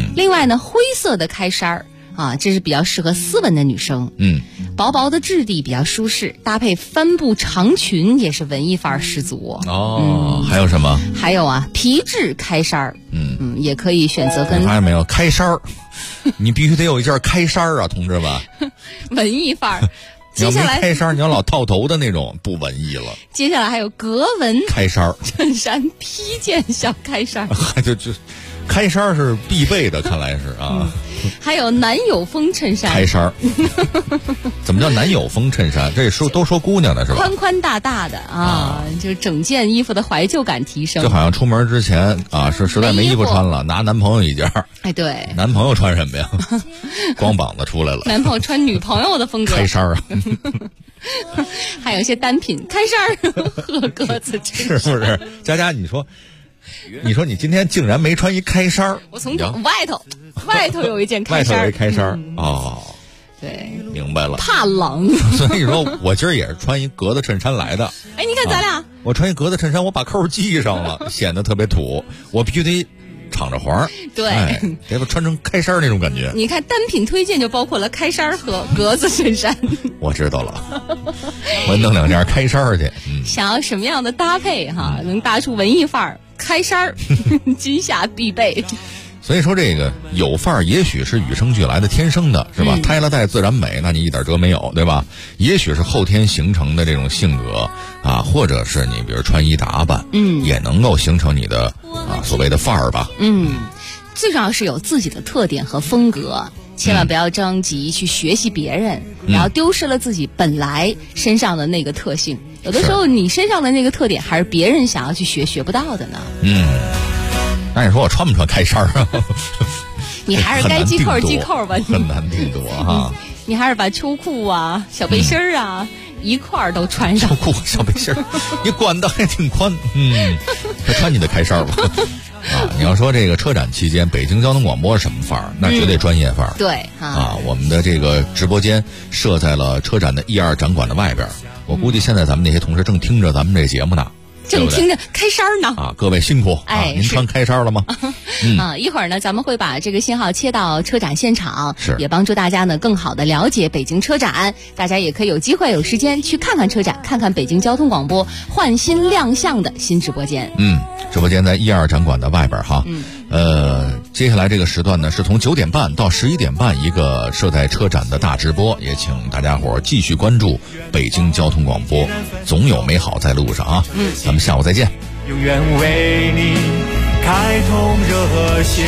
另外呢，灰色的开衫儿啊，这是比较适合斯文的女生。薄薄的质地比较舒适，搭配帆布长裙也是文艺范儿十足。 还有什么？ 还有啊，皮质开衫儿。也可以选择跟。 你发现没有，开衫儿，你必须得有一件开衫儿啊，同志们。 文艺范儿。 接下来开衫，你要老套头的那种，不文艺了。 接下来还有格纹开衫、 衬衫、披肩小开衫， 就开衫是必备的，看来是啊。 还有男友风衬衫， 开衫。怎么叫男友风衬衫？这都说姑娘的是吧？ 宽宽大大的啊，就是整件衣服的怀旧感提升。 就好像出门之前啊，是实在没衣服穿了，拿男朋友一件。 哎，对。 男朋友穿什么呀？光膀子出来了。 男朋友穿女朋友的风格。 开衫啊。 还有一些单品开衫鹤格子衬衫， 是不是？佳佳，你说你今天竟然没穿一开衫？ 我从外头有一件开衫， 外头有一开衫哦。 对， 明白了。 怕冷， 所以说我今儿也是穿一格子衬衫来的。 哎，你看咱俩， 我穿一格子衬衫，我把扣系上了，显得特别土。我必须得敞着黄， 对， 得把穿成开衫那种感觉。 你看单品推荐就包括了开衫和格子衬衫。 我知道了，我弄2件开衫去。 想要什么样的搭配哈，能搭出文艺范儿？开衫今夏必备。 所以说这个有范儿，也许是与生俱来的，天生的，是吧？胎了带自然美，那你一点辙没有，对吧？也许是后天形成的这种性格啊，或者是你比如穿衣打扮，也能够形成你的所谓的范儿吧。 最重要是有自己的特点和风格，千万不要着急去学习别人，然后丢失了自己本来身上的那个特性。有的时候你身上的那个特点还是别人想要去学不到的呢。 那你说我穿不穿开衫啊？ 你还是该系扣吧， 很难定夺哈。 你还是把秋裤啊、小背心儿啊一块儿都穿上。 秋裤、小背心儿，你管的还挺宽。快穿你的开衫吧。你要说这个车展期间，北京交通广播是什么范儿？那绝对专业范儿。 对我们的这个直播间设在了车展的1-2展馆的外边。我估计现在咱们那些同事正听着咱们这节目呢。 正听着开衫呢各位辛苦您穿开衫了吗？ 一会儿呢咱们会把这个信号切到车展现场，也帮助大家呢更好的了解北京车展。大家也可以有机会有时间去看看车展，看看北京交通广播换新亮相的新直播间。 直播间在1-2展馆的外边哈。接下来这个时段呢是从9点半到11点半一个设在车展的大直播，也请大家伙继续关注北京交通广播，总有美好在路上啊。咱们下午再见。 永远为你开通热线，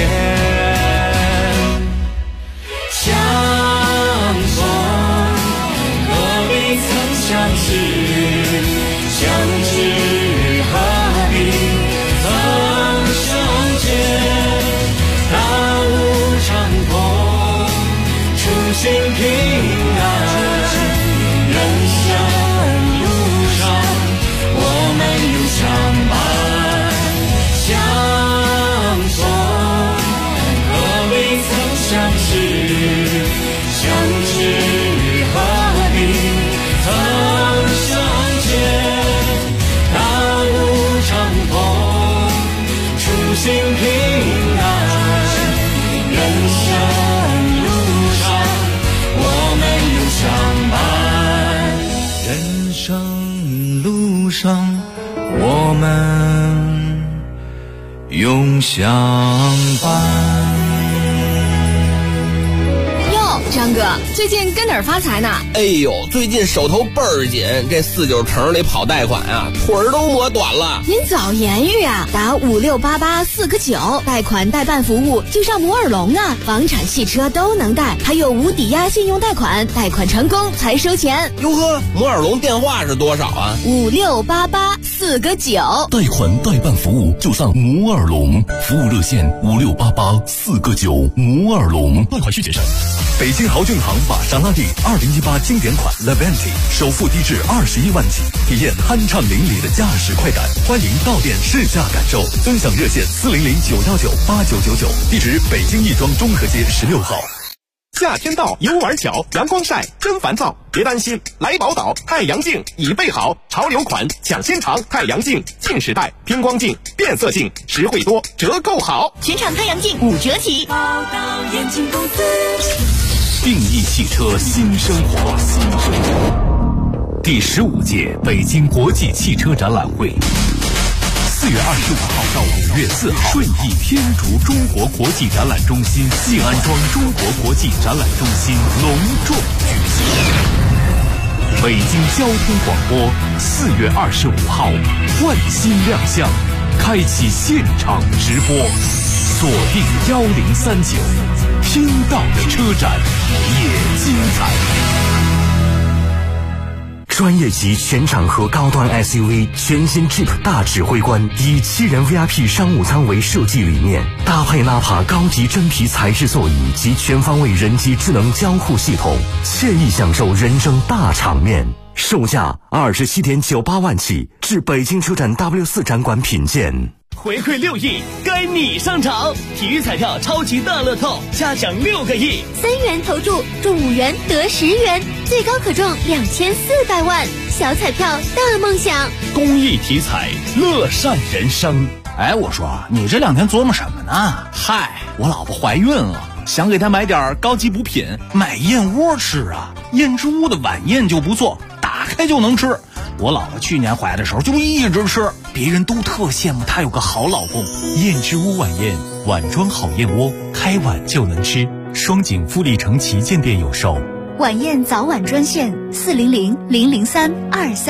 相逢何必曾相识，相知何必曾相见。大雾长空，初心平安，人生路上我们有相伴。相逢何必曾相识，相知何必曾相见。大雾长空，初心平安，人生路上我们有相伴。人生路上我们永相伴。 张哥，最近跟哪儿发财呢？ 哎呦，最近手头倍儿紧，这49城里跑贷款啊，腿儿都磨短了。 您早言语啊，打5688-4个9，贷款代办服务就上摩尔龙啊，房产、汽车都能贷，还有无抵押信用贷款，贷款成功才收钱。 哟呵，摩尔龙电话是多少啊 ？5688-4个9， 贷款代办服务就上摩尔龙，服务热线5688-4个9，摩尔龙，贷款需谨慎。北京豪骏行玛莎拉蒂2018经典款 Levante 首付低至21万起，体验酣畅淋漓的驾驶快感。欢迎到店试驾感受，分享热线400-919-8999，地址北京亦庄中和街16号。 夏天到，游玩巧，阳光晒真烦躁。别担心，来宝岛太阳镜已备好，潮流款抢先尝，太阳镜近视带偏光镜变色镜，实惠多，折扣好， 全场太阳镜5折起。 宝岛眼镜公司， 定义汽车新生活。第15届北京国际汽车展览会，4月25号到5月4号，顺义天竺中国国际展览中心静安庄中国国际展览中心隆重举行。北京交通广播4月25号换新亮相，开启现场直播，锁定1039，听到的车展也精彩。 专业级全场合高端 SUV 全新 Jeep 大指挥官，以7人 VIP 商务舱为设计理念，搭配纳帕高级真皮材质座椅及全方位人机智能交互系统，惬意享受人生大场面。售价27.98万起，至北京车展 W4 展馆品鉴。 回馈6亿，该你上场！体育彩票超级大乐透，加奖6个亿 ，3元投注中5元得10元，最高可中2400万。小彩票大梦想， 公益体彩，乐善人生。 哎，我说你这2天琢磨什么呢？嗨，我老婆怀孕了，想给她买点高级补品，买燕窝吃啊。燕之屋的晚宴就不错，打开就能吃。我老婆去年怀的时候就一直吃，别人都特羡慕她有个好老公。 燕之屋晚宴，碗装好燕窝，开碗就能吃。双井富力城旗舰店有售。 晚宴早晚专线400-003-23。